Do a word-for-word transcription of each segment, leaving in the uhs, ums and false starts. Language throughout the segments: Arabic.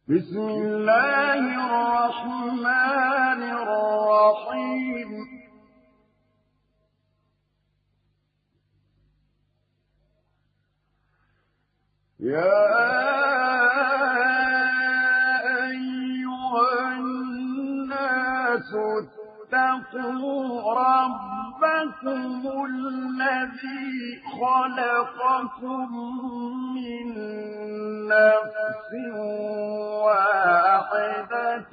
بسم الله الرحمن الرحيم يا أيها الناس اتقوا ربكم الذي خلقكم من نفس واحدة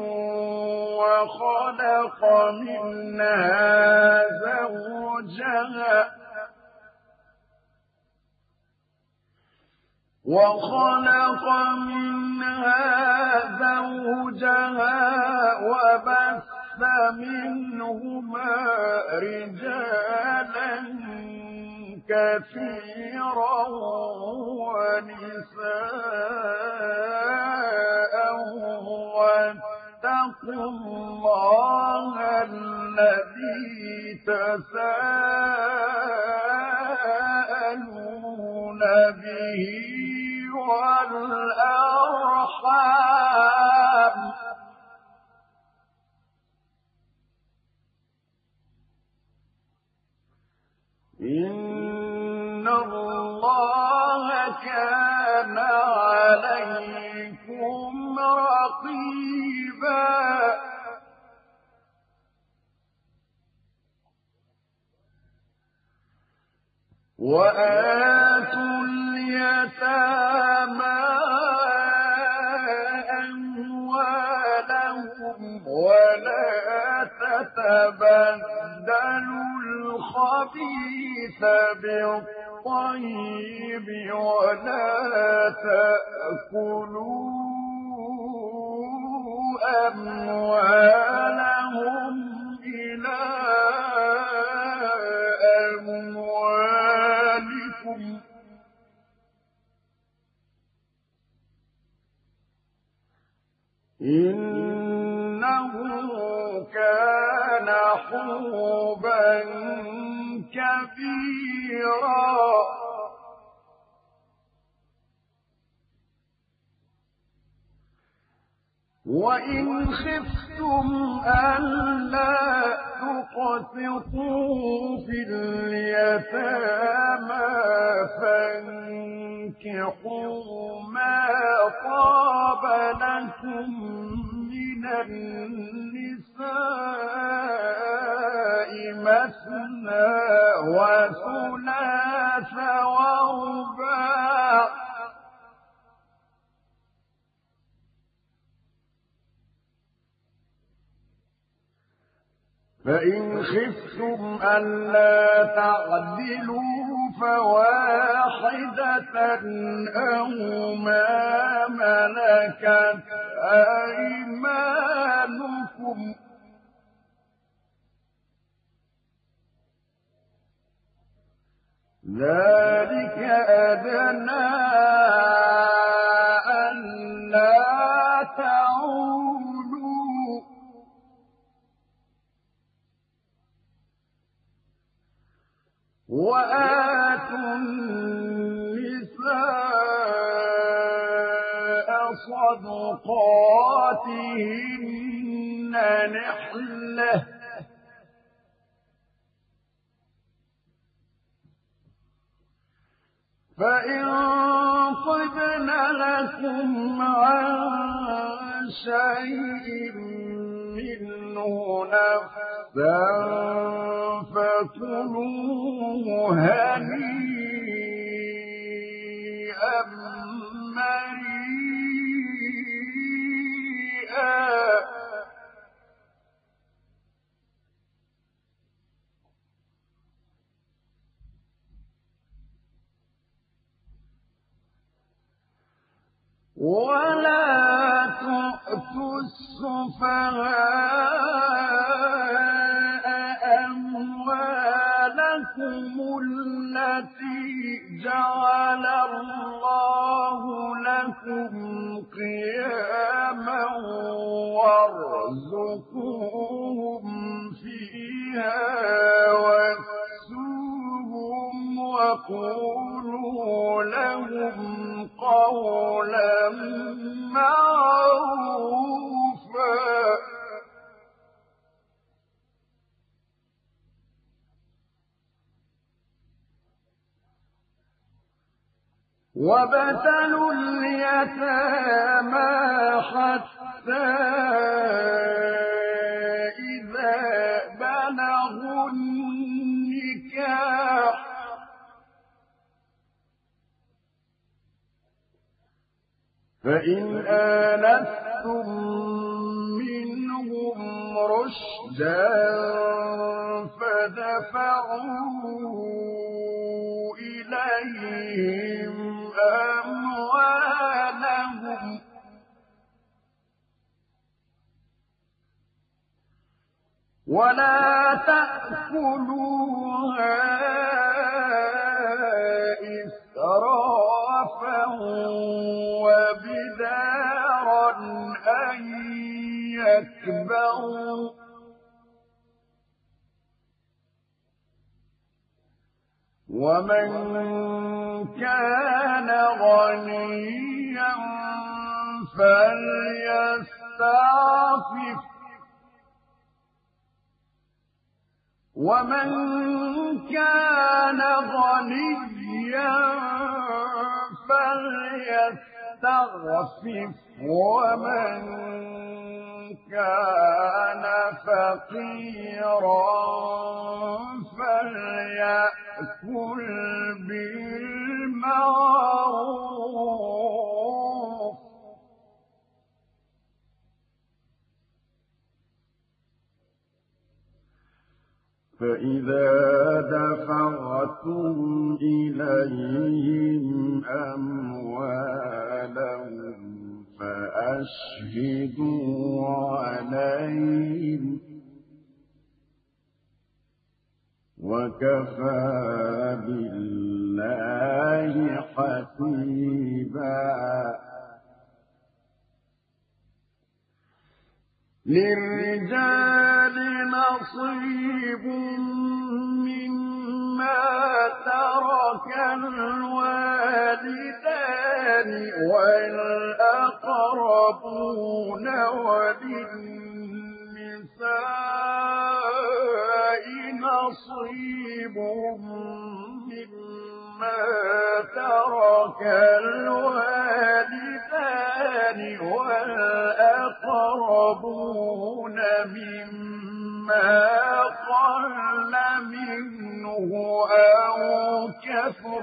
وخلق منها زوجها وخلق منها زوجها وبث منهما رجالا كثيرا ونساء واتقوا الله الذي تساءلون به والأرحام إن الله كان عليكم رقيبا وآتوا اليتامى أموالهم ولا تتبدلوا الخبيث بالطيب ولا تأكلوا أموالهم إلى أموالكم إنه كان حوبا كبيرا وإن خفتم ألا تقسطوا في اليتامى فانكحوا ما طاب لكم من النساء مثنى وثلاث ورباع فإن خفتم ألا تعدلوا فواحدة أو ما ملكت أيمانكم ذلك أدنى ألا تعولوا وآتوا النساء صدقاتهن نحلة فإن طبن لكم عن شيء منه نفسا فكلوه هنيئا مريئا ولا تؤتوا السفهاء أموالكم التي جعل الله لكم قياما وارزقوهم فيها واكسوهم وقولوا لهم قولا معروفا وابتلوا اليتامى حتى إذا بلغوا النكاح فإن آنستم منهم رشدا فدفعوا إليهم أموالهم ولا تأكلوها إسرافا وبدارا أن يكبروا ومن كان غنيا فليستعفف ومن كان غنيا فليستعفف ومن كان فقيرا فليأكل بالمعروف فإذا دفعتم إليهم أموالهم فأشهدوا عليهم وكفى بالله حسيبا للرجال نصيب مما ترك الوالدان والأقربون وللنساء نصيب مما ترك الوالدان والأقربون مما قل منه أو كثر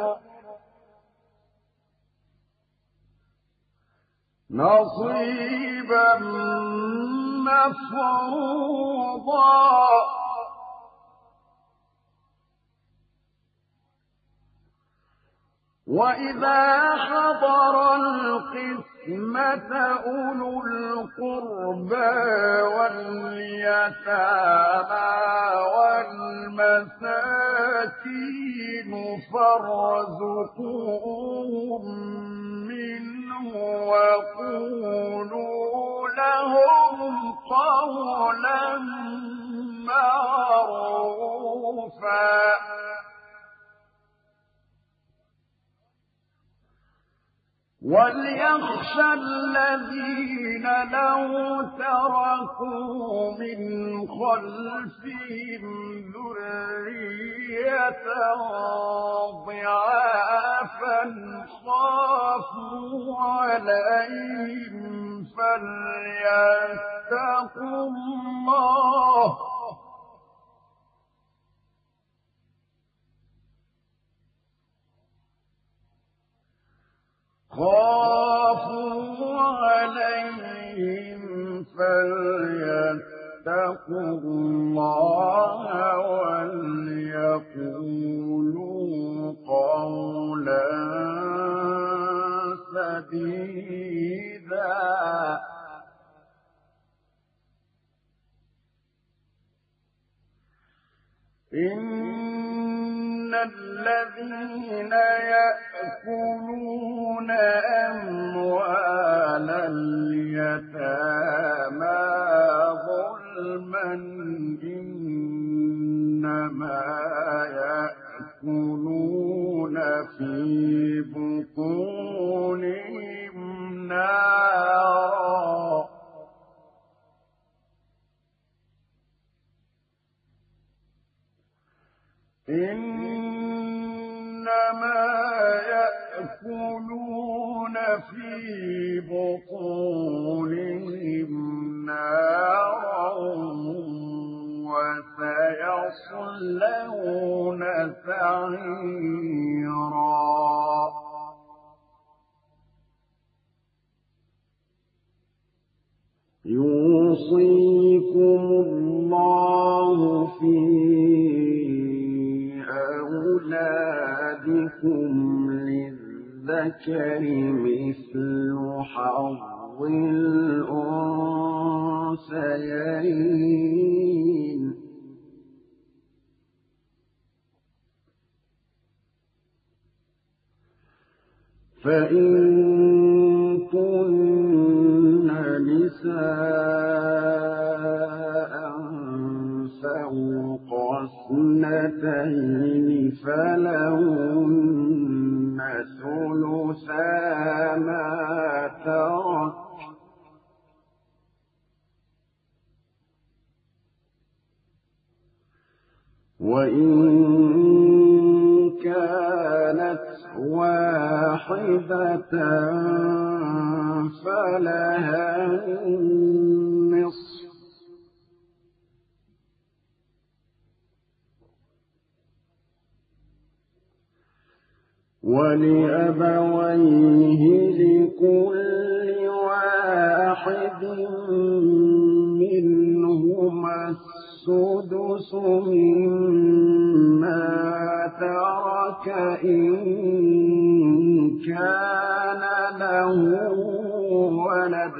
نصيبا مفروضا وإذا حضر القسمة أولو القربى واليتامى والمساكين فارزقوهم منه وقولوا لهم قولا معروفا وليخشى الذين لو تركوا من خلفهم ذرية ضعافا خافوا عليهم فليتقوا الله خافوا عليهم فليتقوا الله وليقولوا قولا سديدا إن الذين يأكلون أموال اليتامى ظلما إنما يأكلون في بطونهم نارا إنما يأكلون في بطونهم نارا وسيصلون سعيرا يوصيكم الله في أولادكم للذكر مثل حظ الأنثيين فإن كن نساء فوق اثنتين فلهن ثلثا ما ترك وإن كانت واحدة فلها النصف ولأبويه لكل واحد منهما السدس مما ترك إن كان له ولد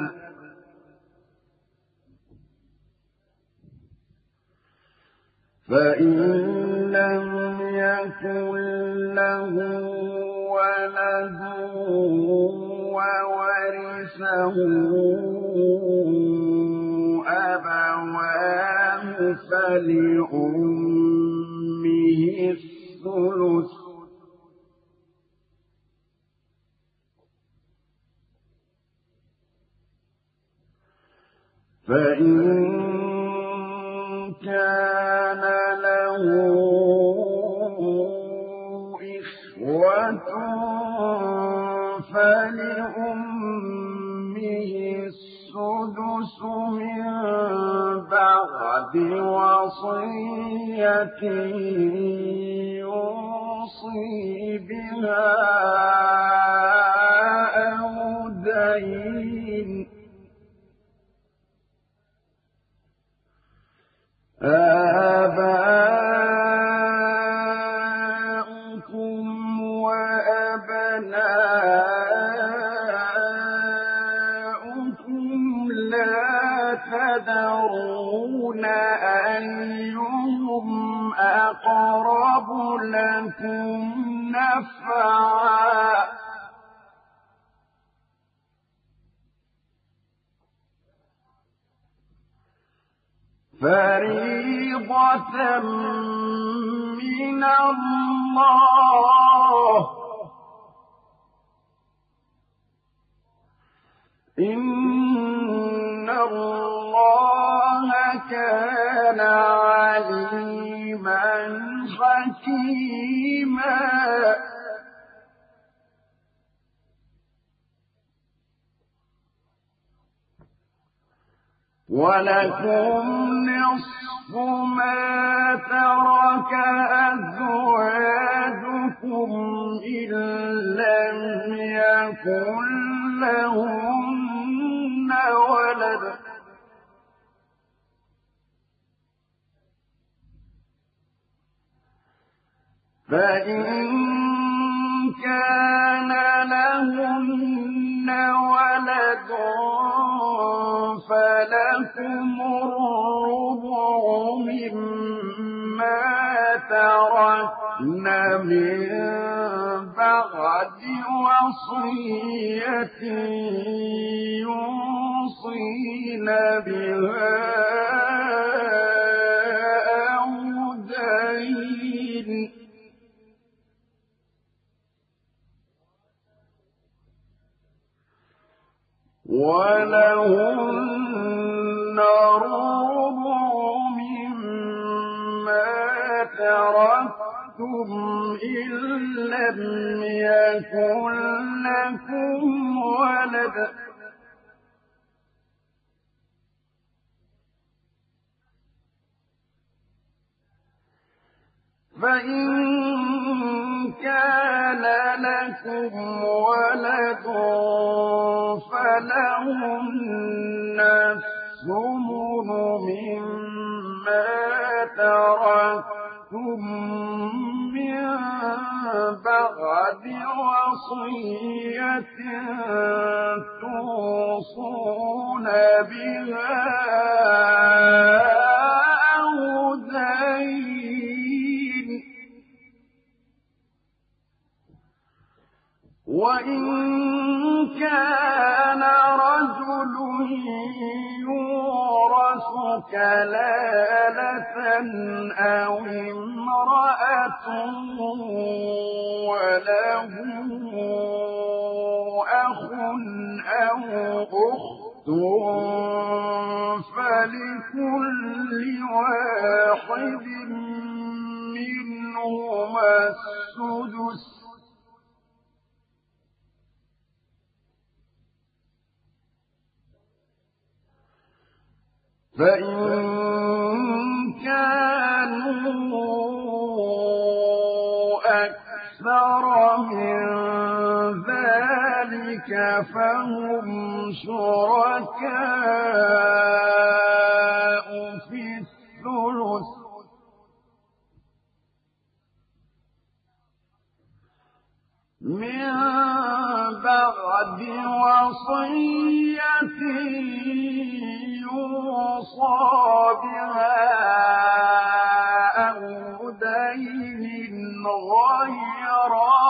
فإن لم يكن له ولد وورثه أبواه فلأمه الثلث فإن كان له إخوة فلأمه السدس من بعد وصية يوصي بها أو دين آباؤكم وأبناؤكم لا تدرون أيهم أقرب لكم نفعا فريضة من الله إن الله كان عليما حكيما ولكم نصف ما ترك أزواجكم إن لم يكن لهن ولد فإن كان لهن ولد فلكم الربع مما تركن من بعد وصية يوصين بها أو دين ولهن ربع مما تركتم إن لم يكن لكم ولد فإن كان لكم ولد فلهن الثمن مما تركتم من بعد وصية توصون بها أو دين وإن كان رجل يورث كلالة أو امرأة وله أخ أو أخت فلكل واحد منهما السدس فإن كانوا أكثر من ذلك فهم شركاء في الثلث من بعد وصية يوصى بها أو دين غير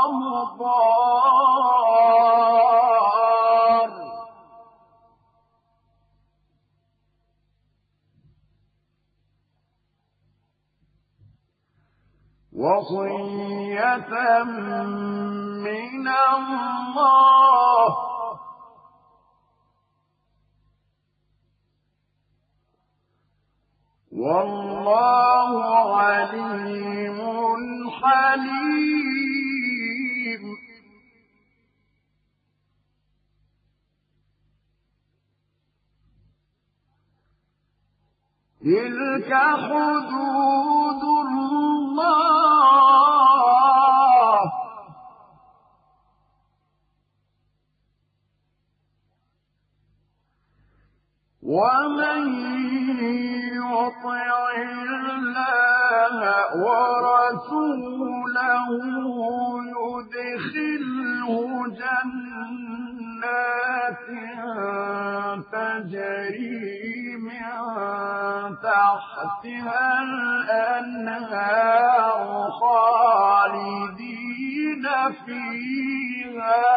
مضار وصية من الله والله عليم حليم تلك حدود الله ومن يطع الله ورسوله يدخله جنات تجري من تحتها الأنهار خالدين فيها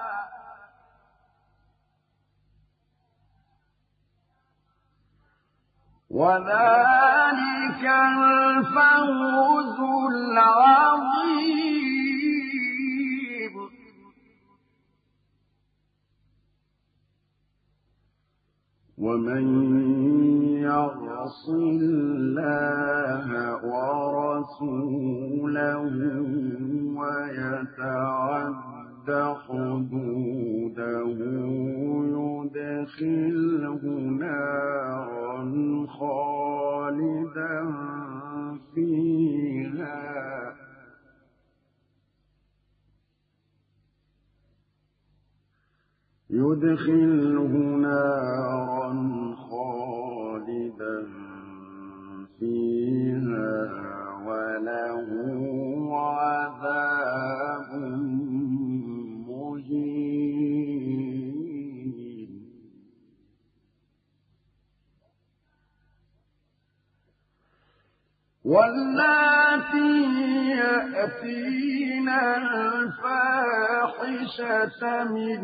وذلك الفوز العظيم ومن يعص الله ورسوله ويتعد حدوده يدخله نارا خالدا فيها يدخله نارا خالدا فيها وله عذاب مهين واللاتي يأتين الفاحشة من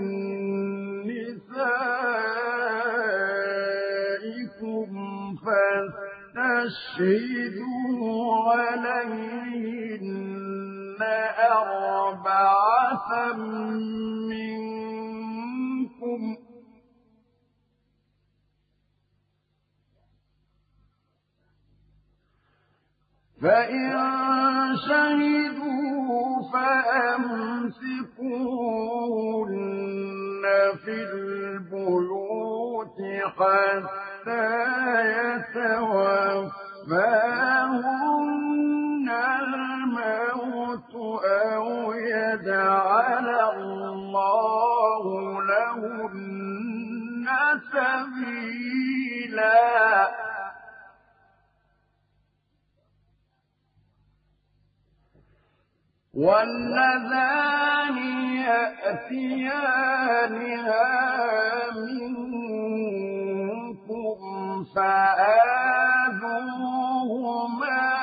نسائكم فاستشهدوا عليهن أربعة منكم فإن شهدوا فأمسكوهن في البيوت حتى يتوفاهن الموت أو يجعل الله لهن سبيلا واللذان يأتيانها منكم فآذوهما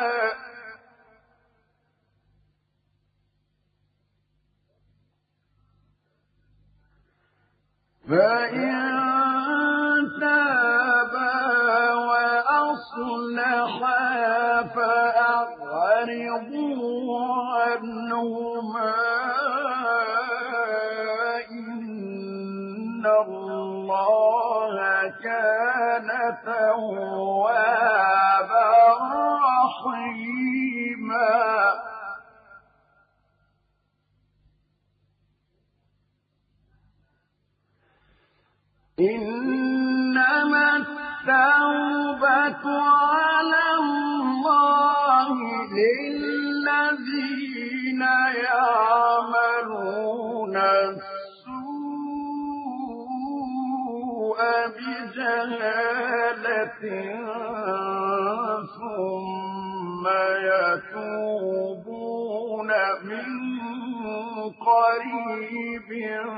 فإن تابا وأصلحا فأعرضوا عنهما إن الله كان توابا رحيما إنما التوبة على الله للذين يعملون السوء بجهالة ثم يتوبون من قريب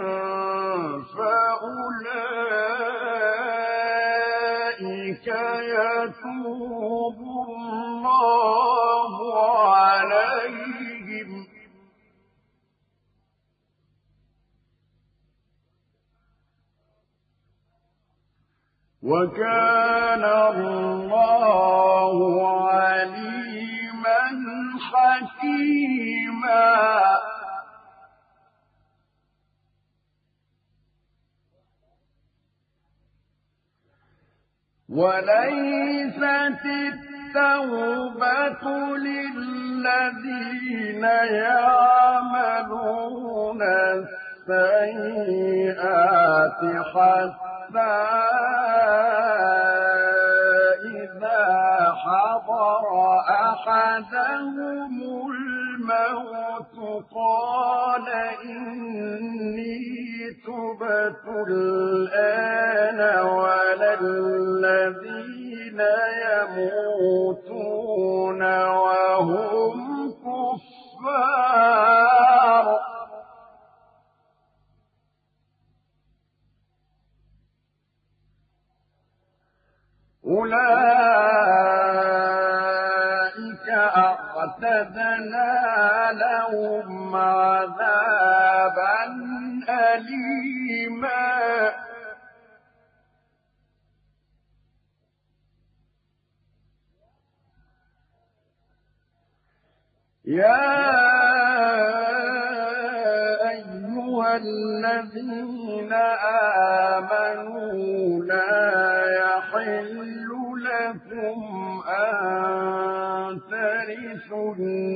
فأولئك يتوب الله عليهم وكان الله عليما حكيما وليست التوبة للذين يعملون السيئات حتى إذا حضر أحدهم الموت قال إني تبت الآن ولا الذين يموتون وهم كفار أولئك أعتدنا لهم عذابا أليما يا أيها الذين آمنوا لا يحل لكم أن ترثوا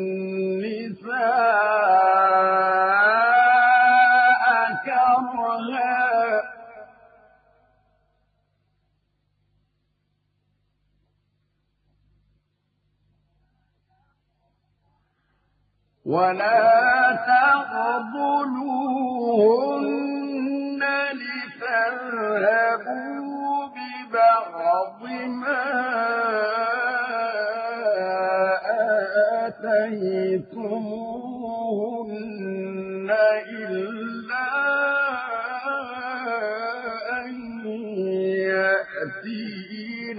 النساء كرها ولا تقبلوهن لتذهبوا ببعض ما آتيتموهن إلا أن يأتين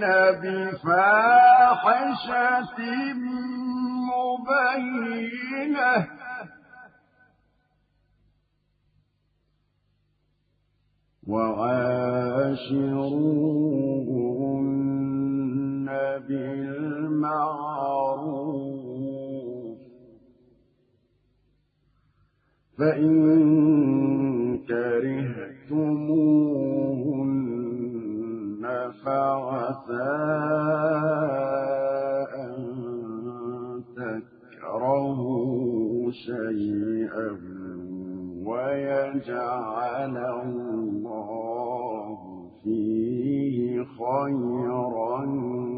بفاحشة مبينة وعاشروهن بالمعروف فإن كرهتموهن فعسى أن خيرا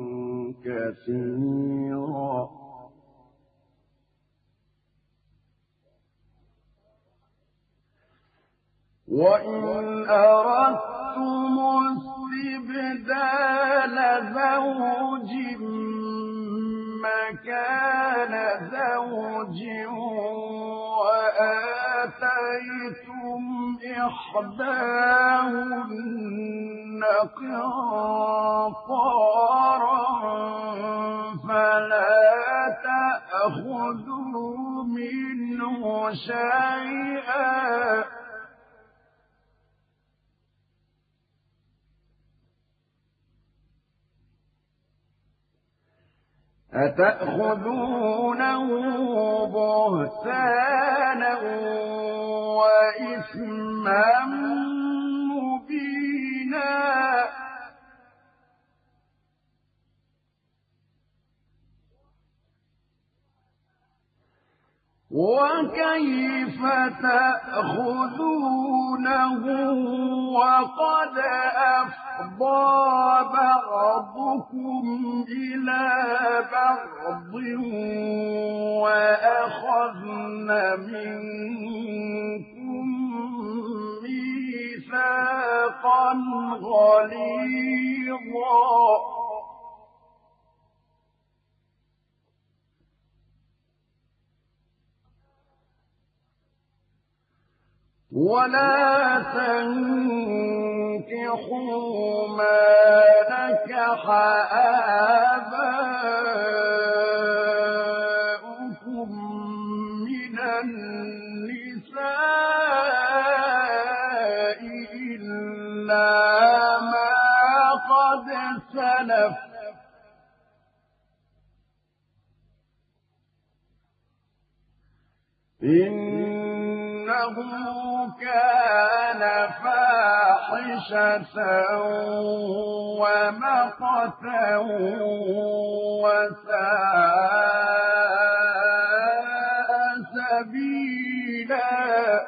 كثيرا. وإن أردتم استبدال زوج مكان زوج وآتيتم إحداهن قنطارا فلا تأخذوا منه شيئا أتأخذونه بهتانا وإثما مبينا. وكيف تأخذونه وقد أفضى بعضكم إلى بعض وأخذن منكم ميثاقا غليظا. ولا تنكحوا ما نكح آباؤكم من النساء إلا ما قد سلف إنه كان فاحشة ومقتا وساء سبيلا.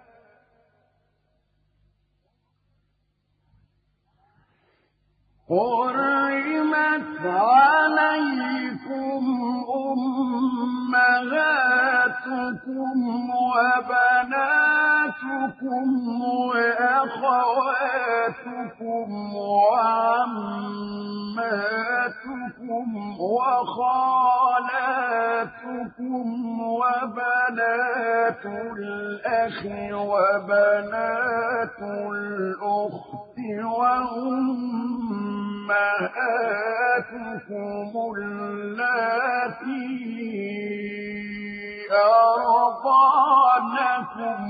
حرمت عليكم أمهاتكم وبناتكم وأخواتكم وعماتكم وخالاتكم وبنات الأخ وبنات الأخت وأمهاتكم اللاتي أرضعنكم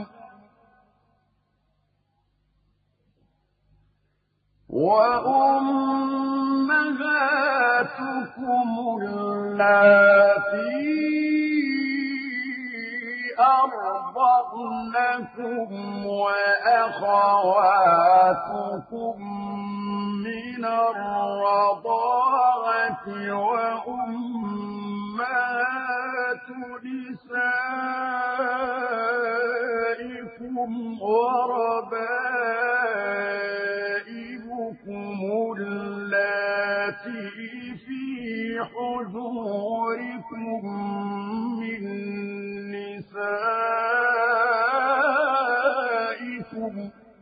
وأمهاتكم اللاتي أرضعنكم وأخواتكم من الرضاعة وأمهات نسائكم وربائبكم اللاتي في حجوركم من نسائكم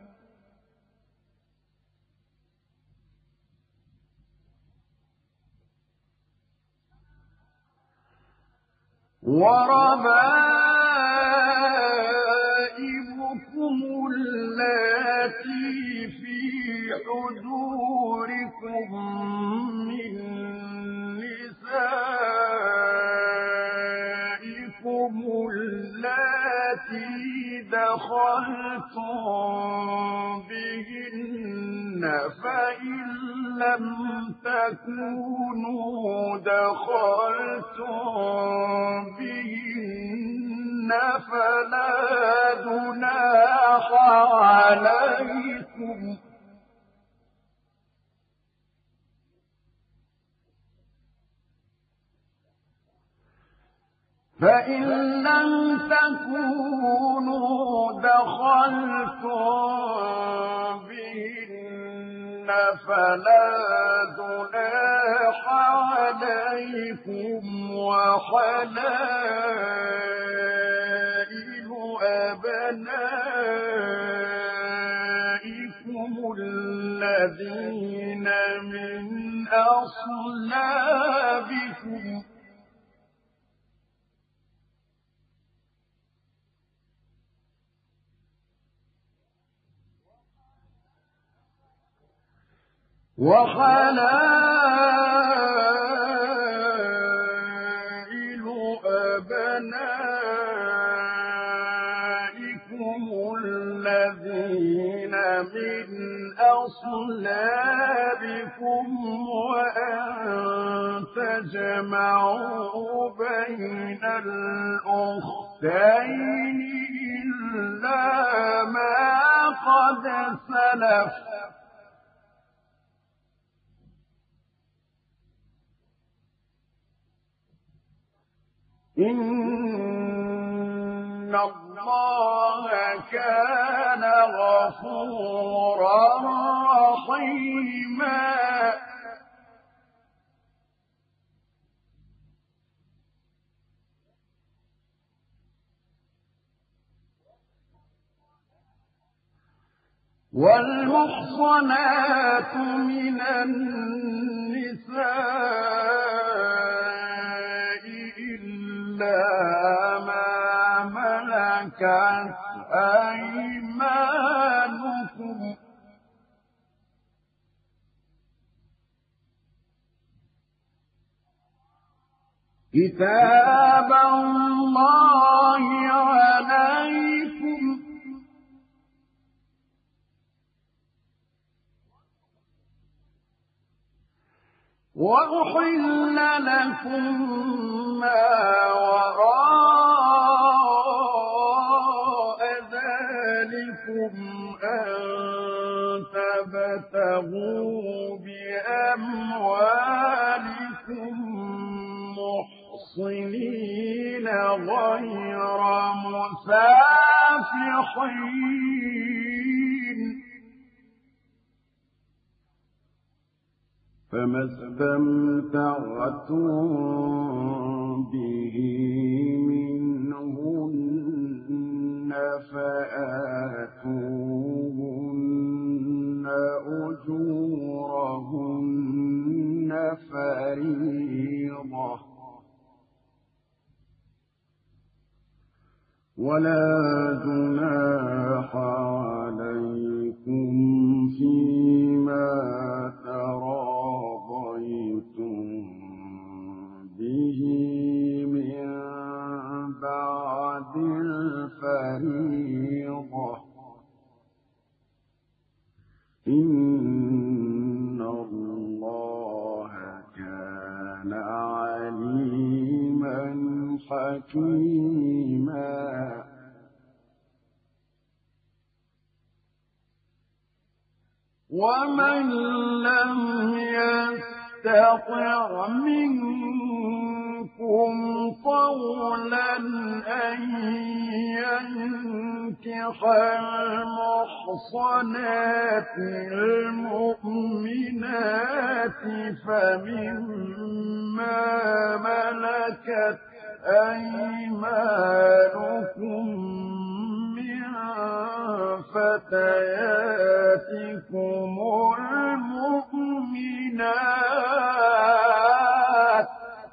وربائبكم اللاتي في حجوركم من نسائكم اللاتي دخلتم بهن فإن لم تكونوا دخلتم بهن فلا جناح عليكم فإن لم تكونوا دخلتم بهن فلا جناح عليكم وحلائل أبنائكم الذين من أصلابكم وحلائل أبنائكم الذين من أصلابكم وأن تجمعوا بين الأختين إلا ما قد سلف إن الله كان غفورا رحيما والمحصنات من النساء إلا ما ملكت أيمانكم كتاب الله عليكم وأحل لكم ما وراء ذلكم أن تبتغوا بأموالكم محصنين غير مسافحين فما استمتعتم به منهن فآتوهن أجورهن فريضة ولا جناح عليكم فيما تراضيتم به من بعد الفريضة إن الله كان عليما حكيما ومن لم يستطع منكم طولا أن ينكح المحصنات المؤمنات فمما ملكت أيمانكم من فتياتكم المؤمنات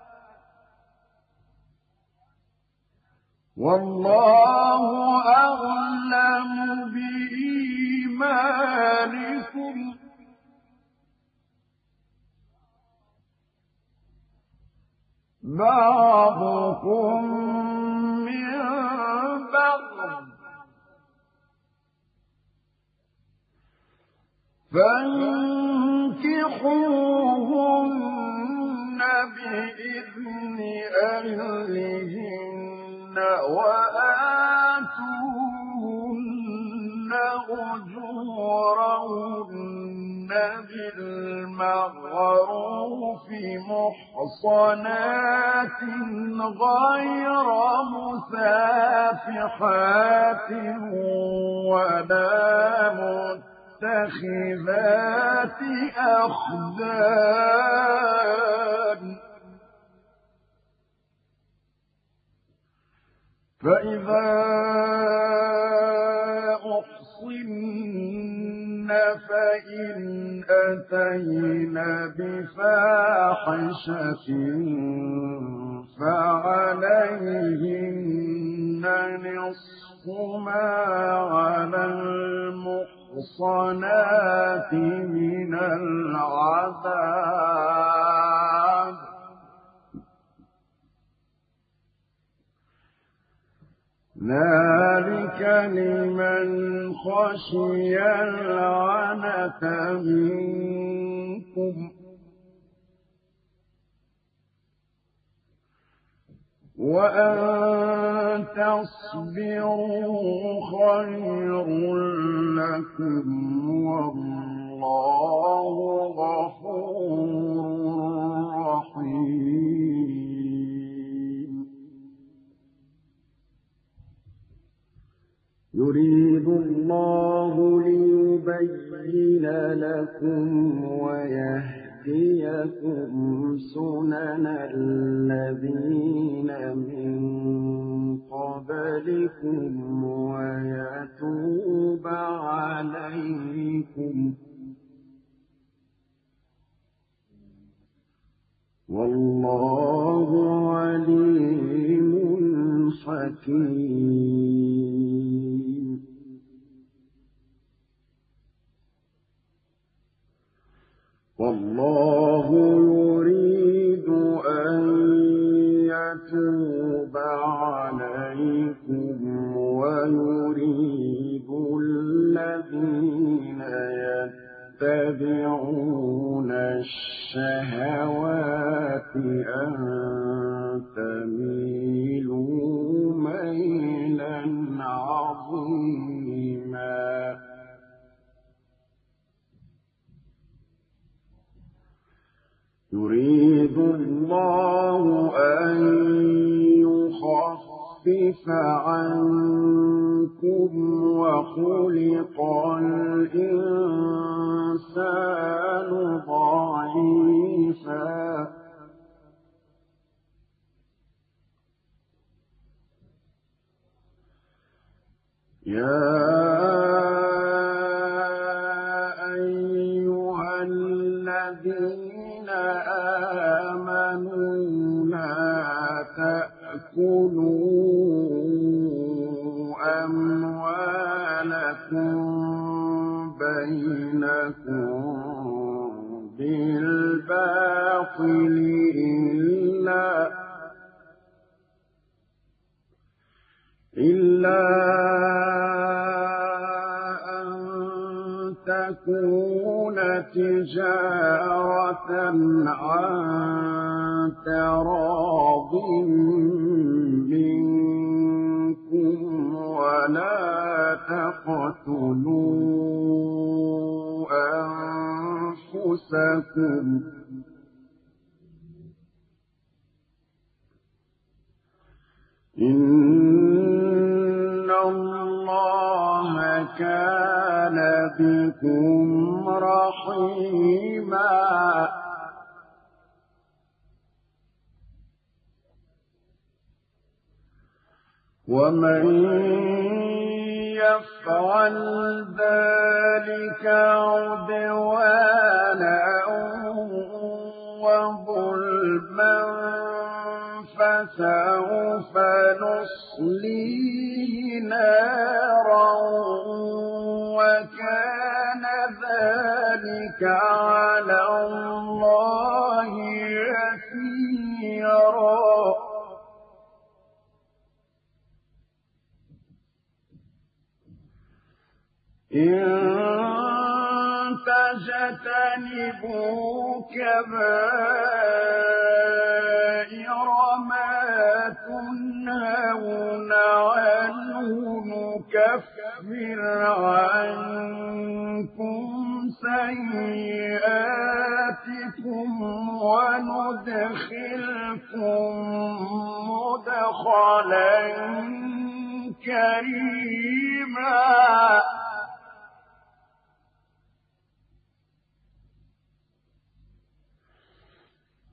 والله أعلم بإيمانكم بعضكم من بعض فانكحوهن بإذن أهلهن وآتوهن أجورهن بالمعروف محصنات غير مسافحات ولا متخذات أخدان فإذا أحصن فإن أتين بفاحشة فعليهن نصف ما على المحصنات من العذاب ذلك لمن خشي العنة منكم وأن تصبروا خير لكم والله غفور رحيم يريد الله ليبين لكم ويهديكم سنن الذين من قبلكم ويتوب عليكم والله عليم حكيم والله يريد أن يتوب عليكم ويريد الذين يتبعون الشهوات أن تميلوا ميلا عظيما يريد الله أن يخفف عنكم وخلق الإنسان ضعيفا يا أيها الذين آمنوا لا تأكلوا أموالكم بينكم بالباطل إلا إلا أن تكون تجارة عن تراض منكم ولا تقتلوا أنفسكم إن الله كان بكم رحيما ومن يفعل ذلك عدوانا وظلما فسوف نصليه نارا وكان ذلك على الله يسيرا إن تجتنبوا كبائر ما تنهون عنه نكفر عنكم سيئاتكم وندخلكم مدخلا كريما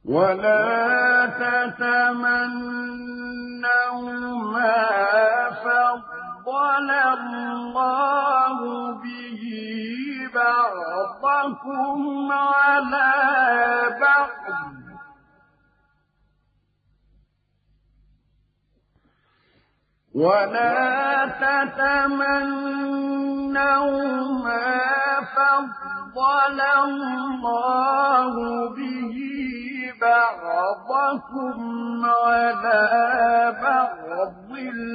ولا تتمنوا ما فضل الله به بعضكم على بعض ولا تتمنوا ما فضل الله به بعضكم على بعض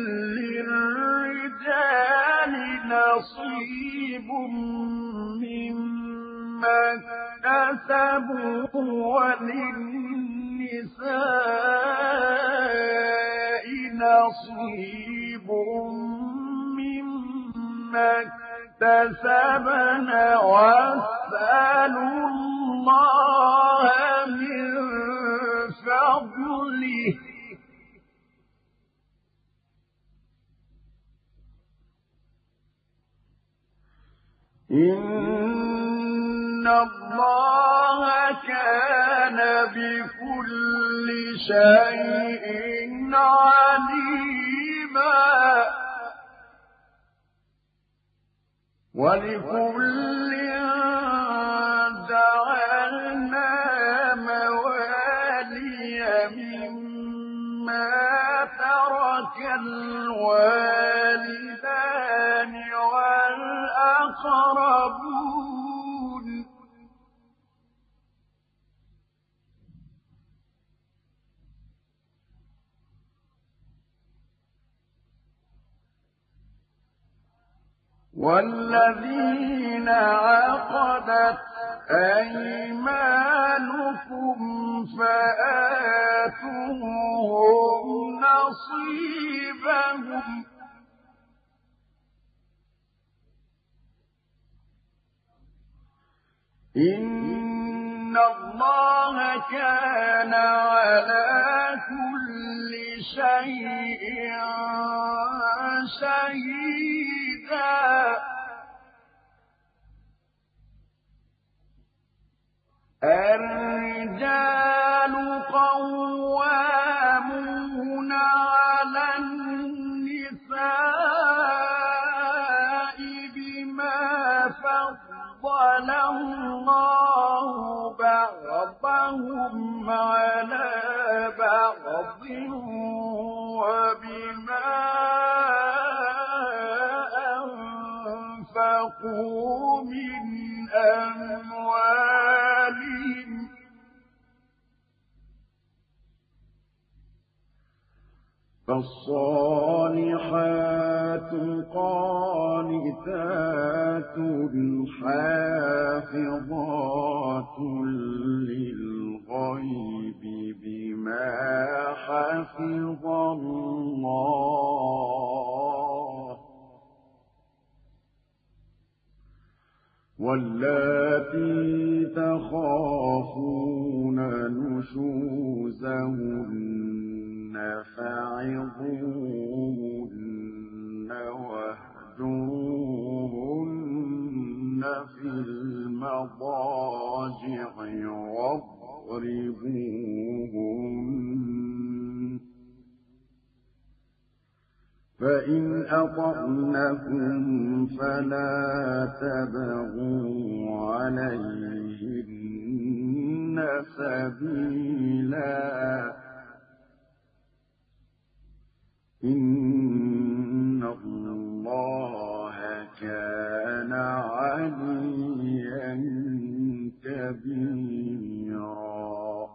للرجال نصيب مما اكتسبوا وللنساء نصيب مما اكتسبن واسألوا الله من فضله إن الله كان بكل شيء عليما ولكل جعلنا موالي مما ترك الوالدان والأقربون والذين عقدت أيمانكم فآتوهم نصيبهم إن الله كان على كل شيء شهيدا الرجال قوامون على النساء بما فضل الله بعضهم على بعض وبما أنفقوا من أموالهم فالصالحات قانتات حافظات للغيب بما حفظ الله واللاتي تخافون نشوزهن فعظوهن واهجروهن في المضاجع واضربوهن فإن أطعنكم فلا تبغوا عليهن سبيلا إن الله كان عليا كبيرا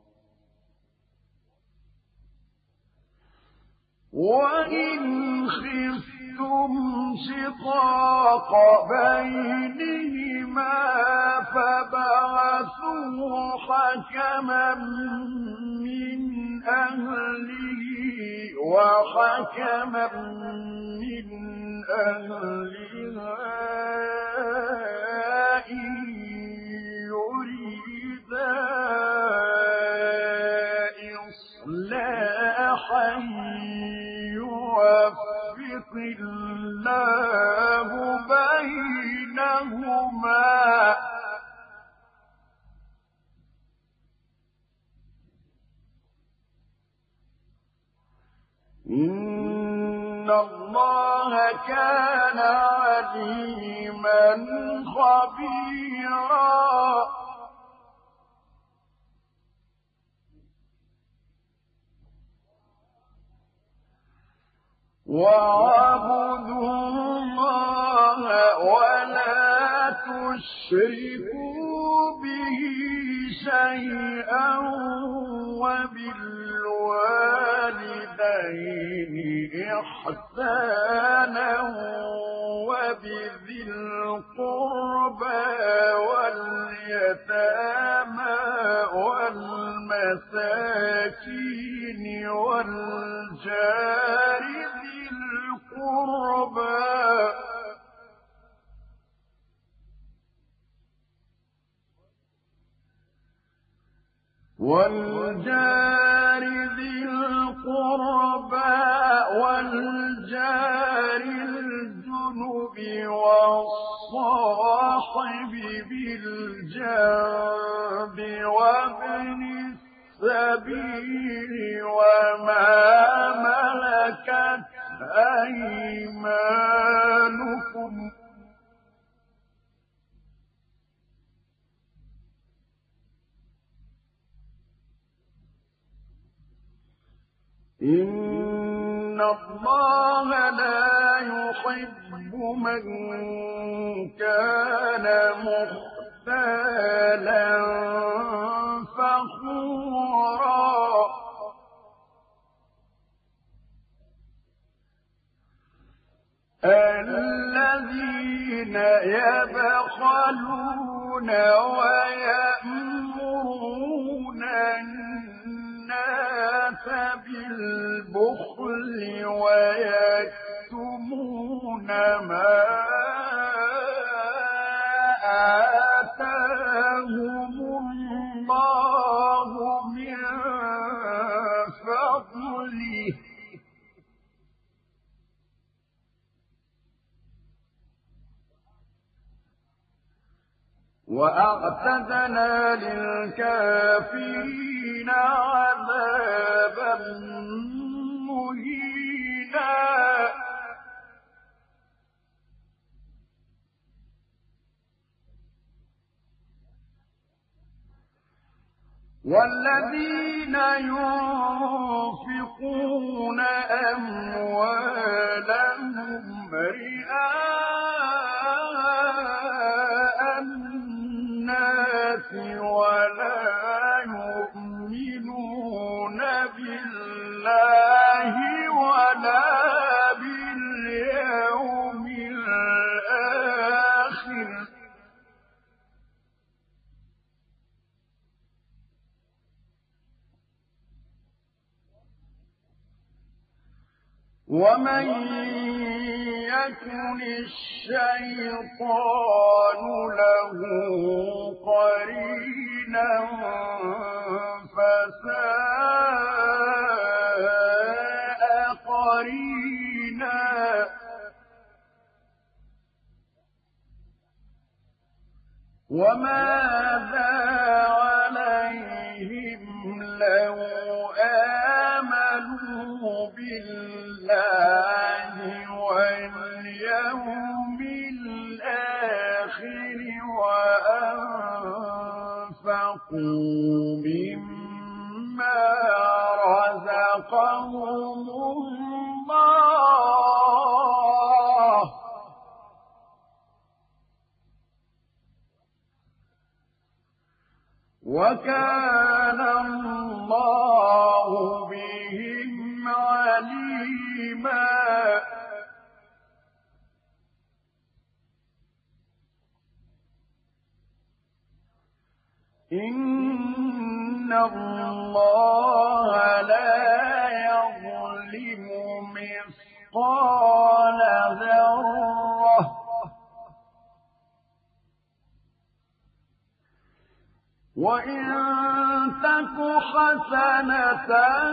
وإن خفتم شقاق بينهما فبعثوا حكما من أهله وحكما من أهلها إن يريدا إصلاحا يوفق الله بينهما إن الله كان عليما خبيرا واعبدوا الله ولا تشركوا به شيئا وبالوالدين إحسانا وبذي القربى واليتامى والمساكين والجار ذي القربى والجار ذي القربى والجار الجنب والصاحب بالجنب وابن السبيل وما ملكت أيمانكم إن الله لا يحب من كان مختالا فخورا الذين يبخلون ويأمرون الناس بالبخل ويكتمون ما آتاهم الله من فضله وأعتدنا للكافرين عذابا مهينا والذين ينفقون أموالهم رئاء الناس ولا يؤمنون بالله ولا باليوم الآخر ومن يكن الشيطان له قرينا فساء قرينا وماذا عليهم لو آمنوا بالله واليوم الآخر وأنفقوا مما رزقهم الله وكان الله بهم عليما إن الله لا يظلم مثقال ذرة وإن تك حسنة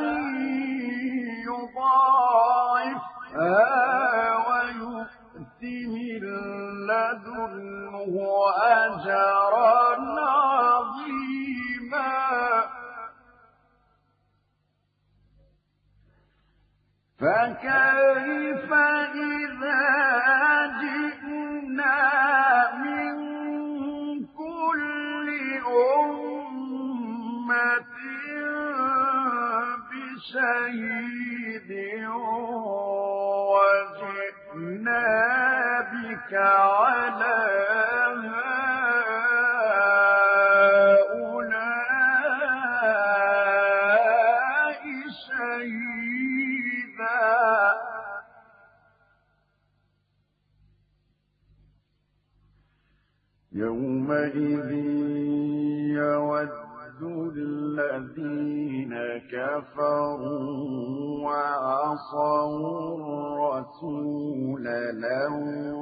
يضاعفها ويؤت من لدنه أجرا عظيما فكيف إذا جئنا من كل أمة بشهيد وجئنا بك على هؤلاء شهيدا يومئذ يود الذين كفروا وعصوا الرسول لو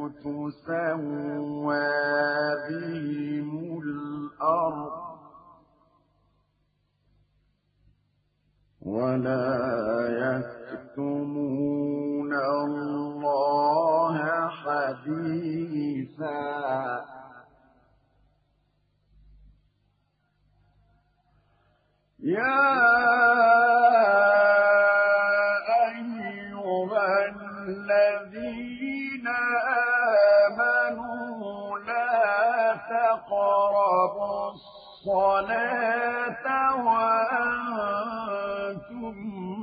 تسوى بهم الأرض ولا يكتمون الله حديثا يا أيها الذين آمنوا لا تقربوا الصلاة وأنتم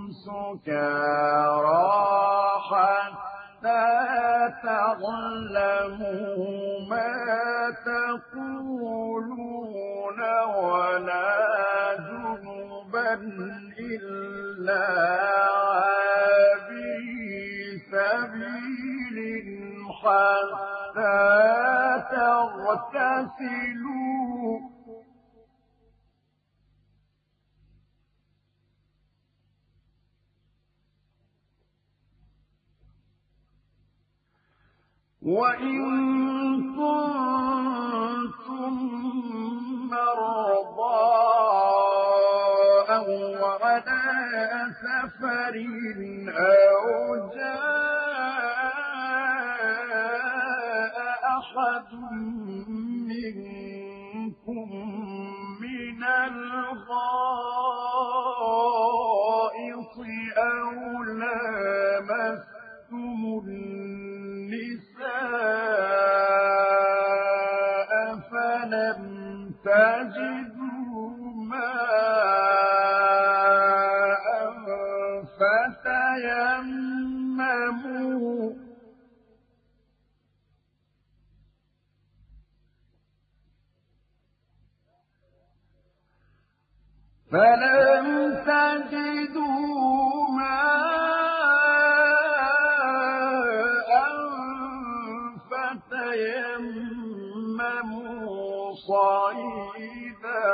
سكارى حتى تعلموا ما تقولون ولا إلا عابري سبيل حتى تغتسلوا وإن كنتم مرضى أو على سفر أو جاء أحد منكم من الغائط أو لامستم النساء فلم تجدوا ماء فتيمموا فلم تجدوا ماء فتيمموا صعيدا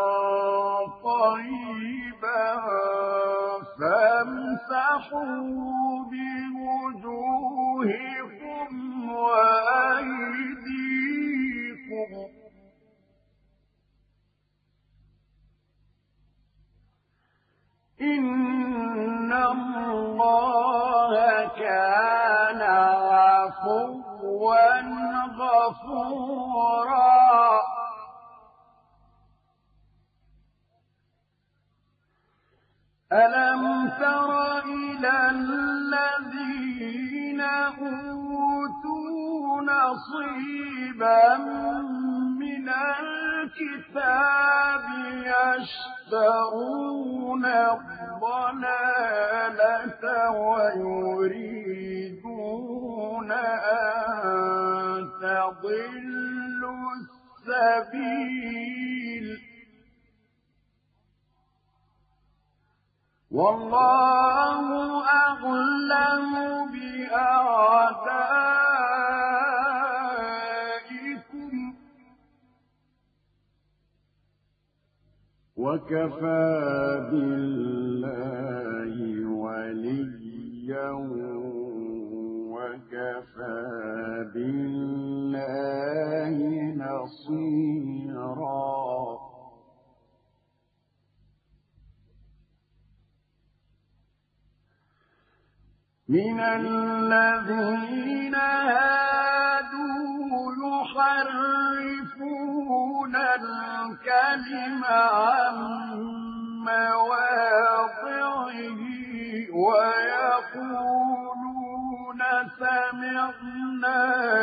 طيبا فامسحوا بوجوهكم وأيديكم إن الله كان عفوا غفورا ألم تر إلى الذين أوتوا نصيبا من الكتاب يشترون الضلالة ويريدون أن تضلوا السبيل والله أعلم بأعدائكم وكفى بالله وليا وكفى بالله نصيرا من الذين هادوا يحرفون الكلم عن مواضعه ويقولون سمعنا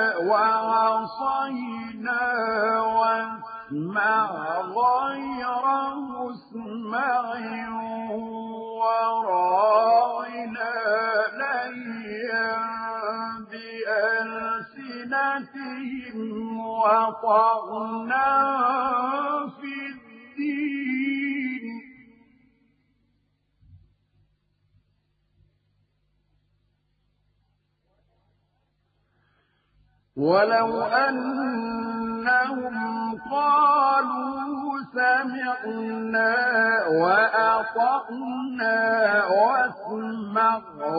وعصينا واسمع غير مسمع وراعنا ليا بألسنتهم وطعنا في الدين ولو أنهم قالوا سمعنا وأطعنا واسمع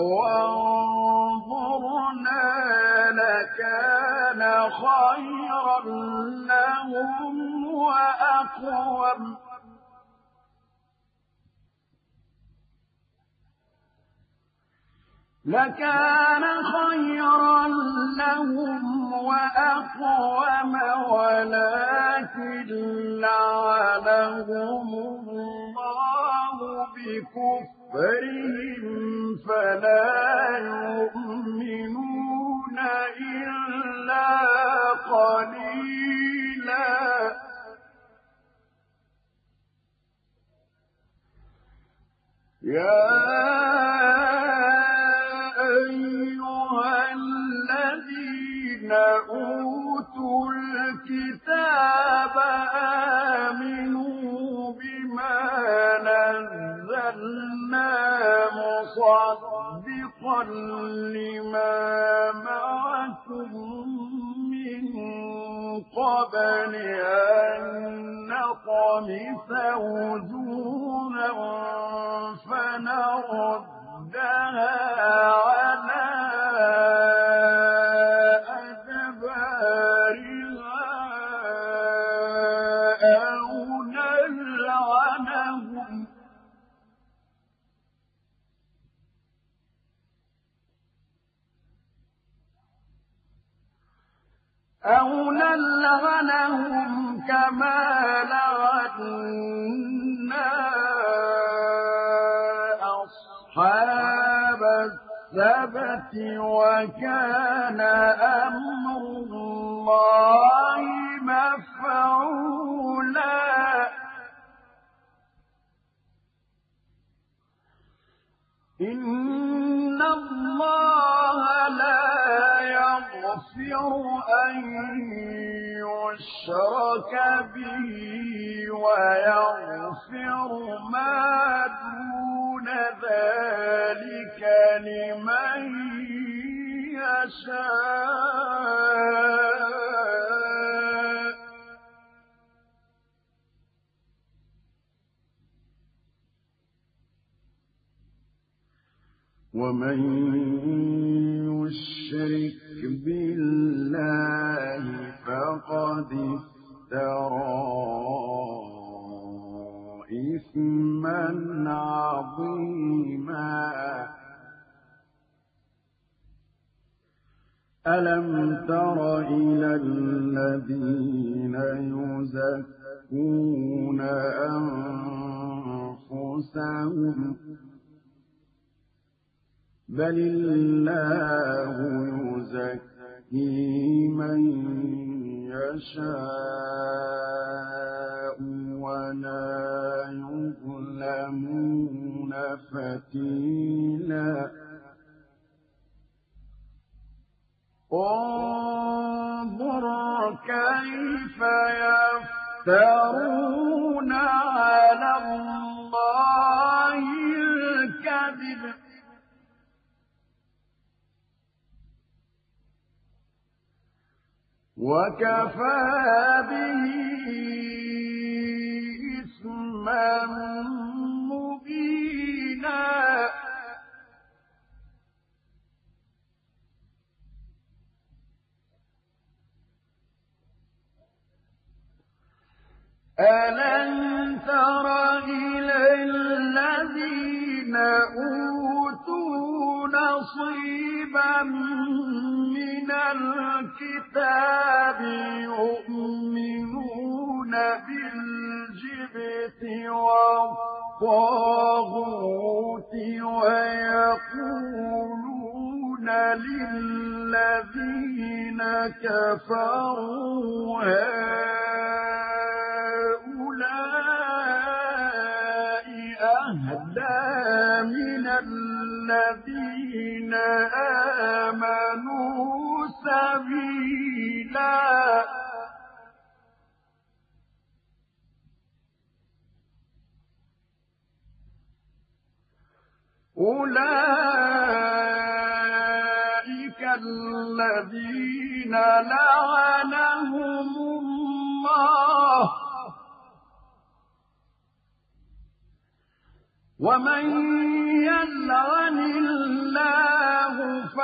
وانظرنا لكان خيرا لهم وأقوم لكان خيرا لهم وأقوم ولكن لعنهم الله بكفرهم فلا يؤمنون إلا قليلا يا أيها الذين أوتوا الكتاب آمنوا بما نزلنا مصدقا لما معكم من قبل أن نطمس وجوها فنردها على أدبارها أو نلعنهم أو نلعنهم كما لعنا أصحاب السبت وكان أمر الله مفعولا إن الله لا يغفر أن يشرك به ويغفر ما دون ذلك لمن يشاء ومن يشرك بالله فقد افترى إثما عظيما ألم تر إلى الذين يزكون أنفسهم بل الله يزكي من يشاء ولا يظلمون فتيلا انظر كيف يفترون على الله الكذب وكفى به إثما مبينا ألم تر إلى الذين أوتوا نصيبا من الكتاب يؤمنون بالله بالجبت والطاغوت ويقولون للذين كفروا هؤلاء أهدى من الذين آمنوا سبيلا أولئك الذين لعنهم الله ومن يلعن الله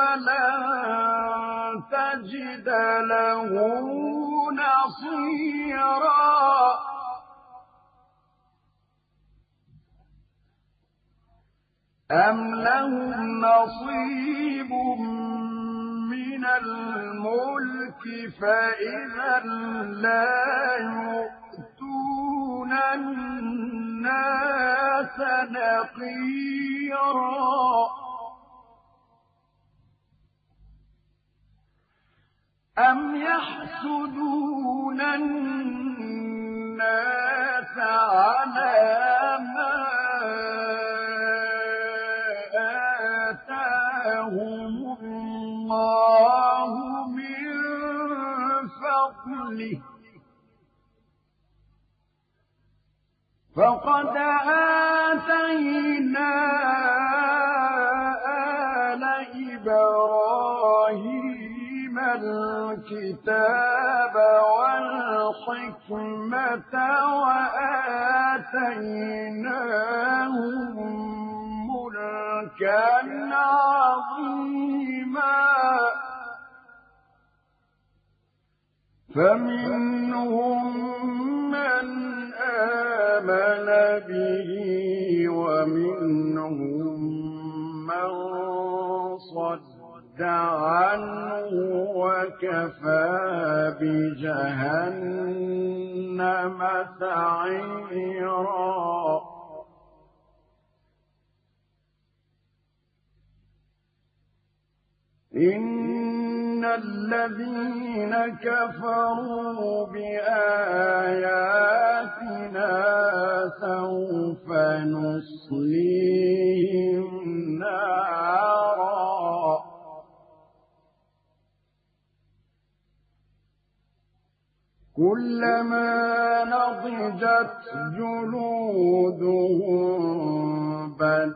فلن تجد له نصيرا أم لهم نصيب من الملك فإذا لا يؤتون الناس نقيرا أم يحسدون الناس على ما آتاهم الله من فضله فقد آتينا آل إبراهيم الكتاب والحكمة وآتيناهم ملكا عظيما فمنهم من آمن به ومنهم من صد عنه وكفى بجهنم سعيرا إن الذين كفروا بآياتنا سوف نصليهم نارا كلما نضجت جلودهم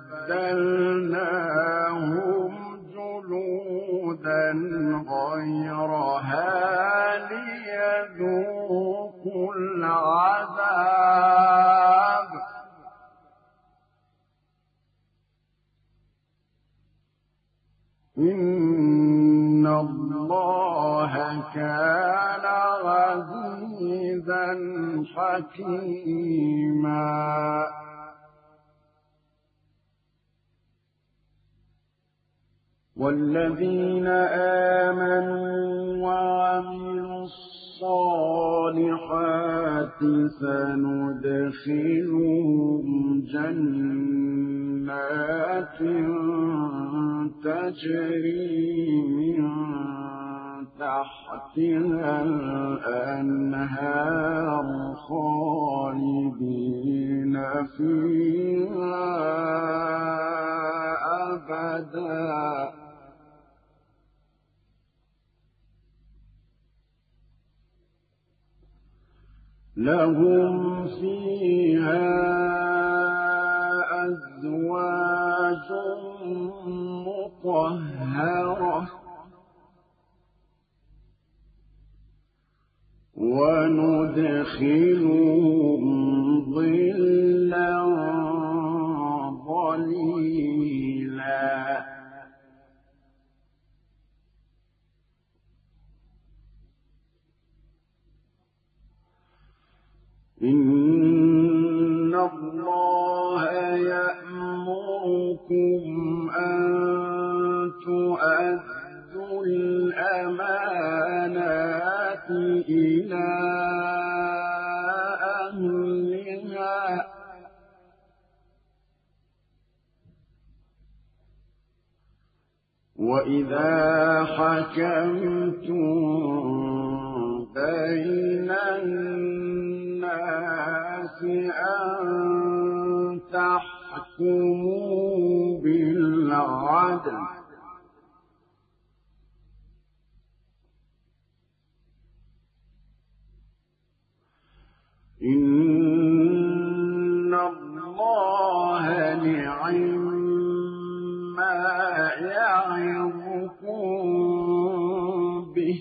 بدلناهم جلودا غيرها ليذوقوا العذاب إن الله كان عزيزا حكيما والذين آمنوا وعملوا الصالحات سندخلهم جنات تجري من تحتها الأنهار خالدين فيها أبدا لهم فيها أزواج مطهرة وندخلهم ظلا ظليلا إن أهلها وإذا حكمتم بين الناس أن تحكموا بالعدل إن الله نعما يعظكم به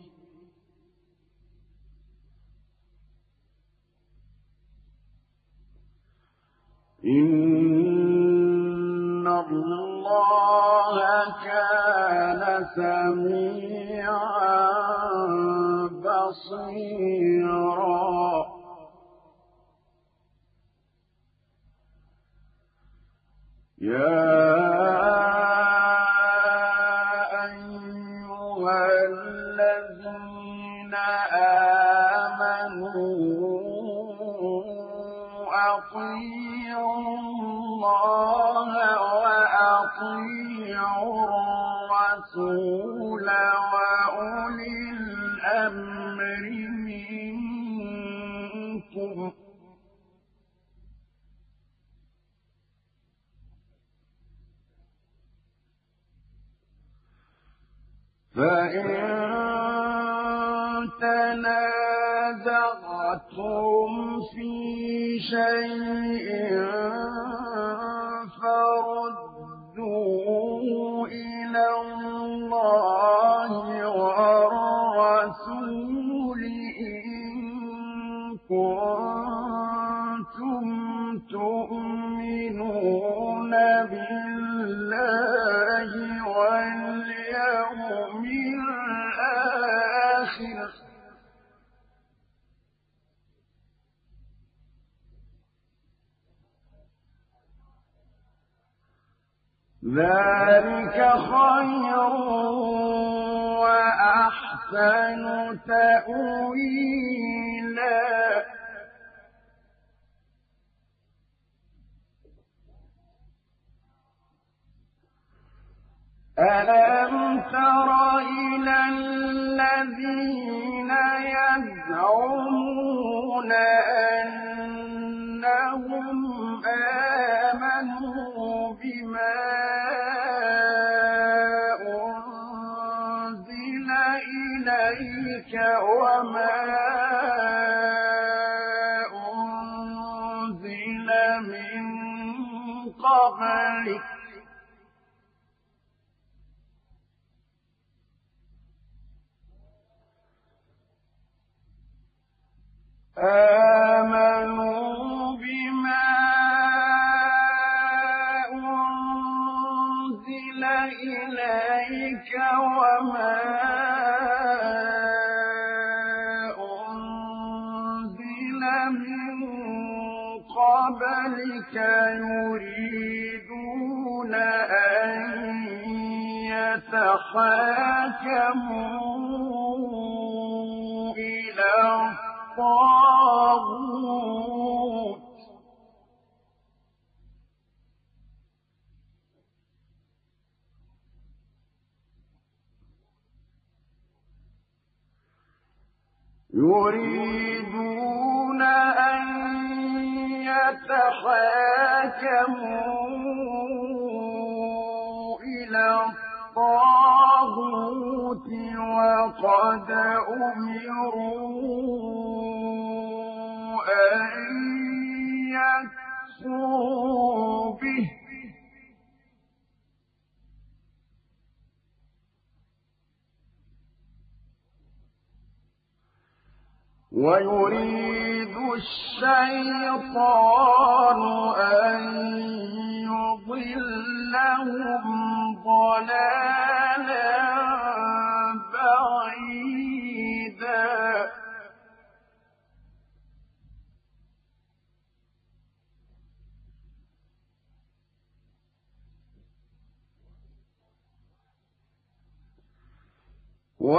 إن الله كان سميعا بصيرا يا أيها الذين آمنوا أطيعوا الله وأطيعوا الرسول وأولي الأمر منكم فإن تنازعتم في شيء فردوه إلى الله والرسول إن كنتم تؤمنون بالله واليوم الآخر ذلك خير وأحسن تأويلا ألم تر إلى الذين يزعمون أنهم آمنوا بما أنزل إليك وما أنزل من قبلك آمنوا بما أنزل إليك وما أنزل من قبلك يريدون أن يتحاكموا إلى الطاغوت يريدون أن يتحاكموا إلى الطاغوت وقد أمروا أن يكفروا به ويريد الشيطان أن يضلهم ضلالا بعيدا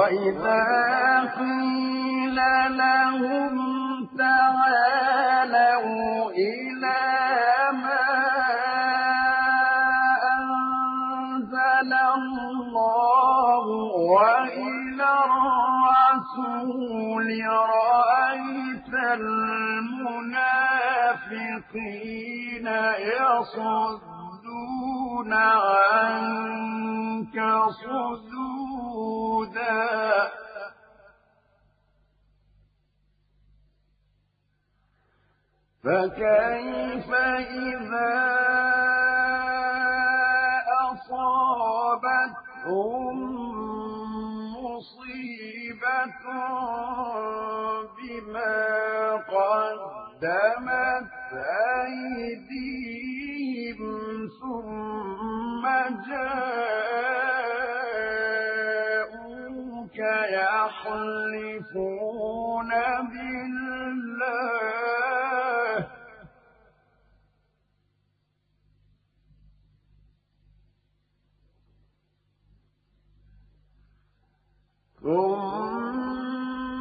وإذا قيل لهم تعالوا رأيت المنافقين يصدون عنك صدودا فكيف إذا أصابتهم مصيبة بما قدمت أيديهم ثم جاءوك يحلفون بالله ثم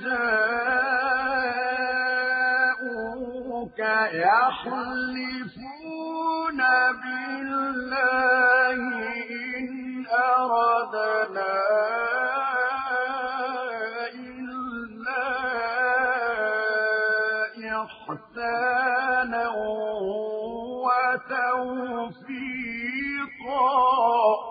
جاءوك يحلفون بالله إن أردنا إلا إحسانا وتوفيقا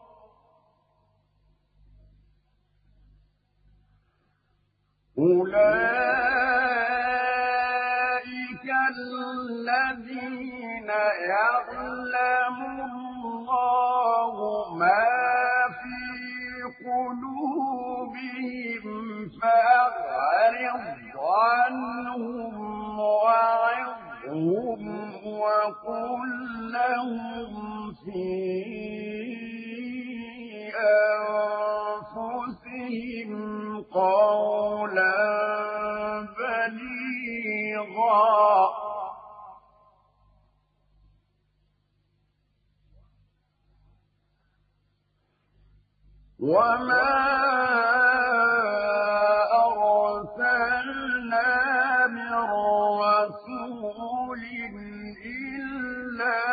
أولئك الذين يعلم الله ما في قلوبهم فأعرض عنهم وعظهم وقل لهم في أنفسهم قولا بليغا وما أرسلنا من رسول إلا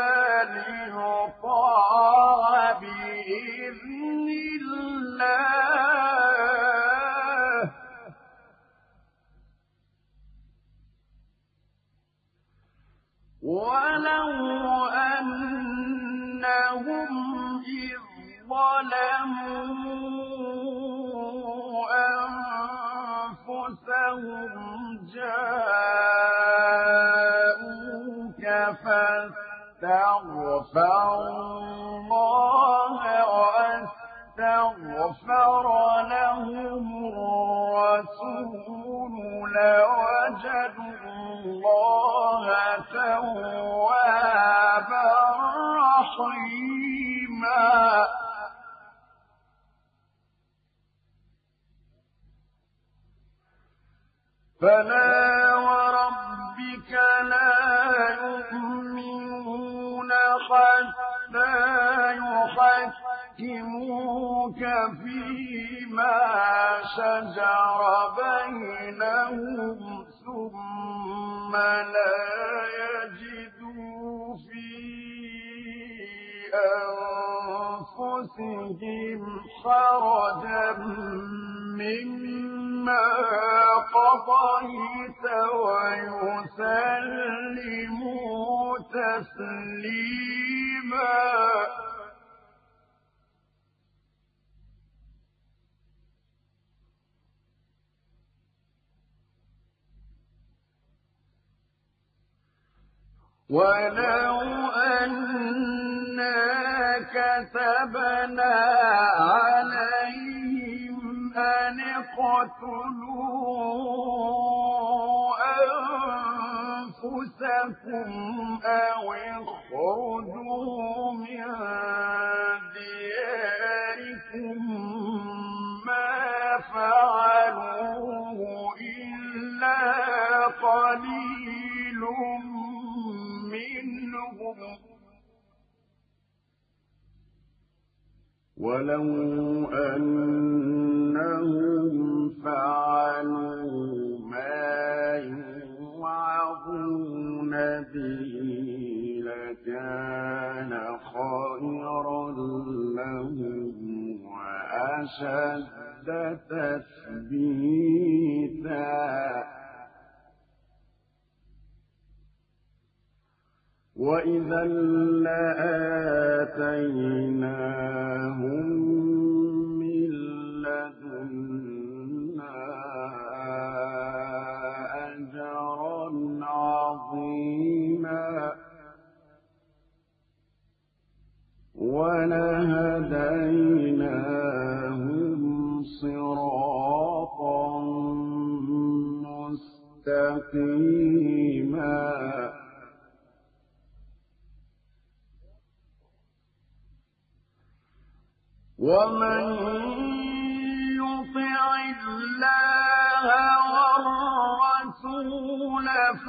ليطاع بإذن الله ولو أنهم إذ ظلموا أنفسهم جاءوك فاستغفروا الله واستغفر لهم الرسول لوجدوا الله توابا رحيما فلا وربك لا يؤمنون حتى يحكموك فيما شجر بينهم ثم لا يجدوا في أنفسهم حرجا مما قضيت ويسلموا تسليما ولو أنا كتبنا عليهم أن اقتلوا أنفسكم أو اخرجوا من دياركم ما فعلوه إلا قليل منهم ولو أنهم فعلوا ما يوعظون به لكان خيرا لهم وأشد تثبيتا وإذا لآتيناهم من لدنا أجرا عظيما ولهديناهم صراطا مستقيما ومن يطع الله والرسول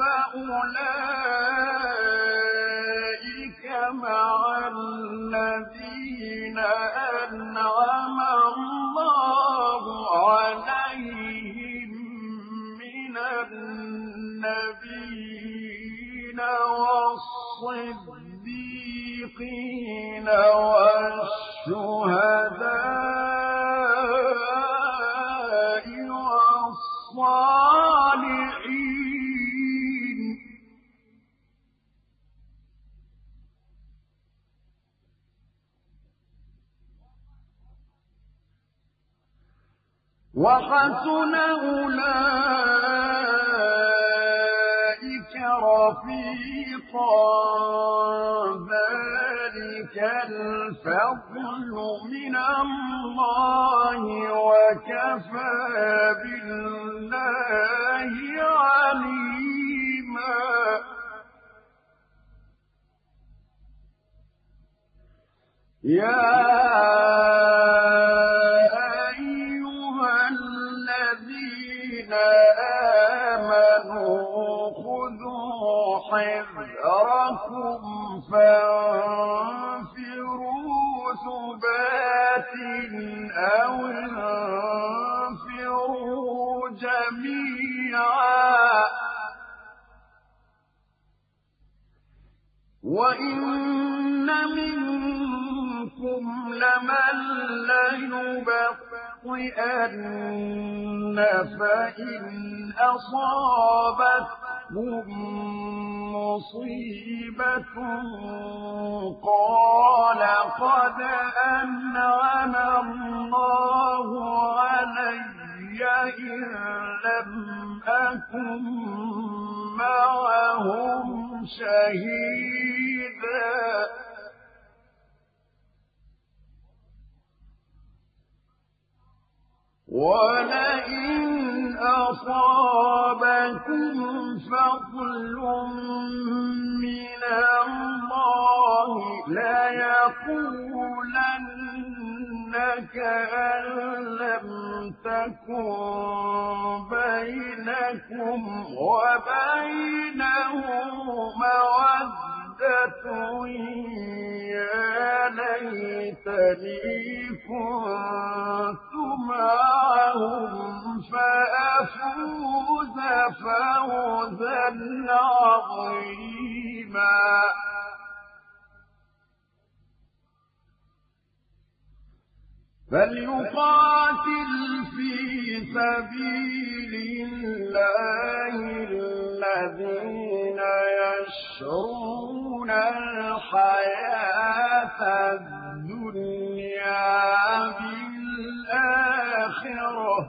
فأولئك مع الذين أنعم الله عليهم من النبيين والصديقين والشهداء والصالحين وحسن أولئك رفيقا ذلك الفضل من الله وكفى بالله عليما يا أيها الذين آمنوا خذوا حذركم فانفروا ثبات أو انفروا جميعا وإن منكم لمن ليبطئن فإن أصابتكم مصيبة قال قد أنعم الله علي إذ لم أكن معهم شهيدا ولئن أصابكم فضل من الله ليقولن كأن لم تكن بينكم وبينه مودة يا ليتني كنت معهم فأفوز فوزا عظيما فليقاتل في سبيل الله الذين يشرون الحياة الدنيا بالآخرة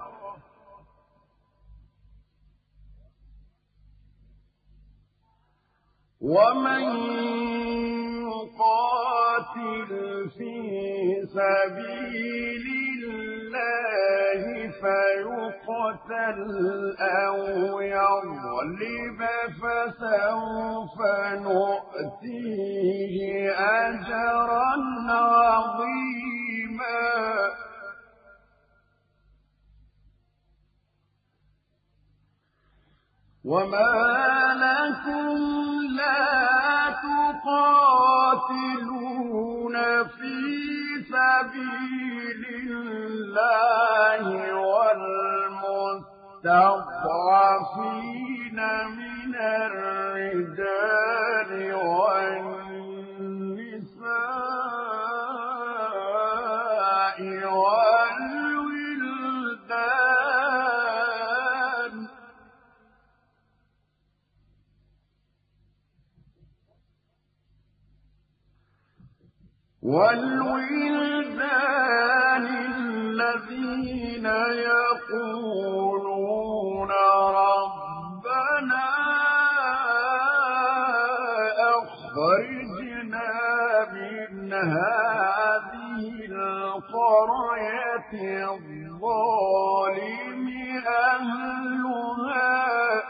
ومن يقاتل في سبيل الله فيقتل أو يغلب فسوف نؤتيه أجرا عظيما وما لكم لا تقاتلون في سبيل الله والمستضعفين من الرجال والنساء والولدان والولدان الذين يقولون ربنا أخرجنا من هذه القرية الظالم أهلها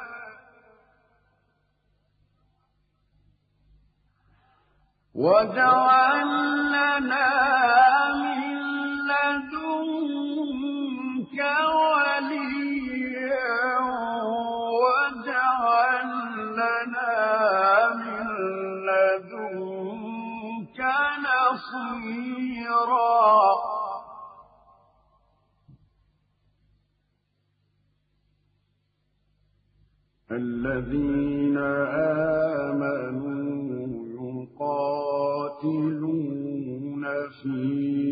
واجعل لنا من لدنك وليا واجعل لنا من لدنك نصيرا الذين آمنوا يقاتلون في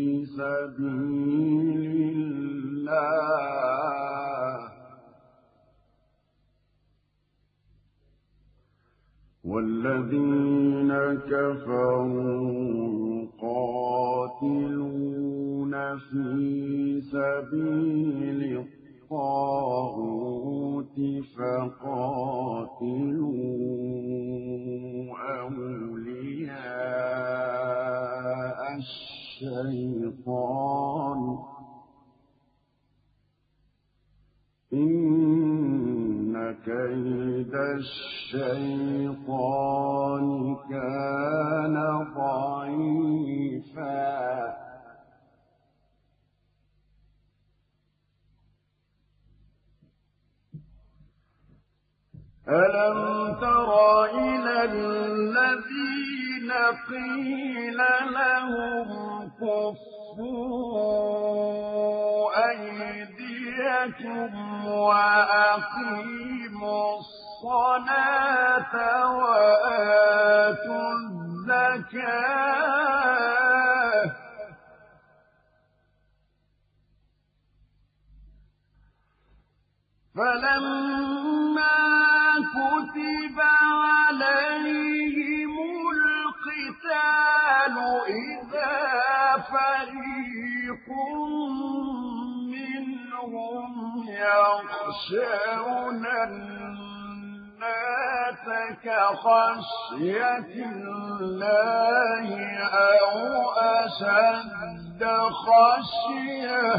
سبيل الله والذين كفروا يقاتلون في سبيل الطاغوت فقاتلوا أولياء الشيطان إن كيد الشيطان كان ضعيفا ألم تر إلى الذين قيل لهم كفوا أيديكم وأقيموا الصلاة وآتوا الزكاة فلما كتب عليهم القتال إذا فريق منهم يخشون الناس كخشية الله أو أشد خشية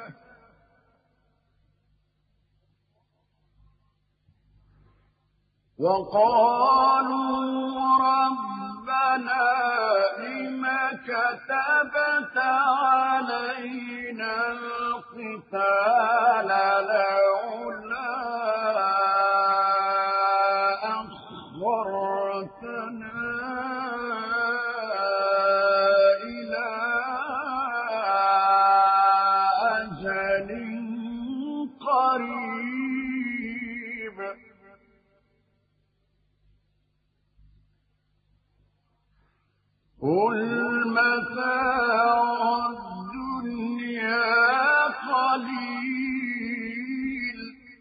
وقالوا ربنا لم كتبت علينا القتال لولا أخرتنا إلى أجل قريب قل متاع الدنيا قليل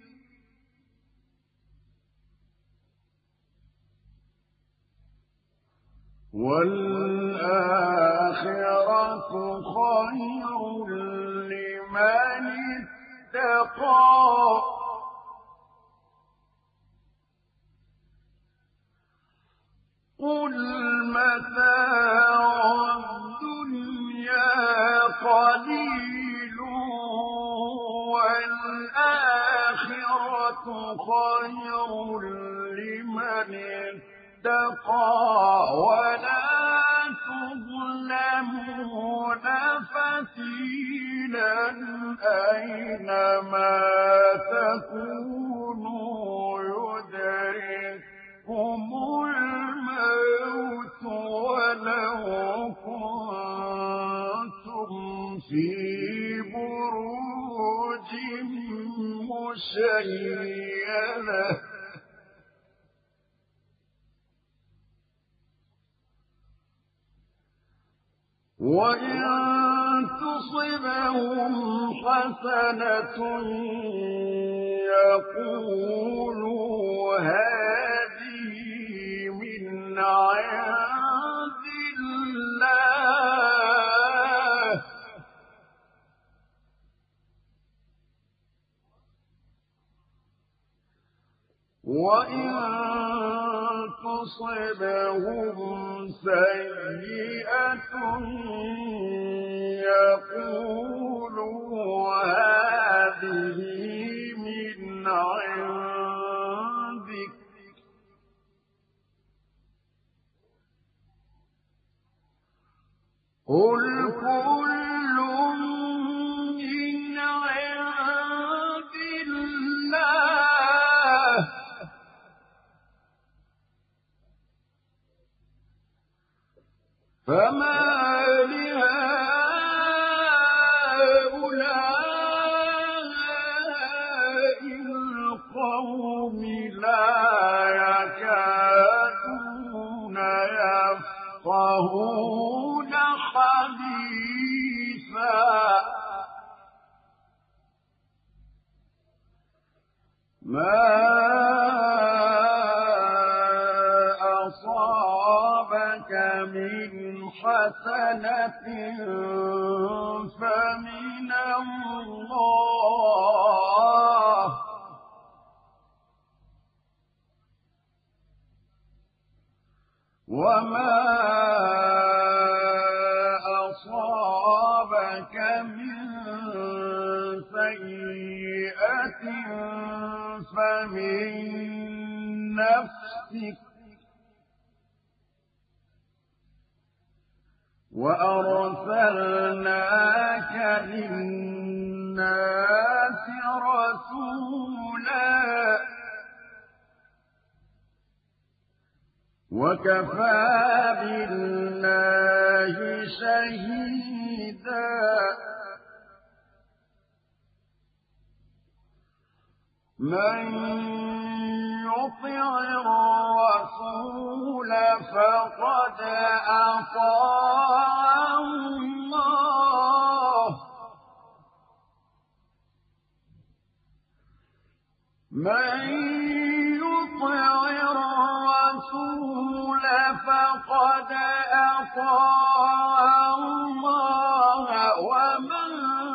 والآخرة خير لمن اتقى قل متاع الدنيا قليل والآخرة خير لمن اتقى ولا تظلمون فتيلا أينما تكونوا يدرككم الموت ولو كنتم في بروج مشيدة وإن تصبهم حسنة يقولوا هذه من عند الله تصبهم سيئة يقولوا هذه من عندك قل كل من عند الله فما لهؤلاء القوم لا يكادون يفقهون حديثا ما أصابك من حسنة فمن الله وما أصابك من سيئة فمن نفسك وأرسلناك للناس رسولا وكفى بالله شهيدا من يطع الرسول فقد أطاع الله من يطع الرسول فقد أطاع الله ومن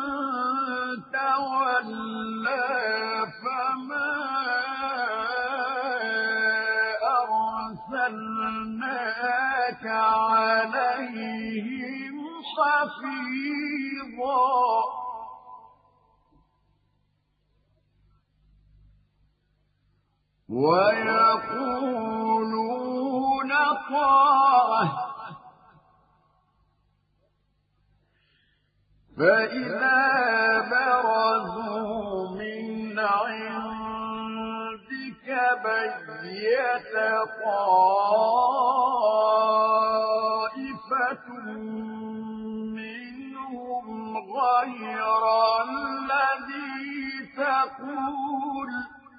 تولى فما أرسلناك عليهم حفيظا ويقولون طاعة فإذا برزوا من عندك بيت طائفة منهم غير الذي تقول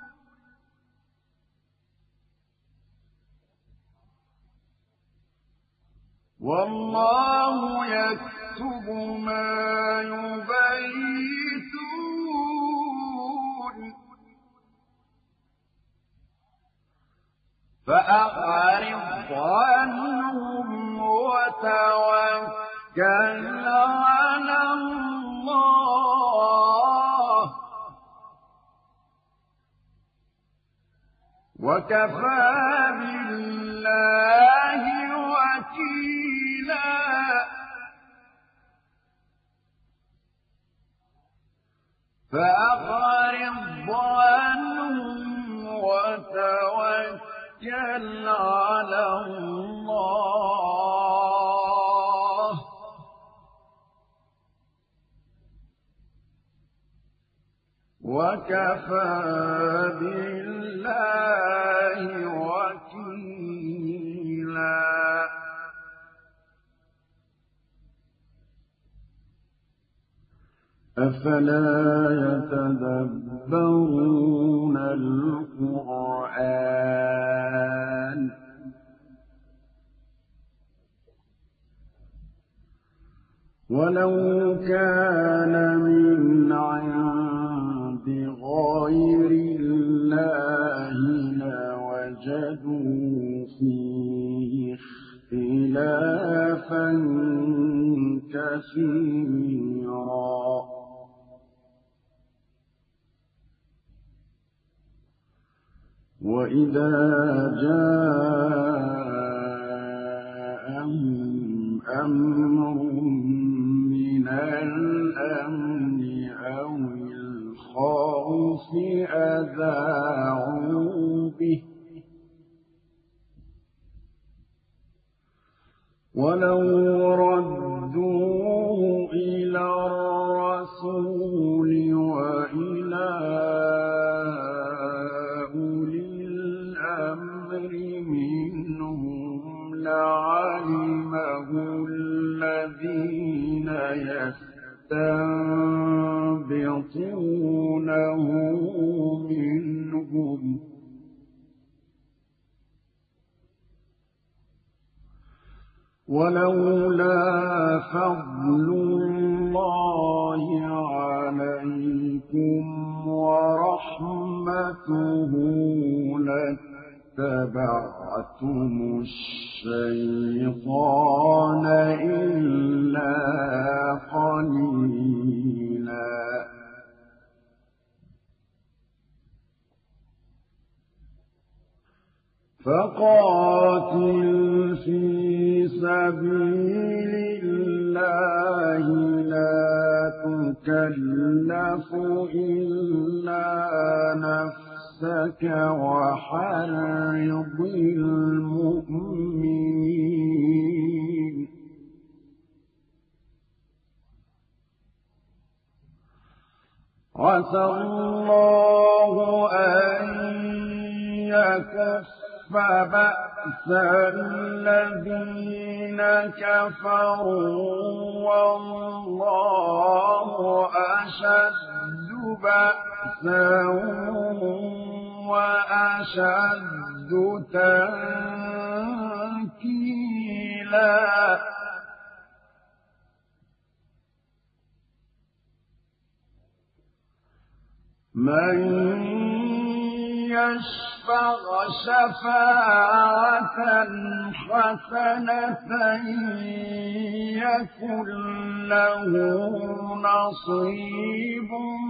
والله يكتب ما يبيتون فأعرض عنهم وتوكل على الله وكفى بالله وكيلا فأعرض عنهم وتوكل على الله وكفى بالله وكيلا أفلا يتدبرون القرآن ولو كان من عند غير الله لوجدوا فيه اختلافا كثيرا وإذا جاء ولو ردوه إلى الرسول وإلى أولي الأمر منهم لعلمه الذين يستنبطونه منهم ولولا فضل الله عليكم ورحمته لاتبعتم الشيطان إلا قليلا فقاتل في سبيل الله لا تكلف إلا نفسك وحرض المؤمنين عسى الله أن يكف فبأس الذين كفروا والله أشد بأسا وأشد تنكيلا من يشفع شفاعة حسنة يكن له نصيب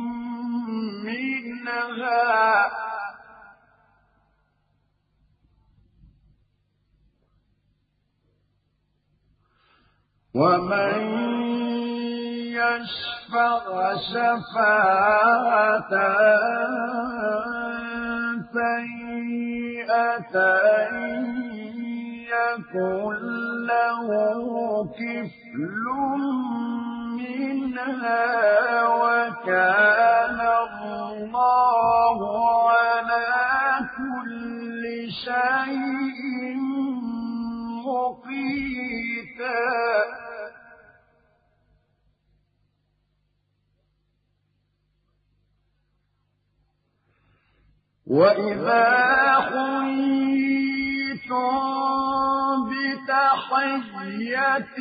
منها ومن يشفع شفاعة سيئة يكن له كفل منها وكان الله على كل شيء مقيتا وإذا حييتم بتحية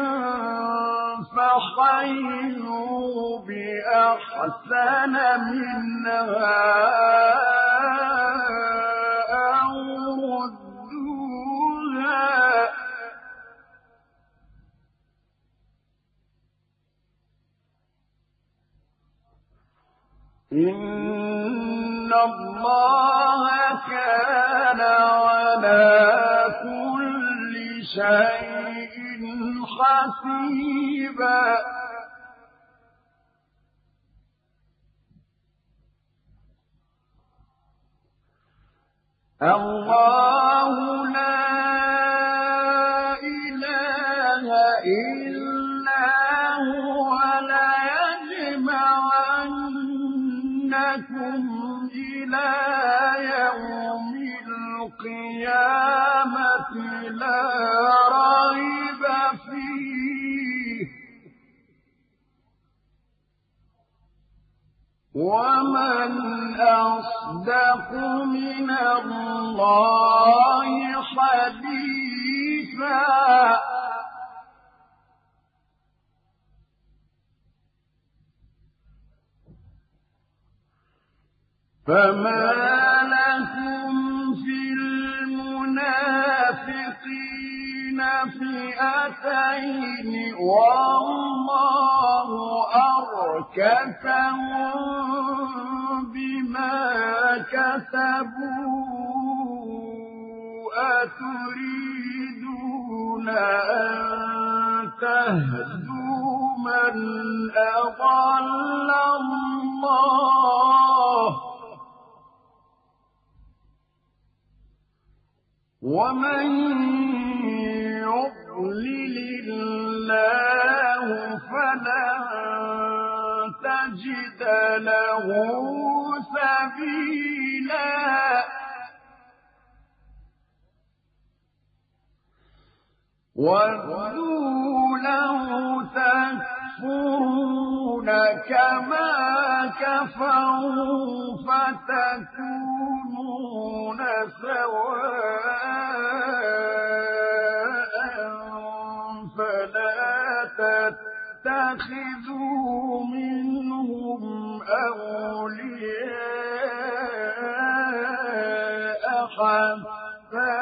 فحيوا بأحسن منها أو ردوها إن الله كان على كل شيء حسيبا الله لا إله إلا هو ليجمعنكم إلى يوم القيامة لا ريب فيه ومن أصدق من الله حديثا فما لكم في المنافقين فئتين والله أركسهم بما كسبوا أتريدون أن تهدوا من أضل الله ومن يضلل له سبيلا ودوا لو تكفرون كما كفروا فتكونون سواء فلا تتخذوا منهم أولياء حتى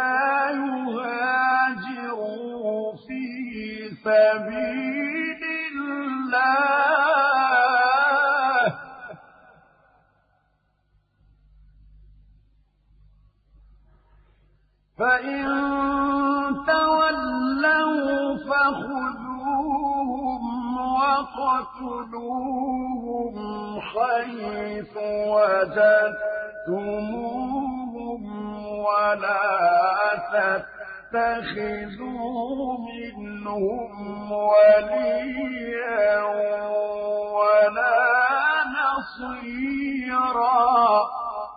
يهاجروا في سبيل الله فإن تولوا فخذوهم وقتلوهم حيث وجدتموهم ولا تتخذوا منهم وليا ولا نصيرا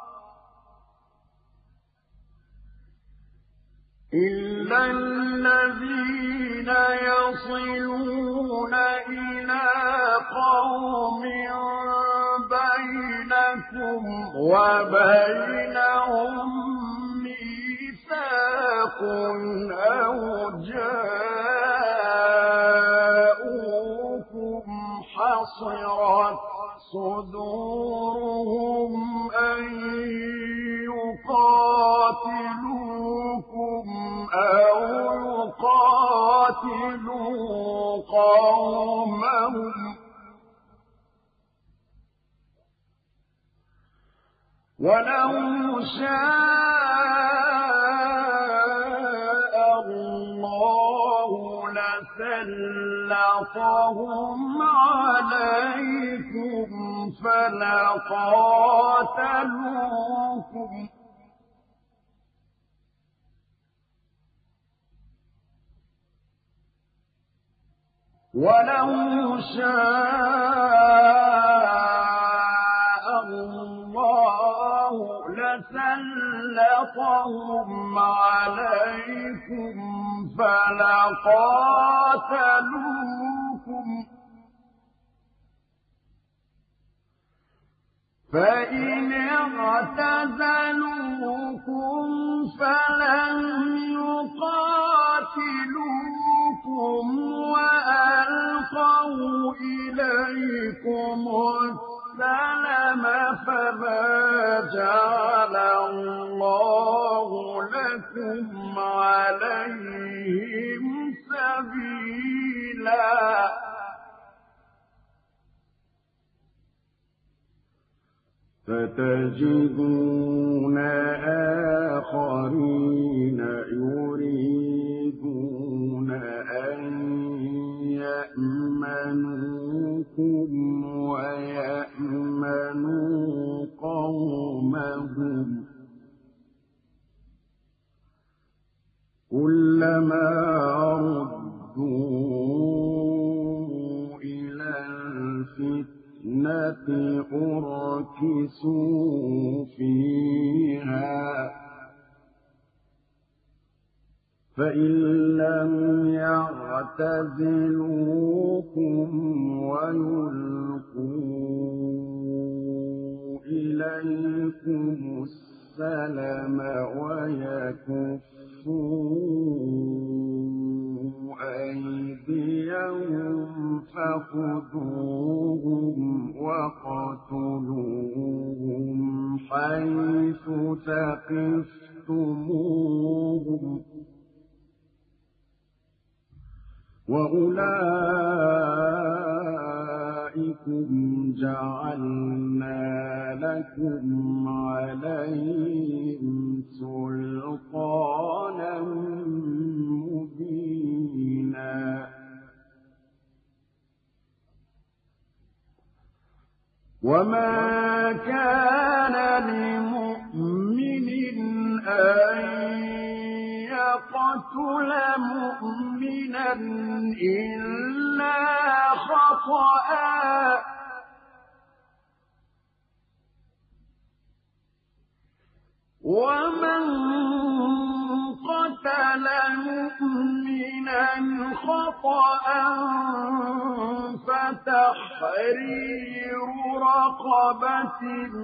إلا الذين يصلون إلى قوم بينكم وبينهم ميثاق أو جاءوكم حصرت صدورهم أن يقاتلوكم أو يقاتلوا قومهم ولو شاء الله لسلطهم عليكم فلقاتلوكم ولو شاء الله لسلطهم عليكم فلقاتلوكم فإن اعتزلوكم فلم يقاتلوكم وألقوا إليكم السلم فما جعل الله لكم عليهم سبيلا فتجدون آخرين يريدون أن يأمنوكم ويأمنوا قومهم كلما ردوا إلى الفتنة أركسوا فيها فإن لم يعتزلوكم ويلقوا إليكم السلم ويكفوا أيديهم فخذوهم وقتلوهم حيث ثقفتموهم وأولئكم جعلنا لكم عليهم سلطانا مبينا وما كان لمؤمن أن يقتل مؤمنا إلا خطأ مؤمنا خطأ فتحرير رقبة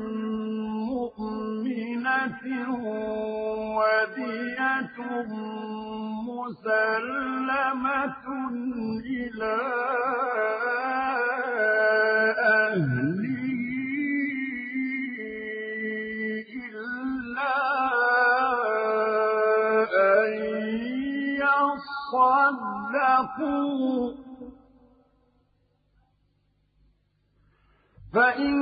مؤمنة ودية مسلمة إلى أهله إلا أن يصدقوا فإن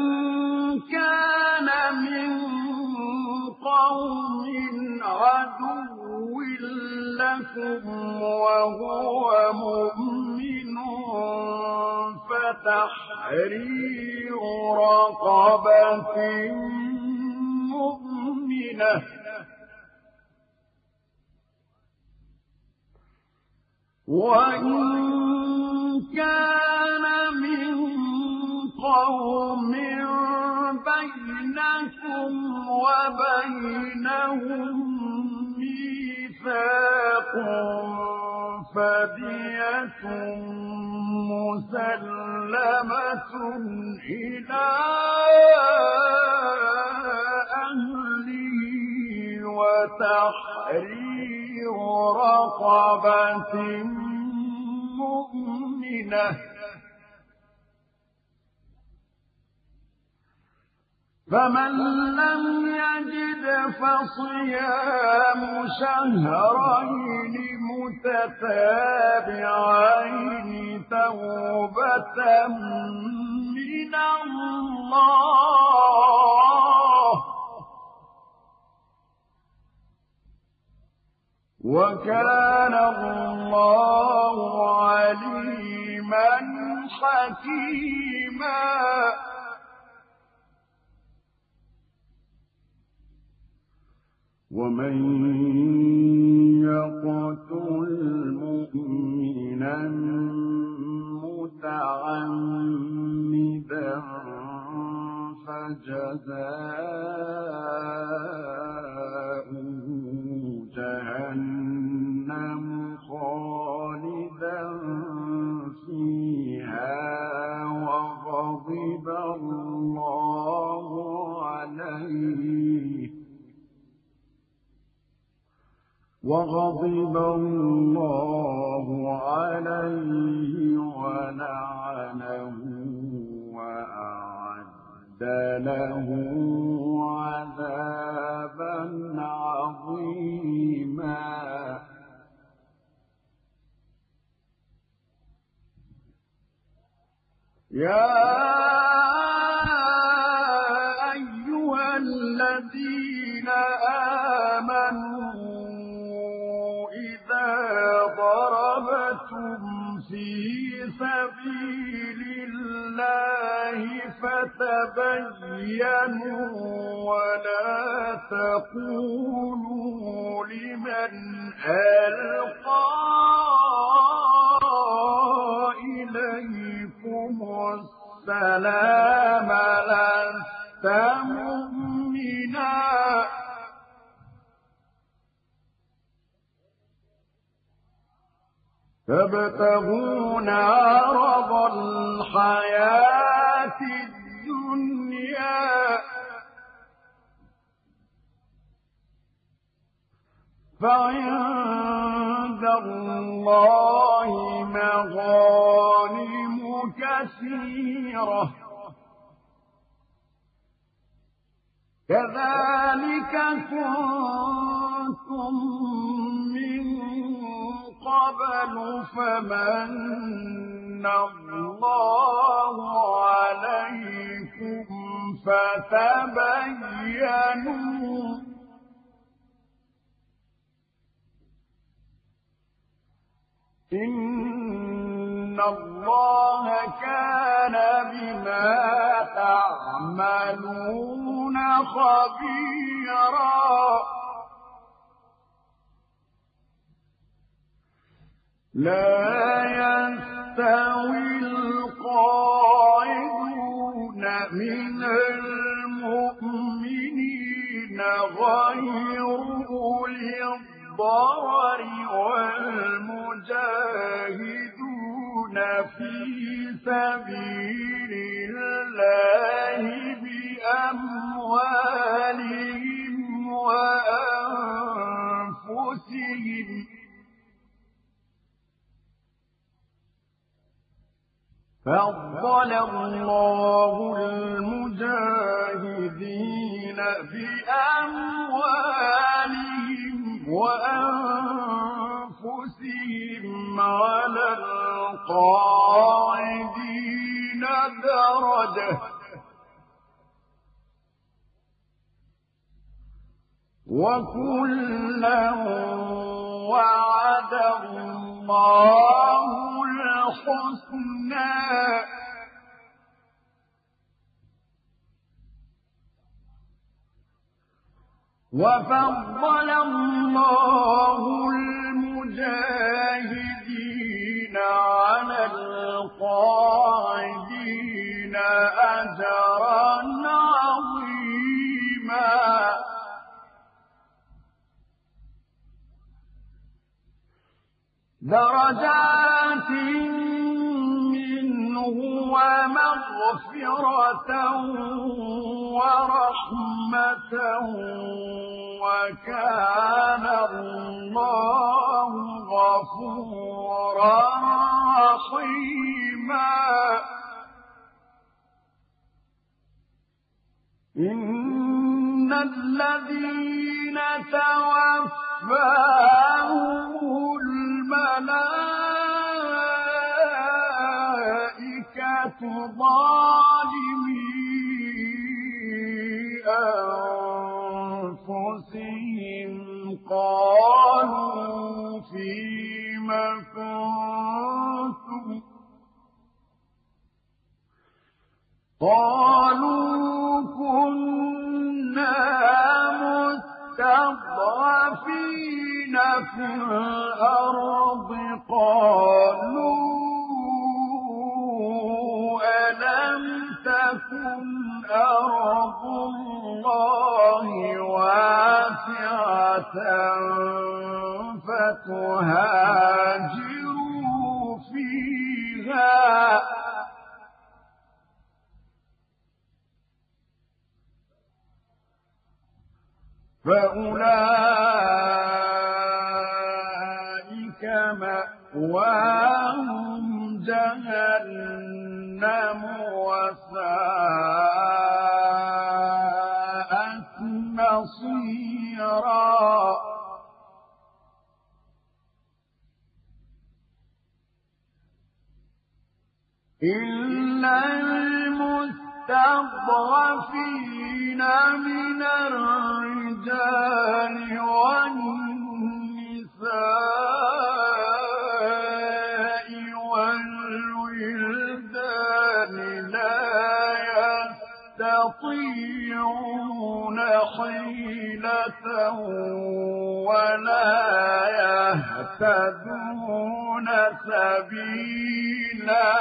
كان من قوم عدو لكم وهو مؤمن فتحرير رقبة مؤمنة وإن كان من قوم بينكم وبينهم ميثاق فدية مسلمة إلى أهله وتحرير رقبة مؤمنة فمن لم يجد فصيام شهرين متتابعين توبة من الله وكان الله عليما حكيما ومن يقتل مؤمنا متعمدا فجزاؤه جهنم خالدا فيها وغضب الله عليه وغضب الله عليه ولعنه وأعد له عذابا عظيما يا أيها الذين آمنوا ضربتم في سبيل الله فتبينوا ولا تقولوا لمن ألقى إليكم السلام لست مؤمنا تبتغون عرض الحياة الدنيا فعند الله مغانم كثيرة كذلك كنتم من قبل فمن الله عليكم فتبينوا إن الله كان بما تعملون خبيرا لا يستوي القاعدون من المؤمنين غير أولي الضرر والمجاهدون في سبيل الله بأموالهم وأنفسهم فضل الله المجاهدين بأموالهم وأنفسهم على القاعدين درجة وكلا وعد الله الحسنى وفضل الله المجاهدين على القاعدين أجرا عظيما درجات منه ومغفرة ورحمة وكان الله غفورا رحيما إن الذين توفاهم الملائكة ظالمي أنفسهم قالوا فيم كنتم قالوا كنا مستضعفين في الأرض قالوا ألم تكن أرض الله واسعة فتهاجروا فيها فأولئك مأواهم جهنم وساءت مصيرا إلا المستضعفين من الرجال والنساء والولدان لا يستطيعون حيلة ولا يهتدون سبيلا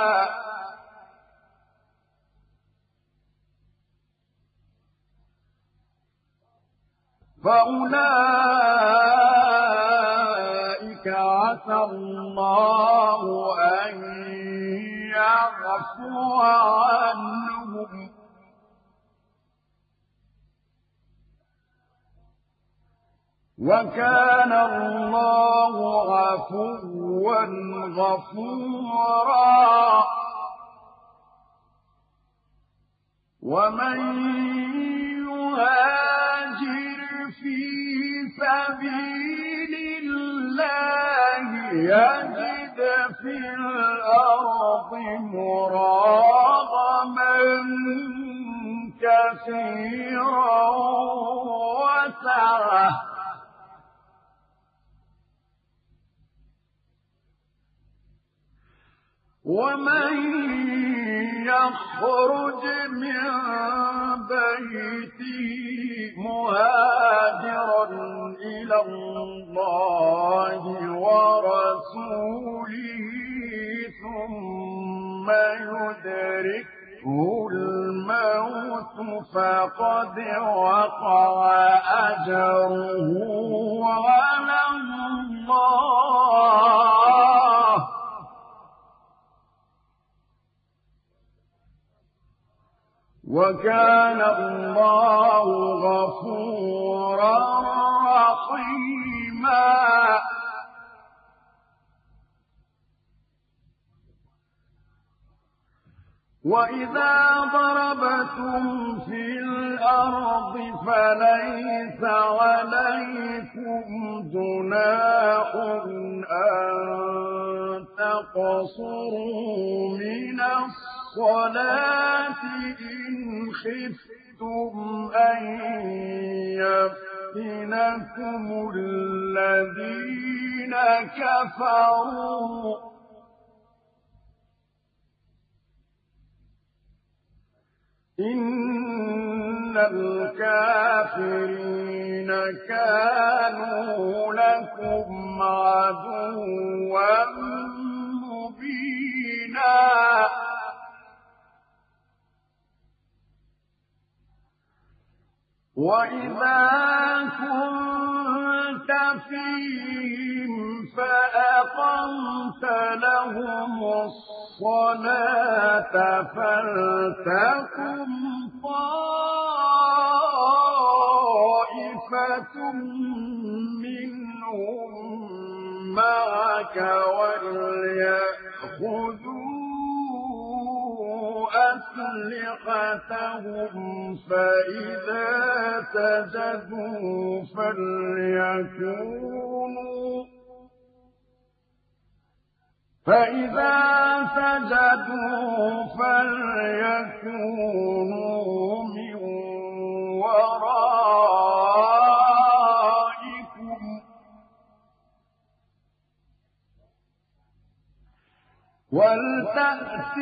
فأولئك عسى الله أن يعفو عنهم وكان الله عفوا غفورا ومن يهاجر في سبيل الله يجد في الأرض مراغما كثيرا وسعة ومن يخرج من بيته مهاجرا إلى الله ورسوله ثم يدركه الموت فقد وقع أجره على الله وكان الله غفورا رحيما. وإذا ضربتم في الأرض فليس عليكم جناح أن تقصروا من الصلاة إن خفتم أن يفتنكم الذين كفروا إن الكافرين كانوا لكم عدوا مبينا. وإذا كنت فيهم فأقمت لهم الصلاة فلتقم طائفة منهم معك وليأخذوا أسلحتهم فإذا سجدوا فليكونوا فإذا سجدوا فليكونوا من ورائكم ولتأت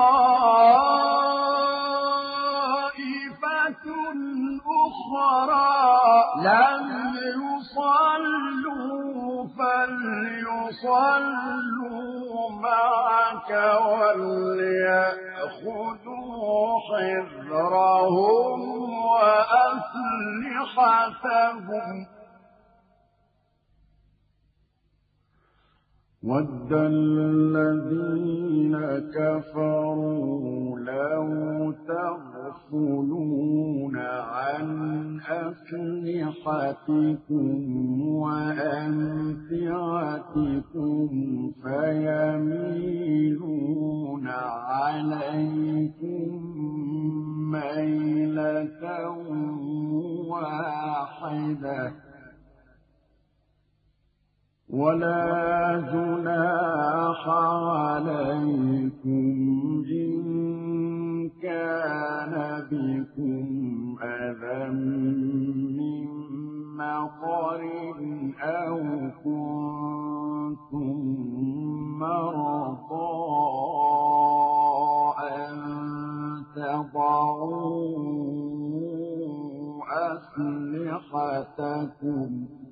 طائفة أخرى لم يصلوا فليصلوا معك وليأخذوا حذرهم وأسلحتهم. وَدَّ الَّذِينَ كَفَرُوا لَوْ تَغْفُلُونَ عَنْ أَسْلِحَتِكُمْ وَأَمْتِعَتِكُمْ فَيَمِيلُونَ عَلَيْكُمْ مَيْلَةً وَاحِدَةً ولا جناح عليكم إن كان بكم أذى من مطر أو كنتم مرضى أن تضعوا أسلحتكم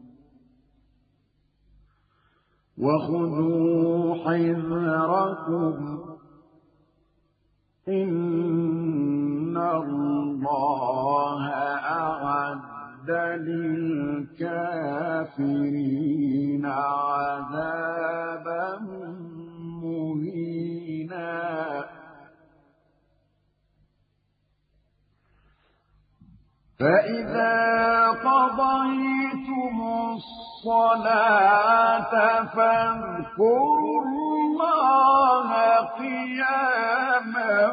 وخذوا حذركم إن الله أعد للكافرين عذابا مهينا. فإذا قضيتم الصلاة فاذكروا الله قياما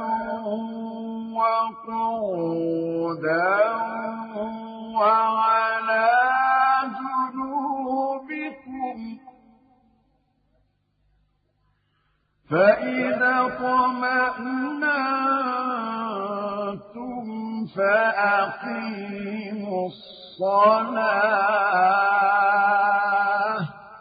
وقعودا وعلى جنوبكم فإذا اطمأننتم فأقيموا الصلاة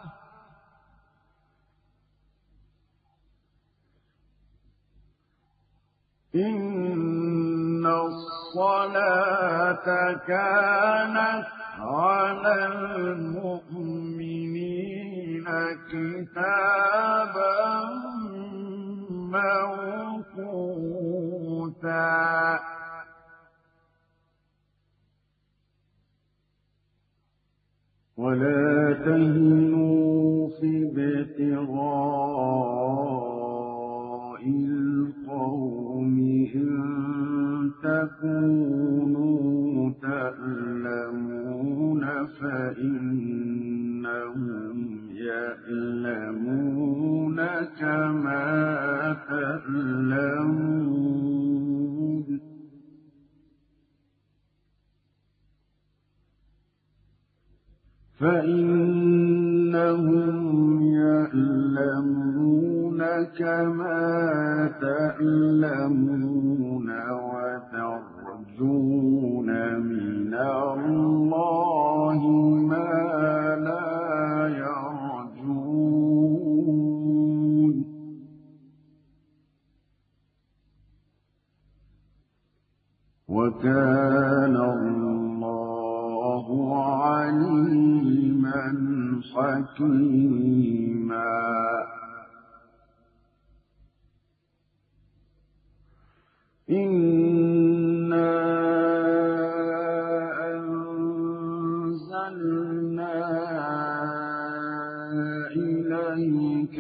إن الصلاة كانت على المؤمنين كتابا موقوتا. ولا تهنوا في ابتغاء القوم إن تكونوا تألمون فإنهم يألمون كما تألمون فإنهم يألمون كما تألمون وترجون من الله ما لا يرجون وكان الله عليما حكيما إنا أنزلنا إليك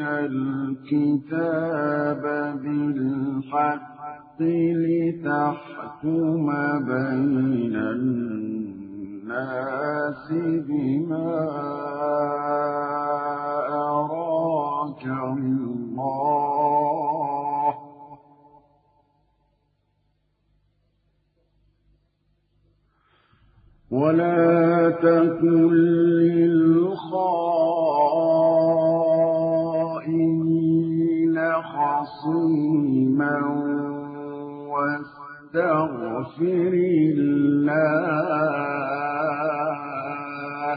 الكتاب بالحق لتحكم بين الناس بما أراك الله ولا تكن للخائنين خصيما واستغفر الله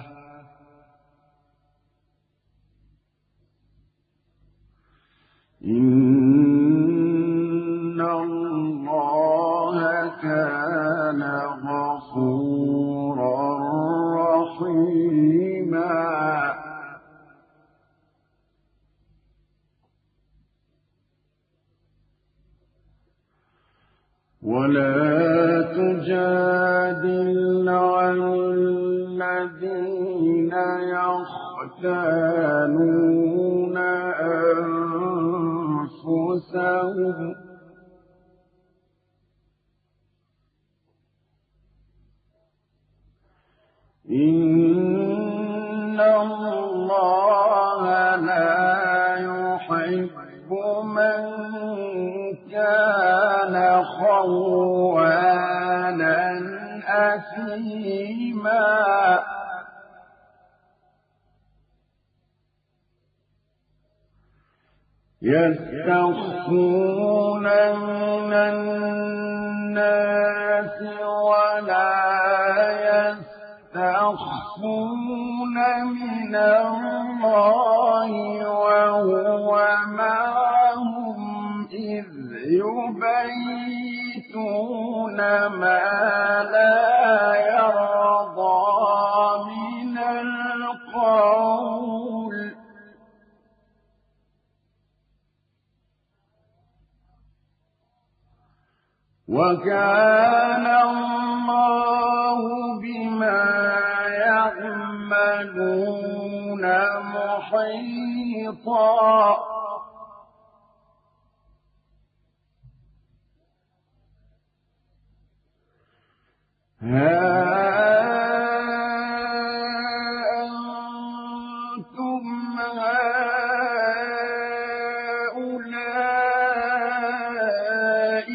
إن الله كان غفورا رحيما ولا تجادل عن الذين يختانون أنفسهم إن الله لا يحب من كان خوانا أثيما يستخفون من الناس ولا يستخفون من الله وهو معهم إذ يبيتون ما لا يرضى من القول وكان الله بما يعملون محيطا ها أنتم هؤلاء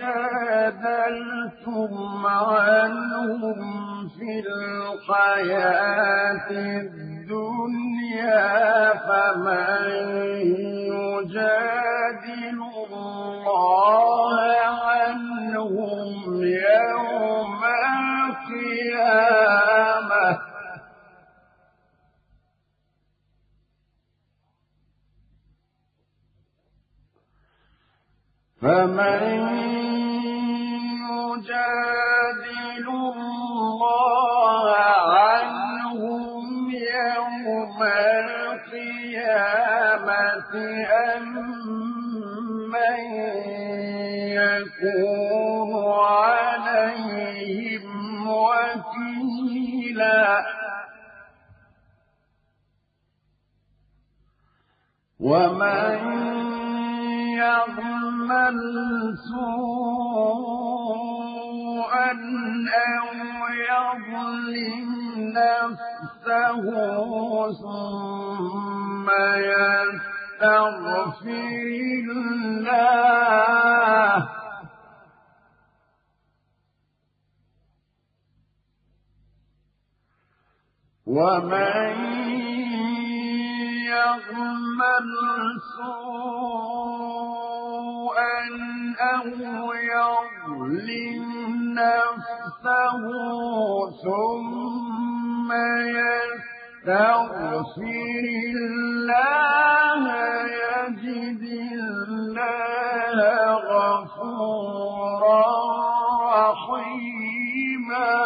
جادلتم عنهم في الحياة الدنيا فمن يجادل الله عنهم يوم القيامة فمن يجادل الله عنهم يوم القيامة أم من يكون عليهم وكيلا ومن يعمل سوءا سوءا أو يظلم نفسه ثم يستغفر الله ومن يعمل سوءا أو يظلم نفسه ثم يستغفر الله يجد الله غفورا رحيما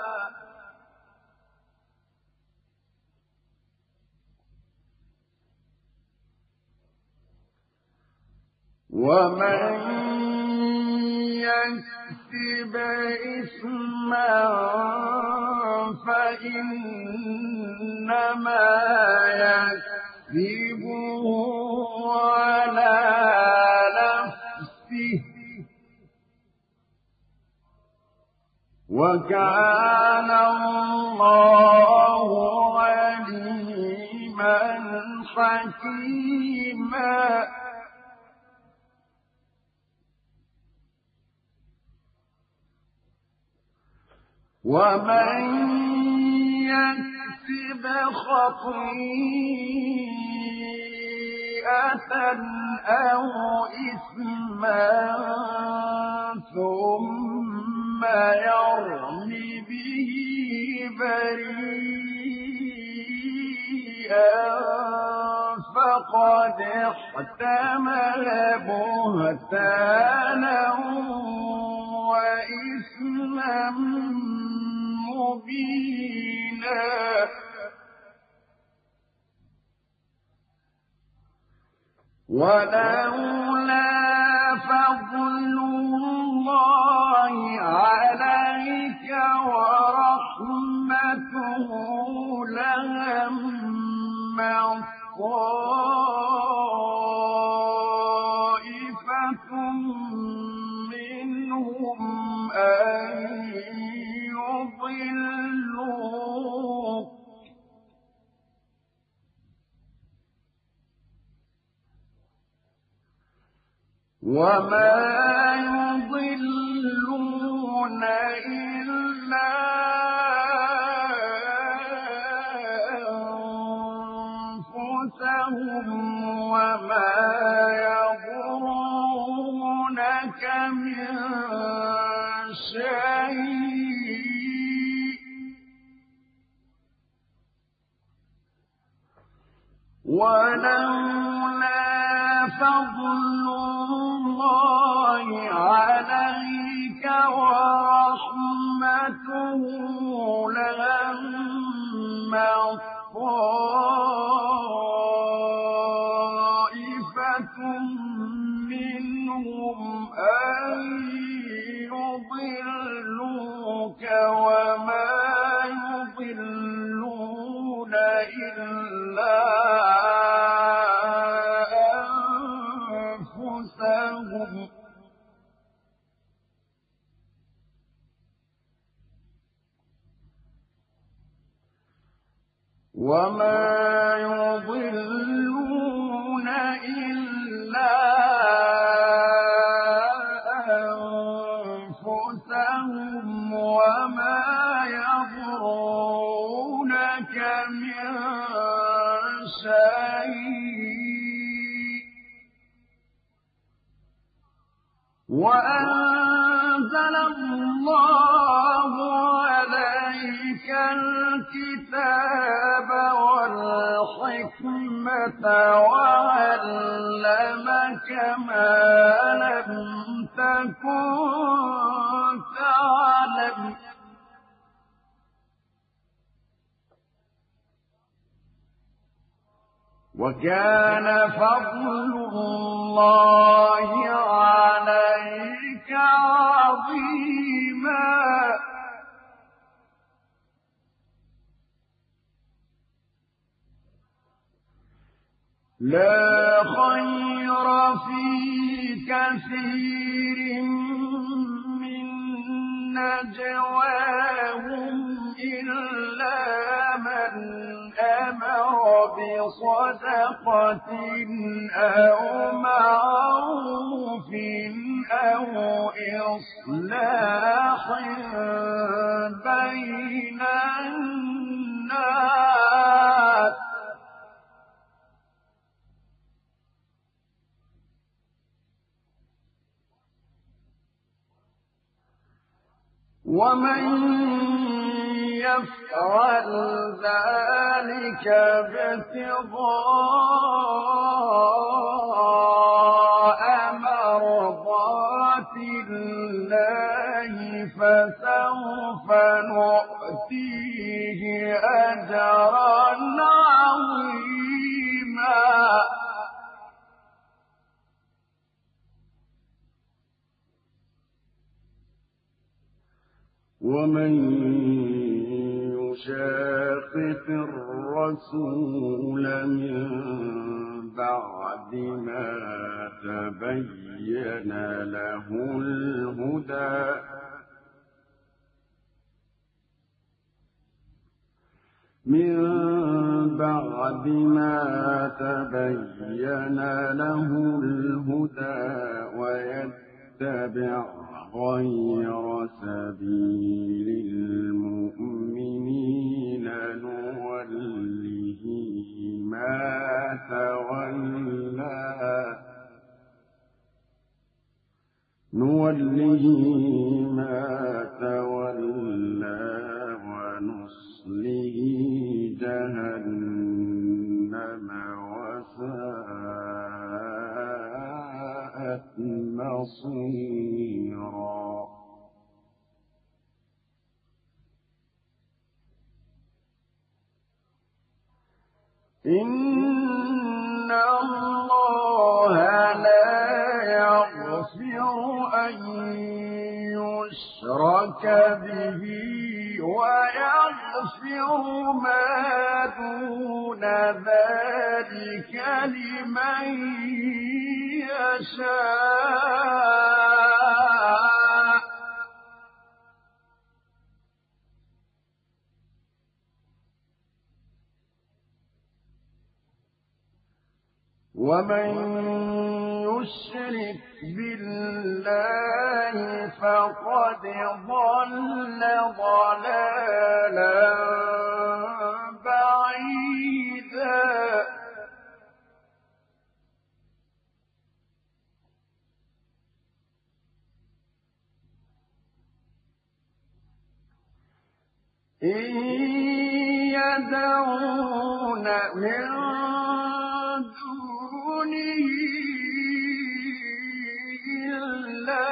ومن يكسب إثما فإنما يكسبه على نفسه وكان الله عليما حكيما ومن يكسب خطيئة أو إثما ثم يرم به بريئا فقد احتمل بهتانا وإثما مبينا ولولا فضل الله عليك ورحمته لهم طائفة منهم أن يضلوك وما يضلون إلا أنفسهم وما يضرونك من شيء ولولا فضل الله عليك ورحمته لهم طائفة منهم أن يضلوك وما يضلون إلا أنفسهم وما يضلون إلا أنفسهم وما يضرونك من شيء وأنزل الله عليك الكتاب والحكمة وعلمك ما لم تكن تعلم وكان فضل الله عليك عظيما لا خير في كثير من نجواهم إلا من أمر بصدقة أو معروف أو إصلاح بين الناس ومن يفعل ذلك ابتغاء مرضات الله فسوف نؤتيه أجرا عظيما ومن يشاقق الرسول من بعد ما تبين له الهدى من بعد ما تبين له الهدى ويتبع غير سبيل المؤمنين نوله ما تولى نوله ما تولى ونصله جهنم وساءت مصيرا إن الله لا يغفر أن يشرك به ويغفر ما دون ذلك لمن يشاء ومن يشرك بالله فقد ضل ضلالا بعيدا إن يدعون من دونه إلا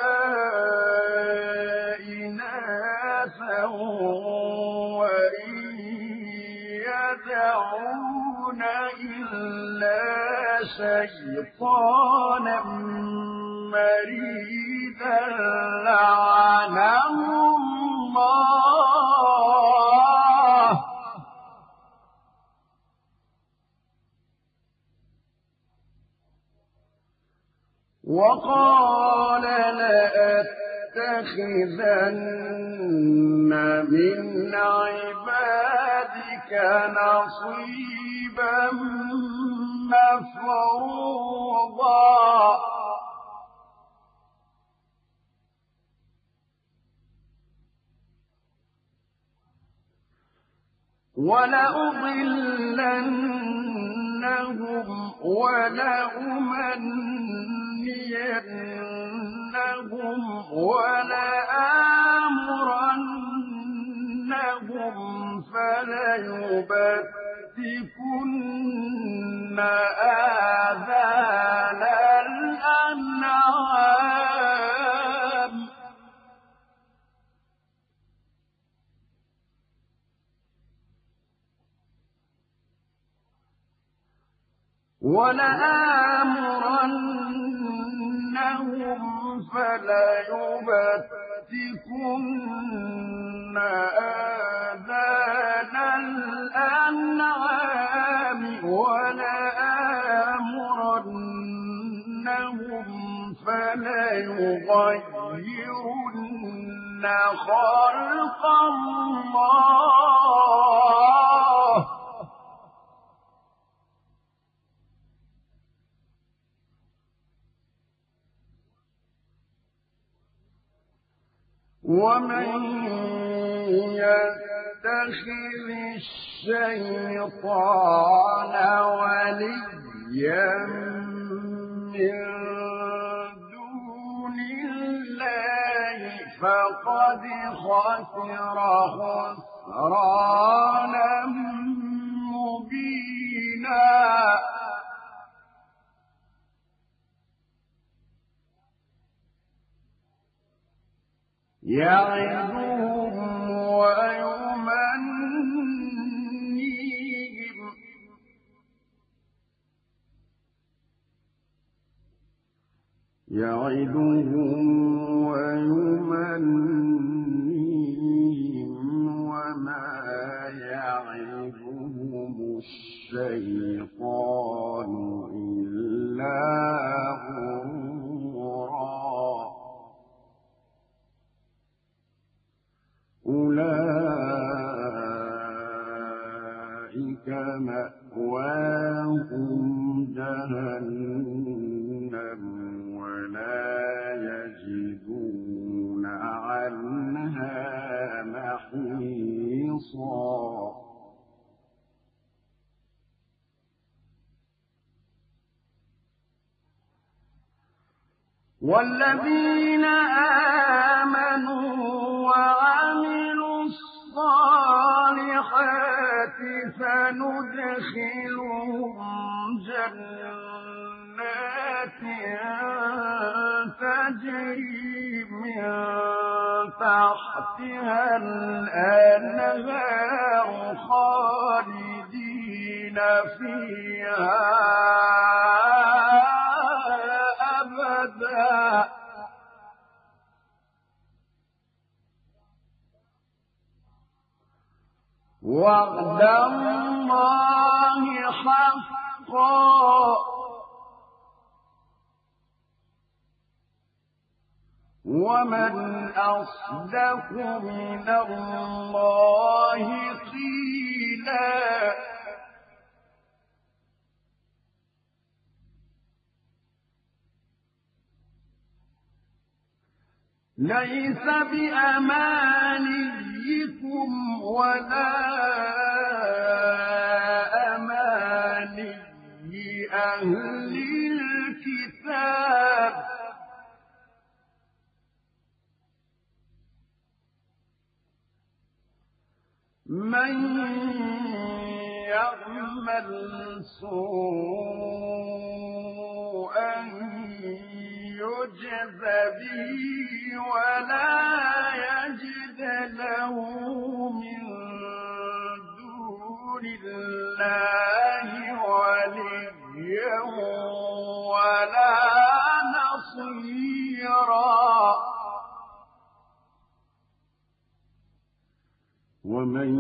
إناثا وإن يدعون إلا شيطانا مريدا لعنه الله وقال لأتخذن من عبادك نصيبا مفروضا ولأضلنهم ولأمنينهم ولآمرنهم فليبتكن آذان الأنعام ولآمرنهم فليبتكن آذان الأنعام ولآمرنهم فليغيرن خلق الله ومن يتخذ الشيطان وليا من دون الله فقد خسر خسرانا مبينا يعدهم ويمنيهم يعدهم ويمنيهم وما يعدهم الشيطان إلا غرورا أولئك مأواهم جهنم ولا يجدون عنها محيصا والذين آمنوا وعملوا الصالحات سندخلهم جنات تجري من تحتها الأنهار خالدين فيها أبدا وعد الله حقا ومن أصدق من الله قيلا ليس بأمانيكم ولا أماني أهل الكتاب من يعمل سوءا يجز به ولا يجد له من دون الله وليا ولا نصيرا ومن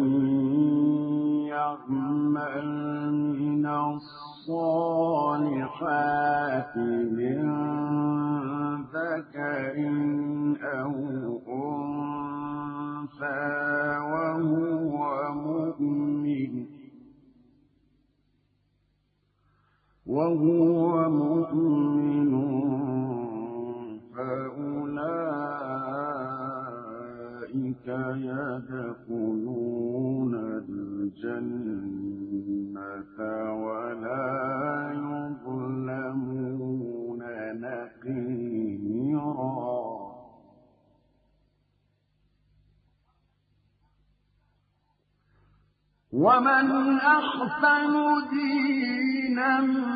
يعمل من الصالحات من ذكر أو أنثى وهو مؤمن وهو مؤمن فأولئك يدخلون الجنة ولا يظلمون نقيرا ومن أحسن دينا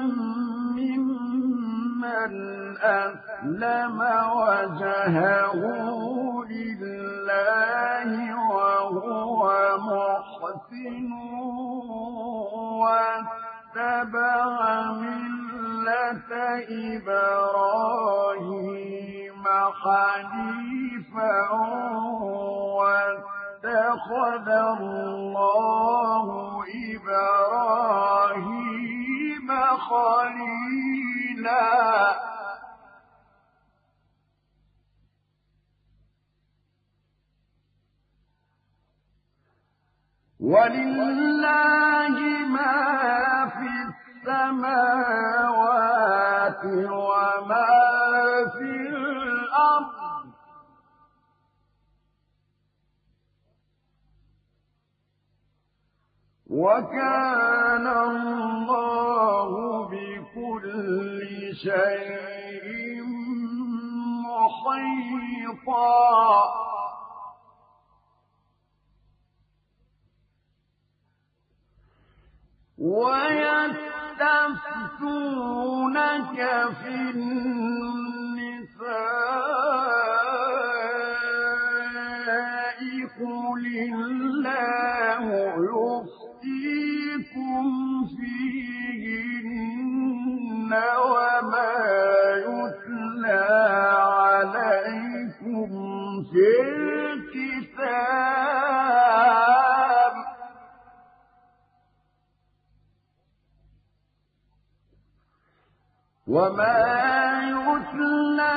ممن أسلم وجهه لله وهو محسن واتبع ملة إبراهيم حنيفا واتخذ الله إبراهيم خليلا ولله ما في السماوات وما في الأرض وكان الله بكل شيء محيطا ويستفتونك في النساء قل الله يفتيكم فيهن وما يتلى عليكم في الكتاب وما يتلى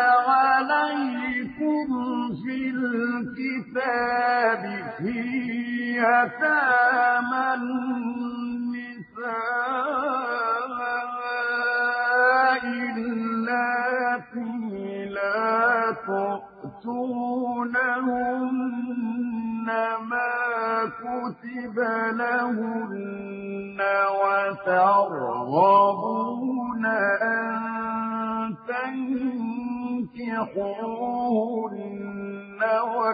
عليكم في الكتاب في يتامى النساء اللاتي لا تؤتونهن ما كتب لهن وترغبون أن تنكحوهن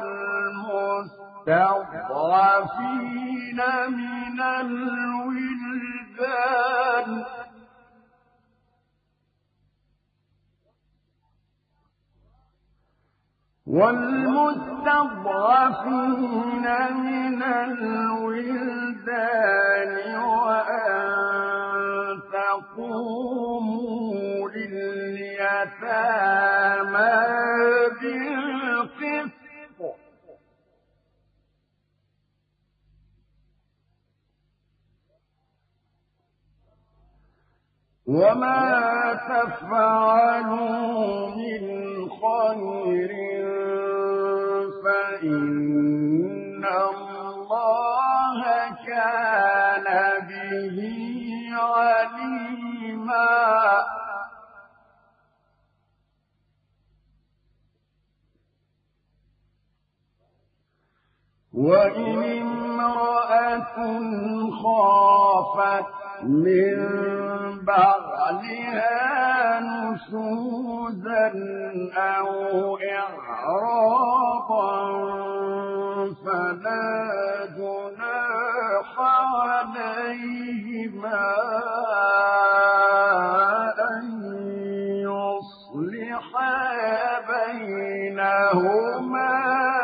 والمستضعفين من الولدان والمستضعفين من الولدان وأن تقوموا لليتامى بالقسط وما تفعلوا من خير فإن الله كان به عليما وإن امرأة خافت من بعلها نشوزا أو إعراضا فلا جناح عليهما أن يصلحا بينهما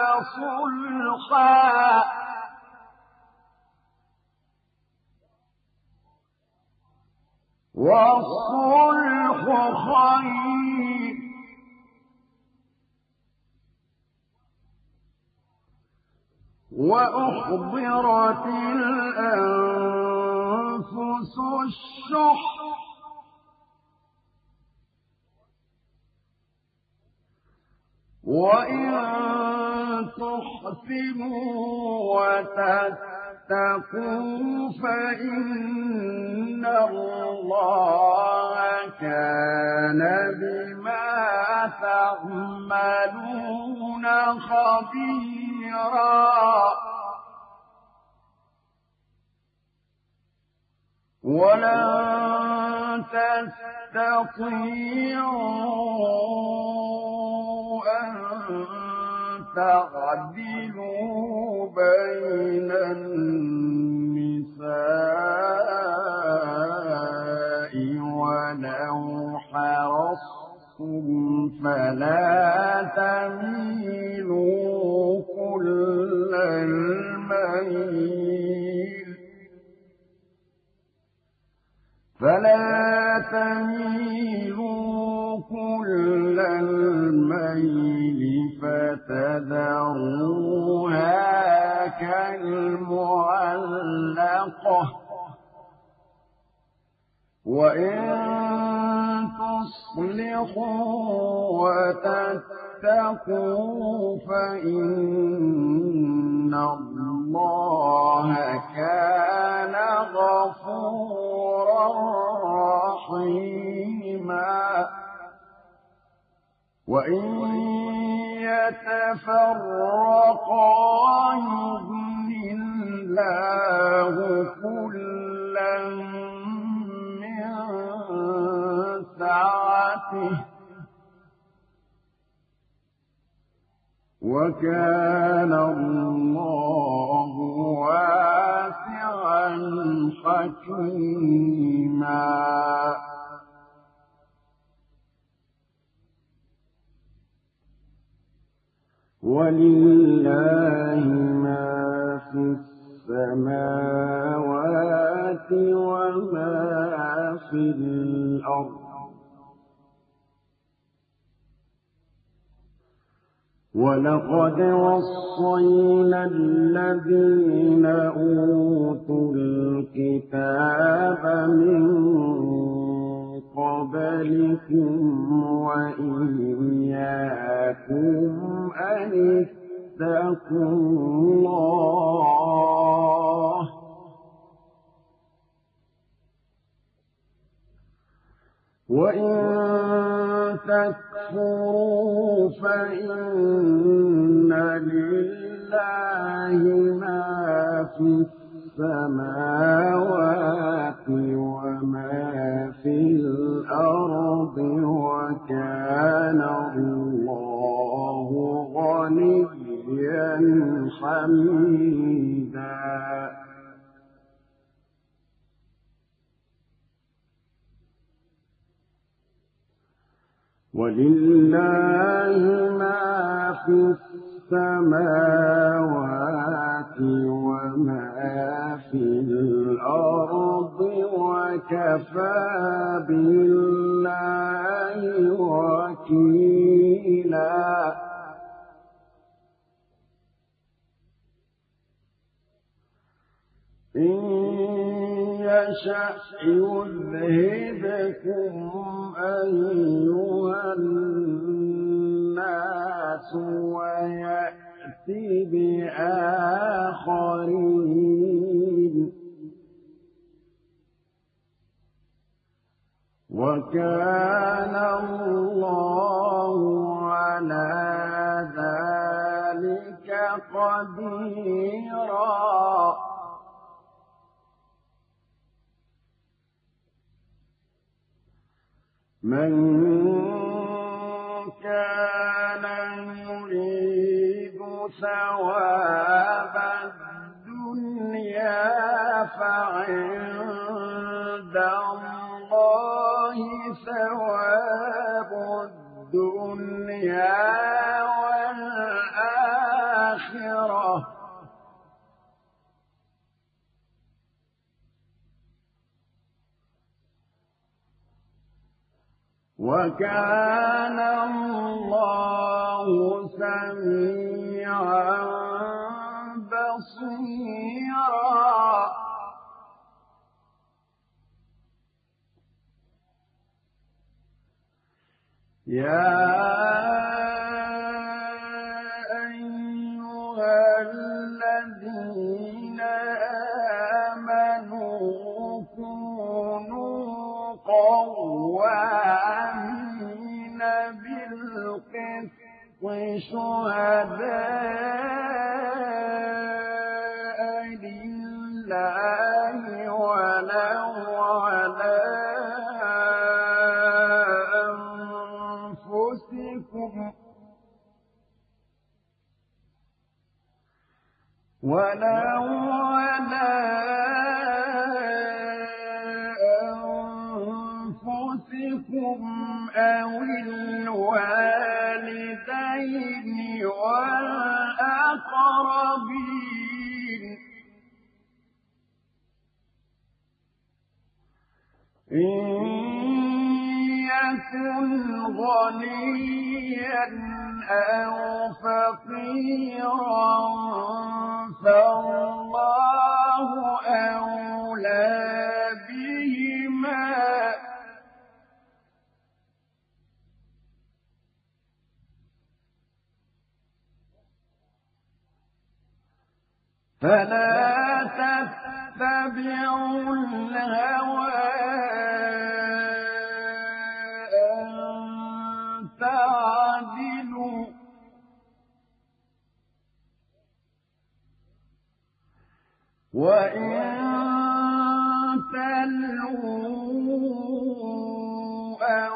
صلحا والصلح خير وأحضرت الأنفس الشح وإن تحسنوا وتتقوا فإن الله كان بما تعملون خبيرا ولن تستطيعوا أن تعدلوا بين النساء ولو حرصتم فلا تميلوا كل الميل فلا تميلوا كل الميل فتذروها كالمعلقة وإن تصلحوا وتتقوا فإن الله اللَّهَ كَانَ غَفُورًا رَّحِيمًا وَإِن يَتَفَرَّقَا يُغْنِ اللَّهُ كُلًّا مِّن سَعَتِهِ وَكَانَ اللَّهُ وَاسِعًا حَكِيمًا وَلِلَّهِ مَا فِي السَّمَاوَاتِ وَمَا فِي الْأَرْضِ وَلَقَدْ وَصَّيْنَا الَّذِينَ أُوتُوا الْكِتَابَ مِن قَبْلِكُمْ وَإِيَّاكُمْ أَنِ اتَّقُوا اللَّهَ وَإِن تَكْفُرُوا فَإِنَّ لِلَّهِ مَا فِي السَّمَاوَاتِ وَمَا فِي الْأَرْضِ وَكَانَ اللَّهُ غَنِيًّا حَمِيدًا وَلِلَّهِ مَا فِي السَّمَاوَاتِ وَمَا فِي الْأَرْضِ وَكَفَىٰ بِاللَّهِ وَكِيلًا إِن يَشَأْ يُذْهِبْكُمْ أَيُّهَا النَّاسُ وَيَأْتِ بِآخَرِينَ وَكَانَ اللَّهُ عَلَىٰ ذَٰلِكَ قَدِيرًا مَنْ كَانَ يُرِيدُ ثَوَابَ الدُّنْيَا فَعِندَ اللَّهِ ثَوَابُ الدُّنْيَا وَالْآخِرَةِ وَكَانَ اللَّهُ سَمِيعًا بَصِيرًا يَا أَيُّهَا الَّذِينَ آمَنُوا كُونُوا قَوَّامِينَ بِالْقِسْطِ شُهَدَاءَ لِلَّهِ وَلَوْ عَلَىٰ أَنفُسِكُمْ وَلَوْ عَلَىٰ أَنفُسِكُمْ أَوِ الْوَالِدَيْنِ وَالْأَقْرَبِينَ إِن يَكُنْ غَنِيًّا أَوْ فَقِيرًا فَاللَّهُ أَوْلَىٰ بِهِمَا فلا تتبعوا الهوى أن تعدلوا وإن تلووا أو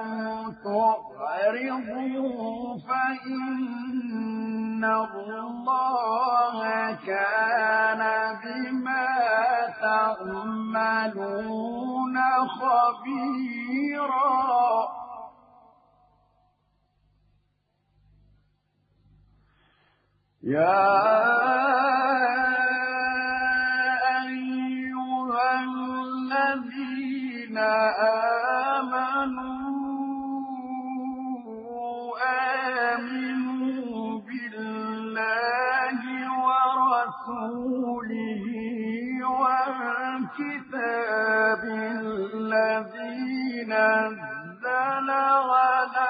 تعرضوا فإن الله كان بما تعملون خبيرا يا أيها الذين آمنوا آمنوا بالله ورسوله والكتاب الذي نزل على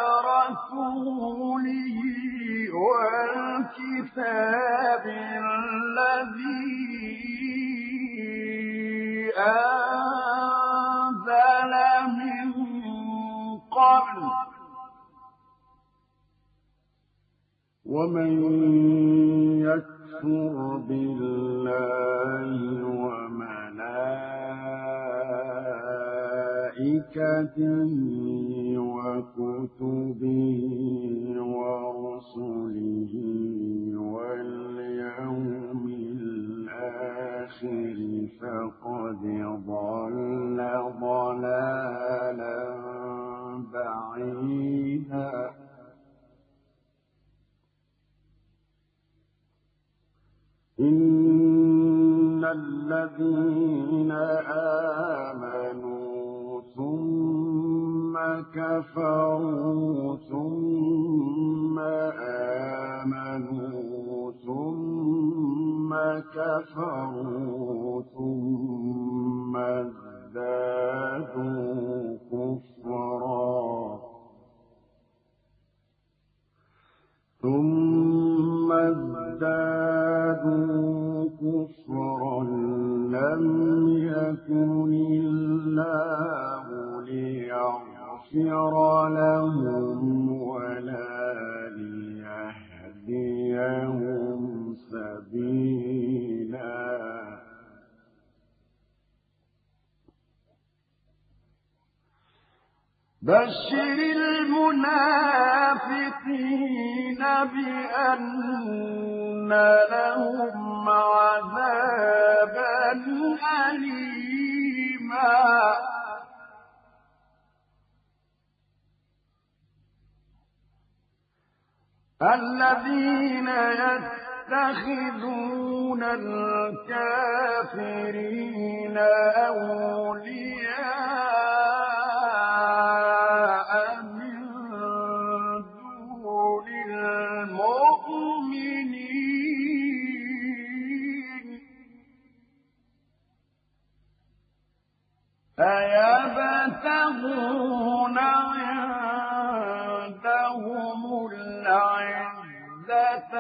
رسوله والكتاب الذي أنزل من قبل ومن يكفر بالله وملائكته وكتبه ورسله واليوم الآخر فقد ضل ضلالا بعيدا إن الذين آمنوا ثم كفروا ثم آمنوا ثم كفروا ثم ازدادوا كفرا ثم ازدادوا كفرا لم يكن الله ليغفر لهم ولا ليهديهم سبيلا بشر المنافقين بأن لهم عذابا أليما الذين يتخذون الكافرين أولياء من دون المؤمنين أيبتغون عندهم العزة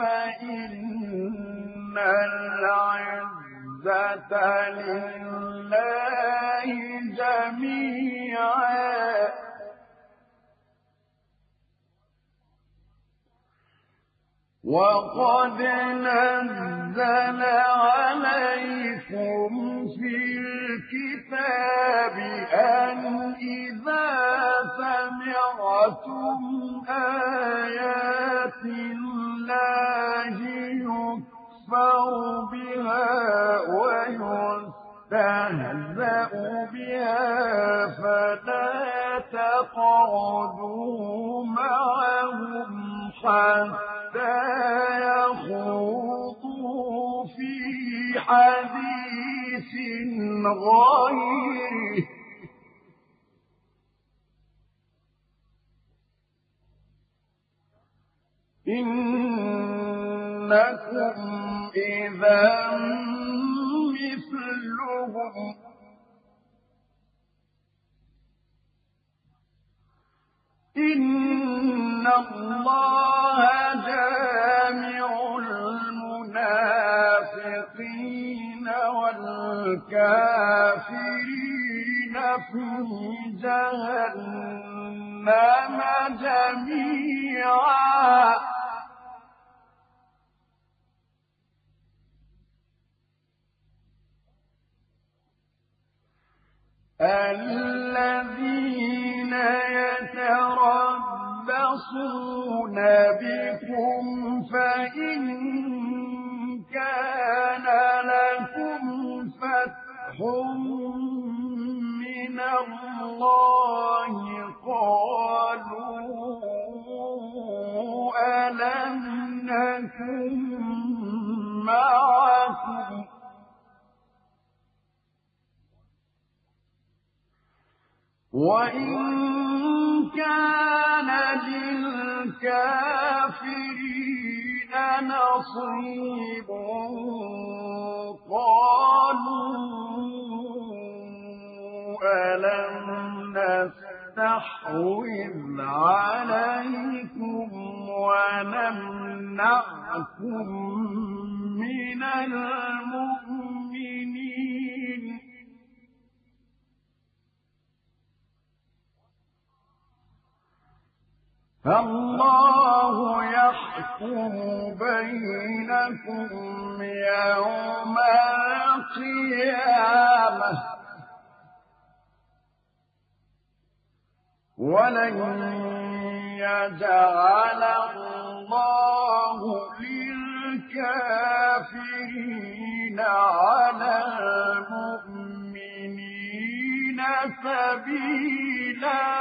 فإن العزة لله جميعا وقد نزل عليكم في الكتاب أن إذا سمعتم آيات الله يكفر بها ويستهزأ بها فلا تقعدوا معهم حتى يخوضوا في حديث غيره إنكم إذا مثلهم إن الله جامع المنافقين الكافرين في جهنم جميعا الذين يتربصون بكم فإن كان لكم فتح من الله قالوا ألم نكن معكم وإن كان للكافرين نصيب قالوا ألم نستحوذ عليكم ونمنعكم من المؤمنين فالله يحكم بينكم يوم القيامة ولن يجعل الله للكافرين على المؤمنين سبيلا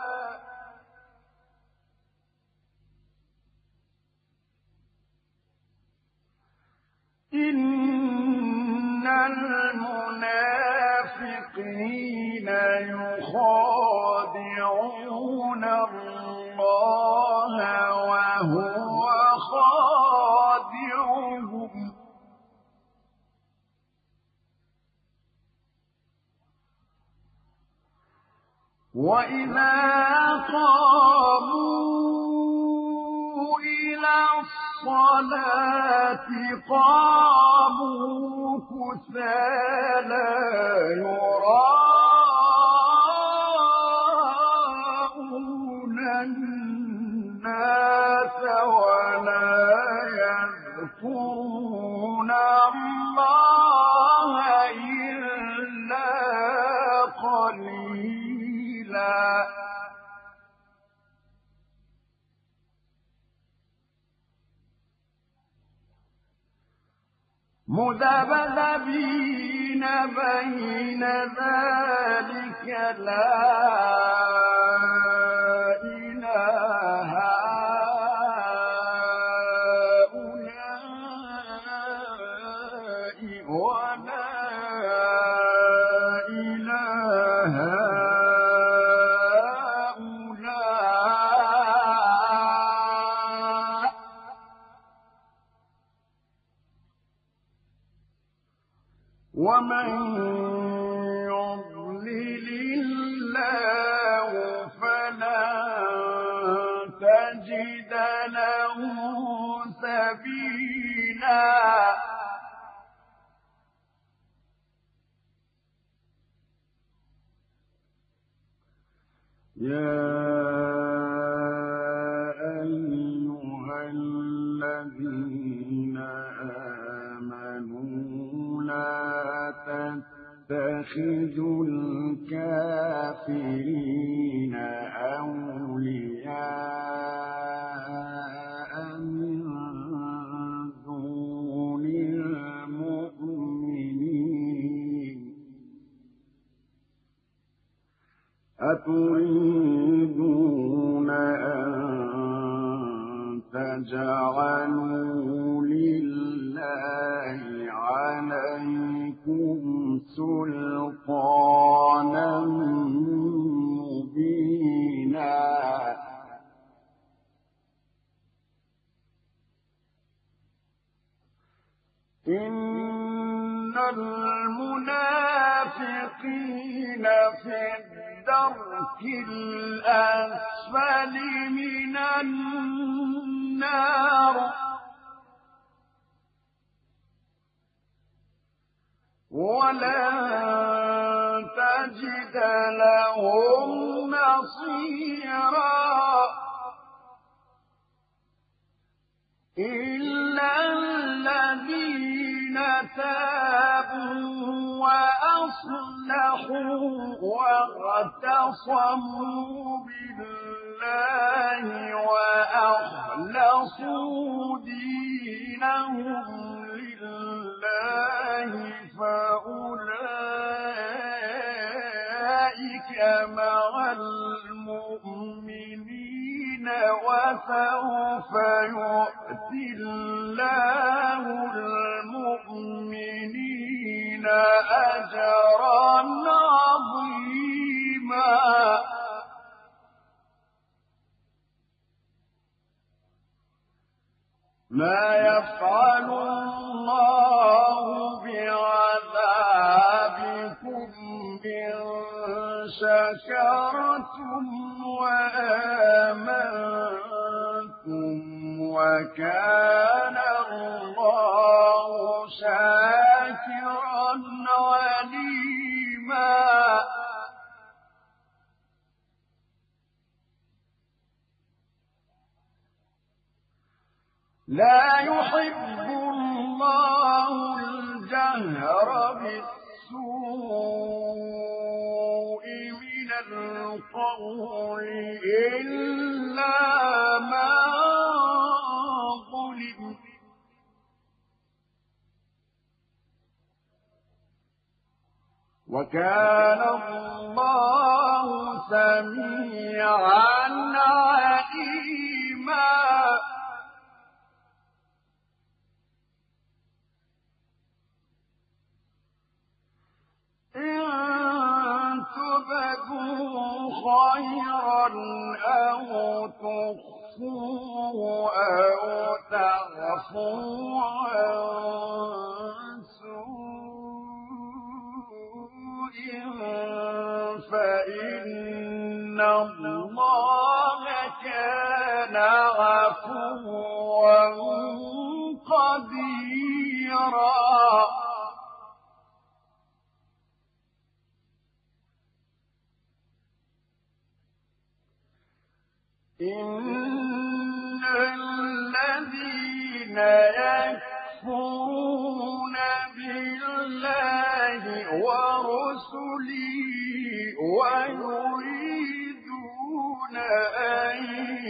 إن المنافقين يخادعون الله وهو خادعهم وإذا قاموا إلى الصلاة قاموا كسالى يراءون الناس ولا يذكرون الله إلا قليلا مذبذبين بين ذلك لا إله هؤلاء ولا إله هؤلاء ومن يضلل الله فلن تجد له سبيلا يا أيها الذين آمنوا لا تتخذوا الكافرين أولياء من دون المؤمنين أتريدون أن تجعلوا لله عليكم سلطانا مبينا إن المنافقين في الدرك الأسفل من النار ولن تجد لهم نصيرا إلا الذين تابوا وأصلحوا واعتصموا بالله وأخلصوا دينهم لله فأولئك مع المؤمنين وسوف يؤتي الله المؤمنين أجرا عظيما ما يفعل الله بعذابكم إن شكرتم وآمنتم وكان الله شاكرا عليما لا يحب الله الجهر بالسوء من القول إلا ما ظلم وكان الله سميعا عليما إن تبدوا خيرا أو تخفوه أو تعفوا عن سوء فإن الله كان عفوا قديرا إن الذين يكفرون بالله ورسله ويريدون أن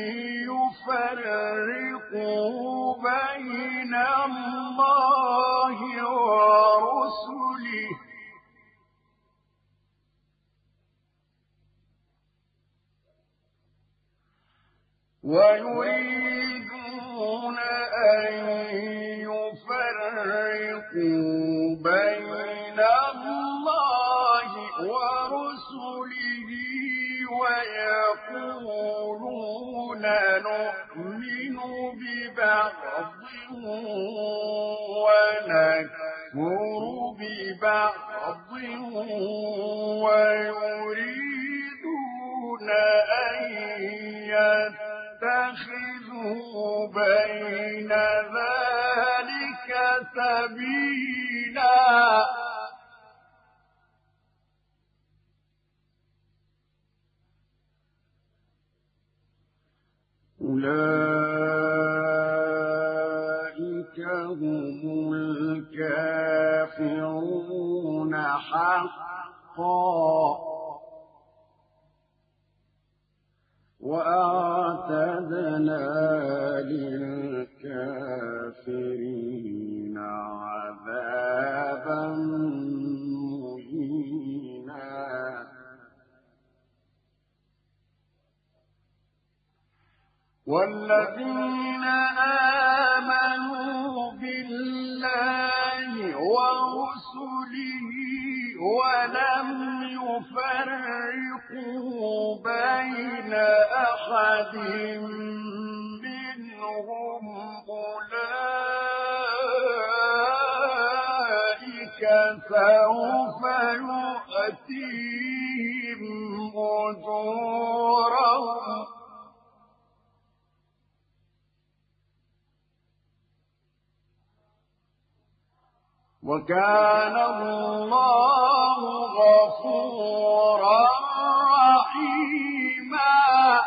يفرقوا بين الله ورسله ويريدون أن يفرقوا بين الله ورسله ويقولون نؤمن ببعض ونكفر ببعض ويريدون أن يتخذوا بين ذلك سبيلا أولئك هم الكافرون حقا وأعتدنا للكافرين عذابا مهينا والذين آمنوا بالله ورسله ولم يفرقوا بين أحد منهم أولئك سوف يؤتيهم أجورهم وكان الله غفورا رحيما.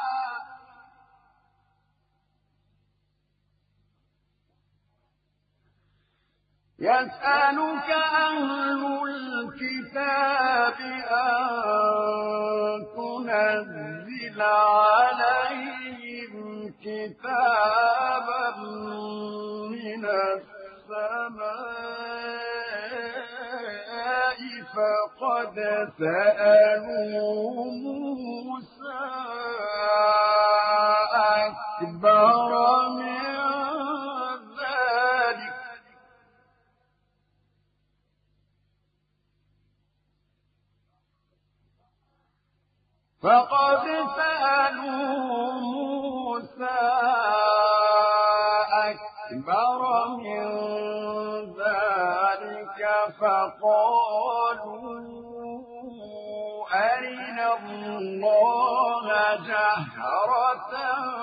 يسألك أهل الكتاب أن تنزل عليهم كتابا من السماء فقد سألوا موسى أكبر من ذلك فقد سألوا موسى أكبر من ذلك فقالوا أرنا الله جهرة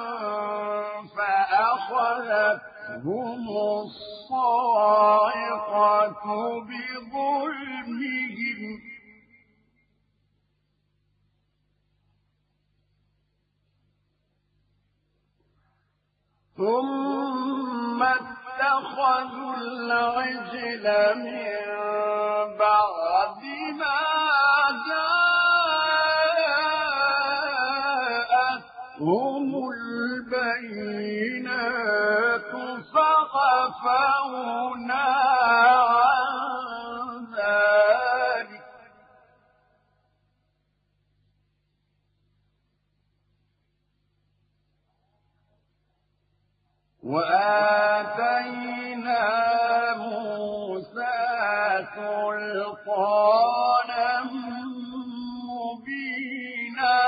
فأخذتهم الصاعقة بظلمهم ثم اتخذوا العجل من بعد ما جاءتهم البينات فعفونا عن ذلك وآتينا موسى سلطانا مبينا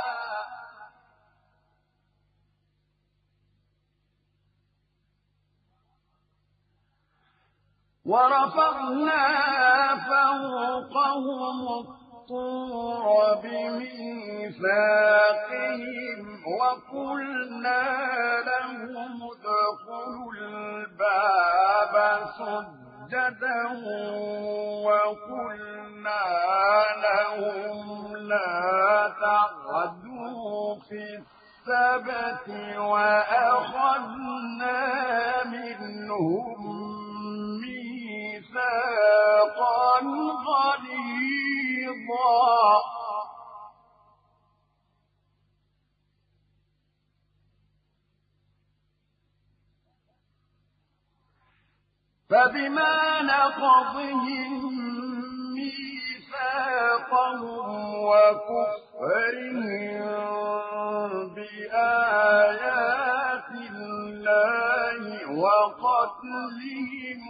ورفعنا فوقهم الطور بميثاقهم وقلنا لهم ادخلوا الباب سجدا وقلنا لهم لا تعدوا في السبت وأخذنا منهم ميثاقا غليظا فبما نقضهم ميثاقهم وكفرهم بآيات الله وقتلهم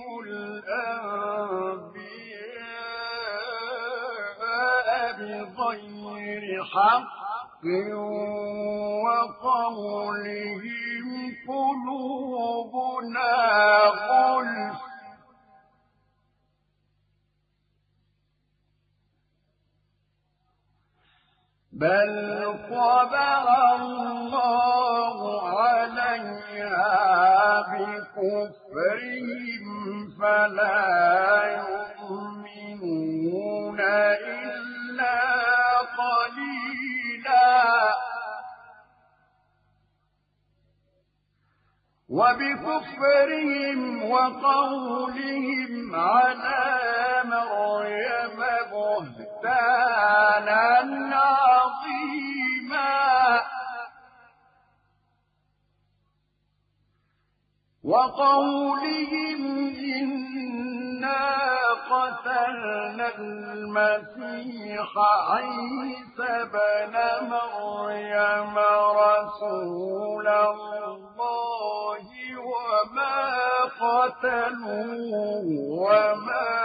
الأنبياء بغير حق وقولهم قلوبنا غلف بل طبع الله عليها بكفرهم فلا يؤمنون إلا قليلا وبكفرهم وقولهم على مريم بهتانا عظيما وقولهم إنا قتلنا المسيح عيسى بن مريم رسول الله وما قتلوه وما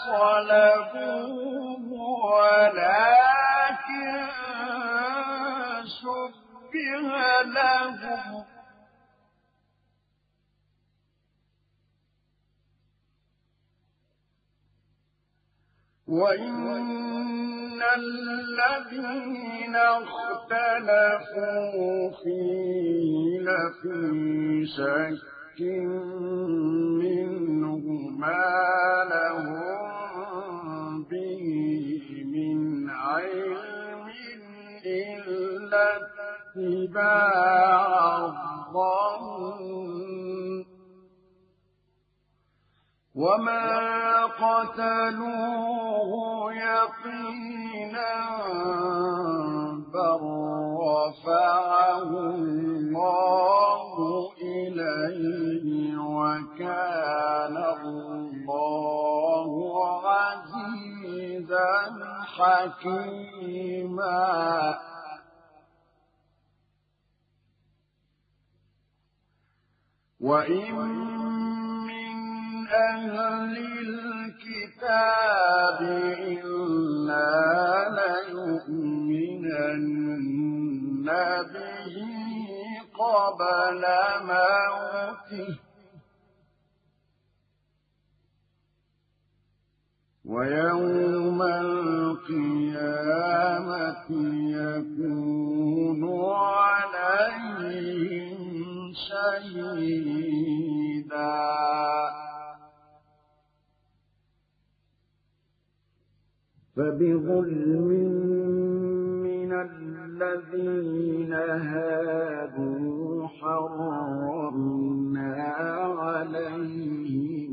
صلبوه ولكن شبه لهم وإن الذين اختلفوا فيه لفي شك منه ما لهم اتباع الظن وما قتلوه يقينا بل رفعه الله إليه وكان الله عزيزا حكيما وإن من أهل الكتاب إلا ليؤمنن به قبل موته ويوم القيامة يكون عليهم شهيدا فبظلم من الذين هادوا حرمنا عليهم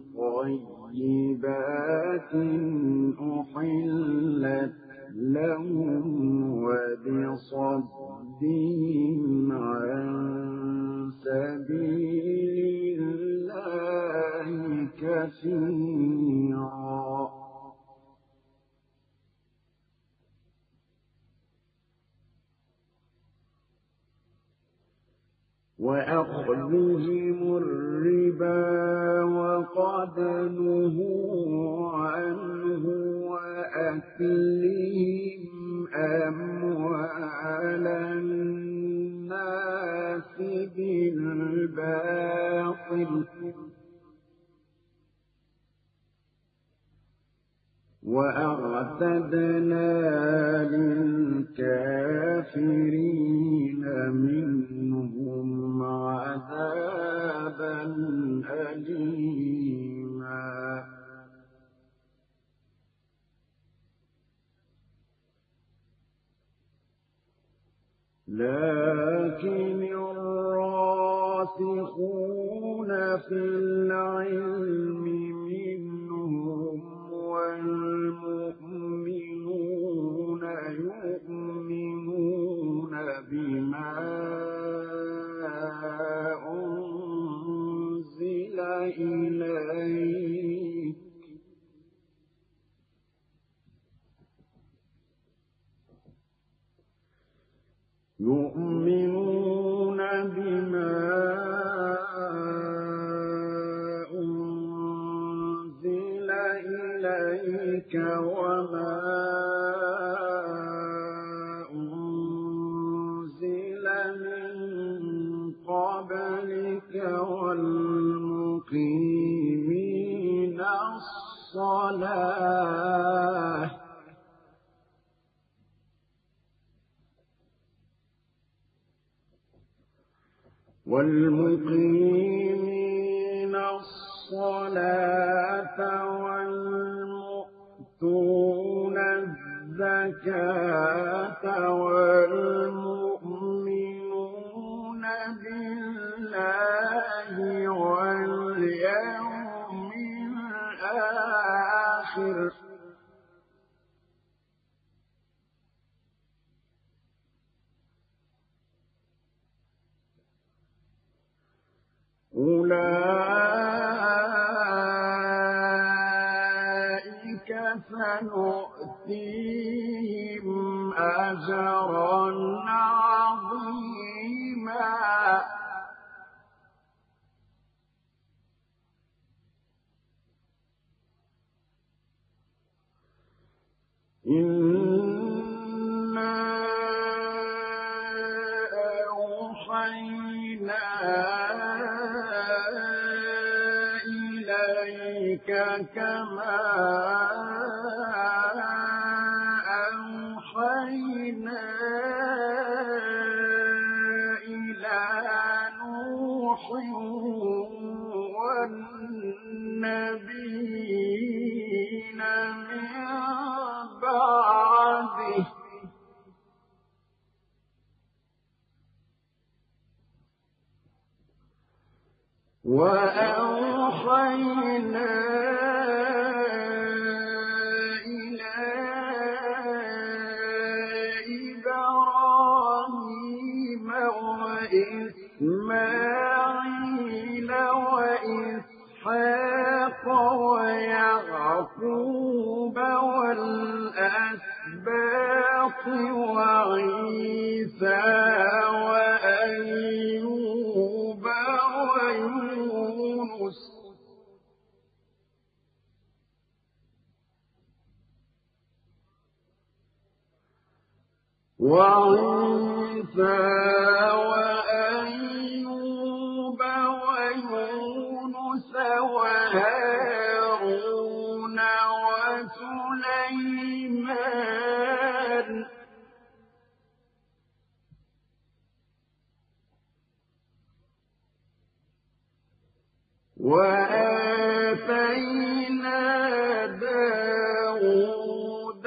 طيبات أحلت لهم وبصدهم عن سبيل الله كثيرا وأخذهم الربا وقد نهوا عنه وأكلهم أموال الناس بالباطل وأعتدنا للكافرين منهم عذابا أليما لكن الراسخون في العلم منهم والمؤمنون يؤمنون بما أنزل إليك يؤمنون بما أنزل إليك وما أنزل من قبلك والمقيمين الصلاة والمقيمين الصلاة والمؤتون الزكاة والمؤمنون بالله واليوم الآخر أولئك سنؤتيهم أجرا عظيما إنا أوحينا إليك كما أوحينا إلى نوح والنبيين من بعده وأوحينا إلى إبراهيم وإسماعيل وإسحاق ويعقوب والأسباط وعيسى وأيوب ويونس وعيسى وأيوب ويونس وهارون وسليمان وآتينا داود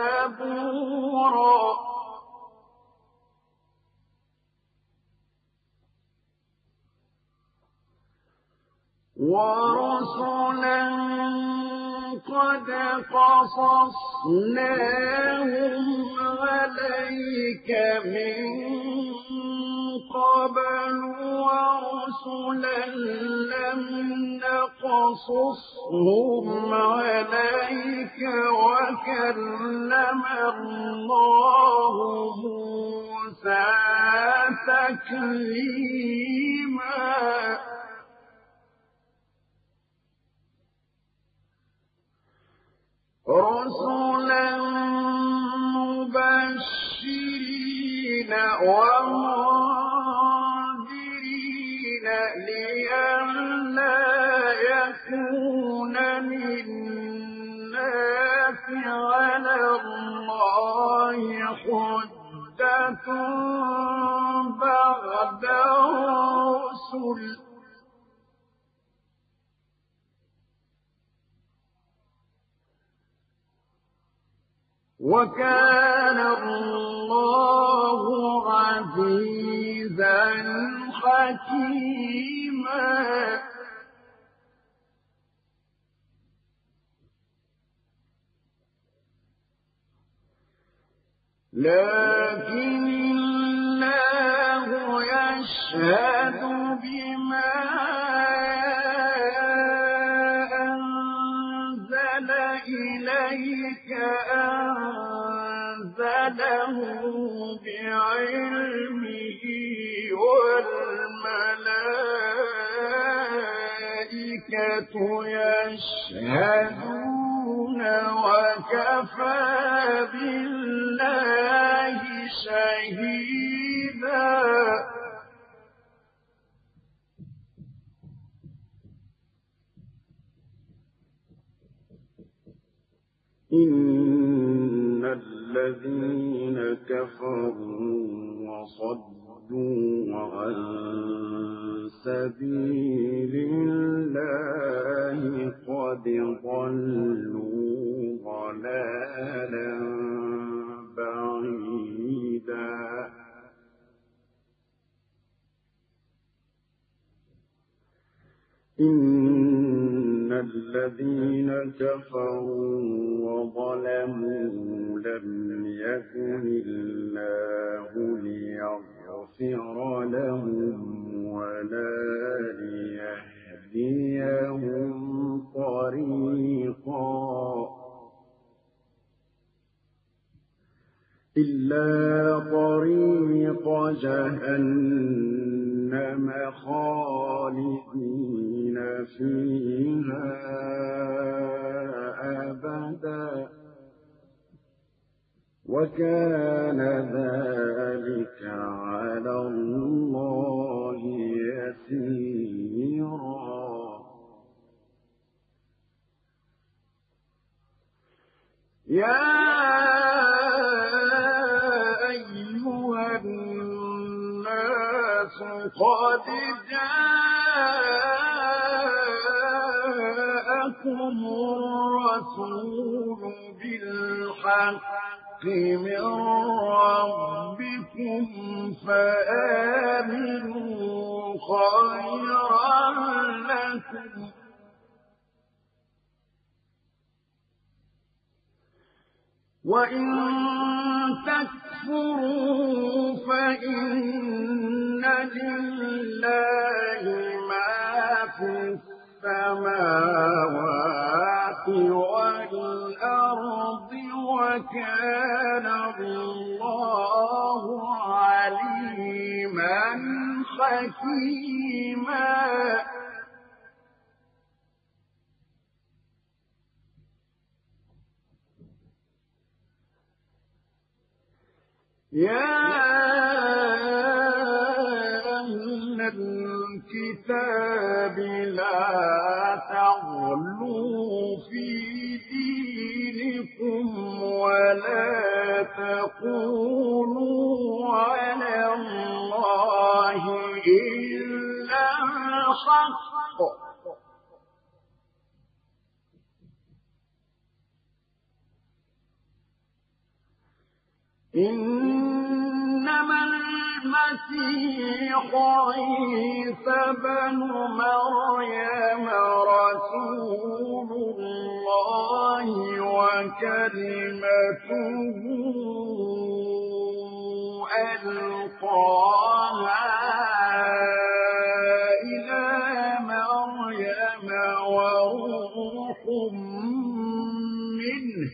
زبورا ورسلا قد قصصناهم عليك من قبل ورسلا لم نقصصهم عليك وكلم الله موسى تكليما رسلا مبشرين ومنذرين لئلا يكون للناس على الله حجة بعد الرسل وكان الله عزيزا حكيما لكن الله يشهد بما أنزل إليك أنزله بعلمه والملائكة يشهدون وكفى بالله شهيدا إن الذين كفروا وصدوا عن سبيل الله قد ضلوا ضلالا بعيدا إن الذين كفروا وظلموا لم يكن الله ليغفر لهم ولا ليهديهم طريقا إلا طريق جهنم خالدين فيها أبدا وكان ذلك على الله يسيرا يا أيها الناس قد جاءكم الرسول بالحق من ربكم فآمنوا خيرا وإن تكفروا فإن لله ما في السماوات والأرض وكان الله عليما حكيما يا أهل الكتاب لا تغلوا في دينكم ولا تقولوا على الله إلا الحق إنما المسيح عيسى بن مريم رسول الله وكلمته ألقاها إلى مريم وروح منه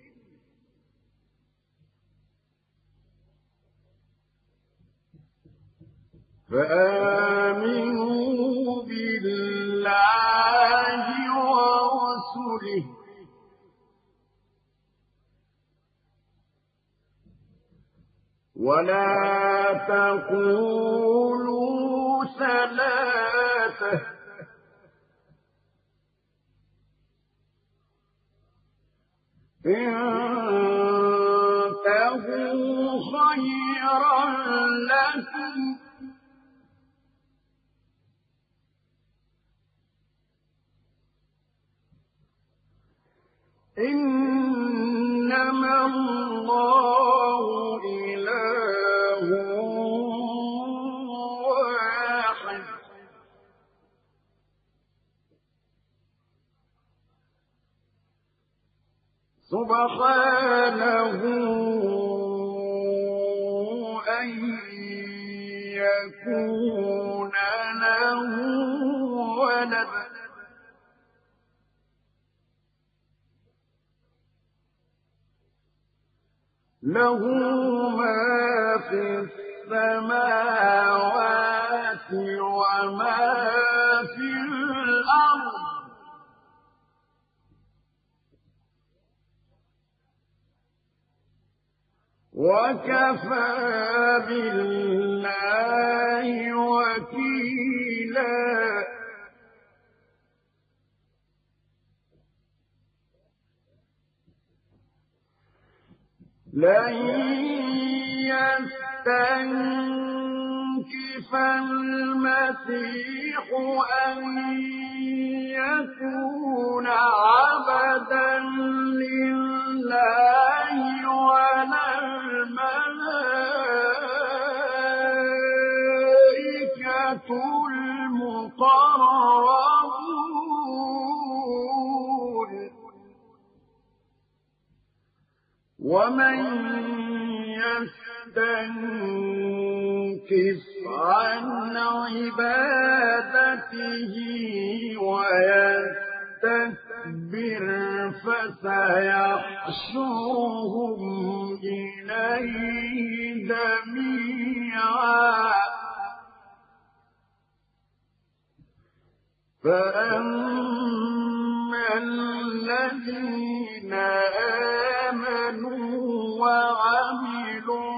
فآمنوا بالله ورسله ولا تقولوا ثلاثة انتهوا خيرا لكم إنما الله إله واحد سبحانه أن يكون له ولد له ما في السماوات وما في الأرض وكفى بالله وكيلا لن يستنكف المسيح أن يكون عبدا لله ولا الملائكة المقربون ومن يستنكف عن عبادته ويستكبر فسيحشرهم إليه جميعا فأما الذين آمنوا وعملوا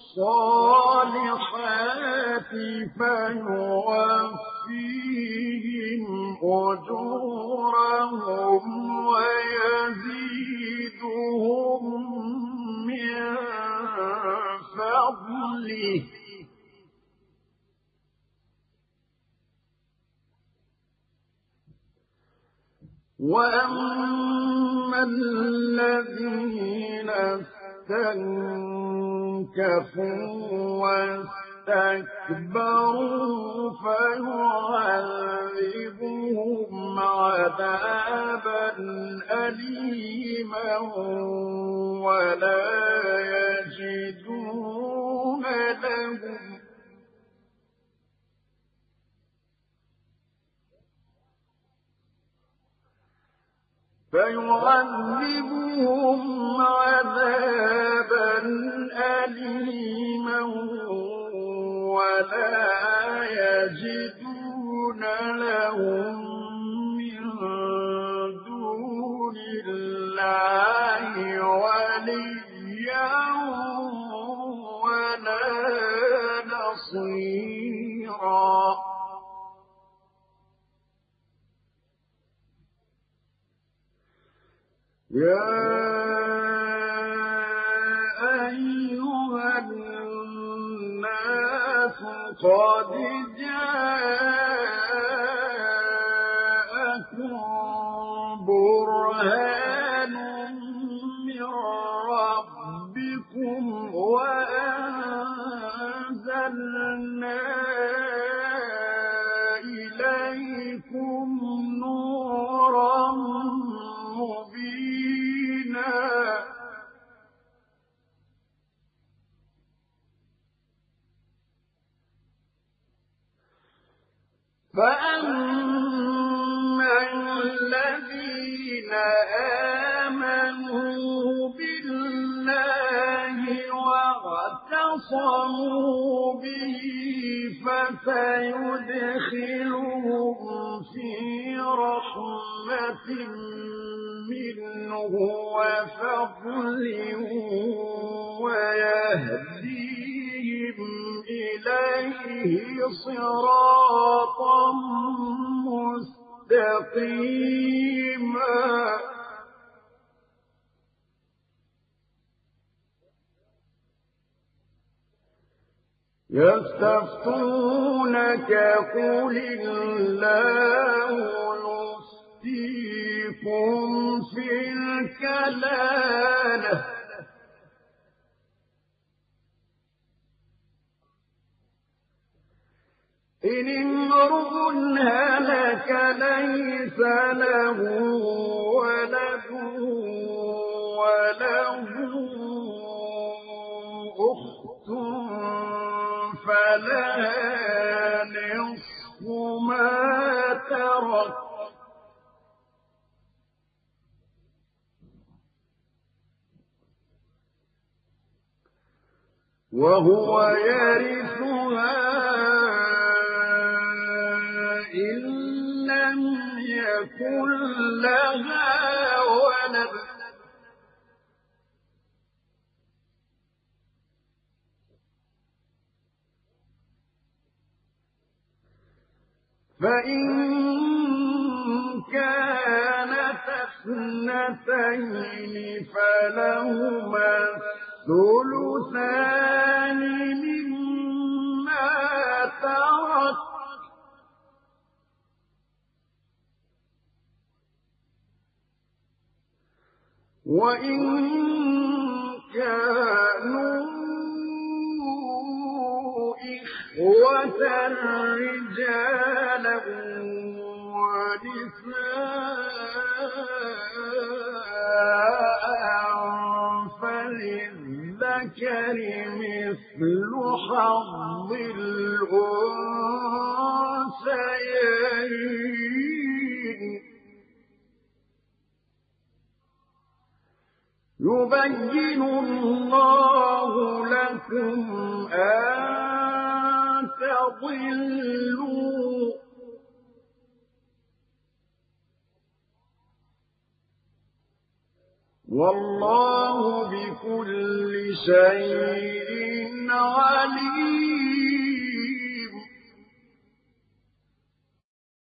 الصالحات فيوفيهم أجورهم ويزيدهم من فضله وأما الذين استنكفوا واستكبروا فيعذبهم عذابا أليما ولا يجدون لهم فيعذبهم عذابا أليما ولا يجدون لهم من دون الله وليا ولا نصيرا يا أيها الناس قد جاءكم برهان من ربكم وأنزلنا إليكم نورا مبينا فأما الذين آمنوا بالله واعتصموا به فسيدخلهم في رحمة منه وفضل ويهديهم إليه صراطا مستقيما يستفتونك قل الله يفتيكم في الكلالة إن امرؤ هلك ليس له ولد وله أخت فلها نصف ما ترك وهو يرثها إن لم يكن لها ولد فإن كانت اثنتين فلهما الثلثان مما ترك وإن كانوا إخوة رجالا ونساء فللذكر مثل حظ الأنثيين يبين الله لكم أن تضلوا والله بكل شيء عليم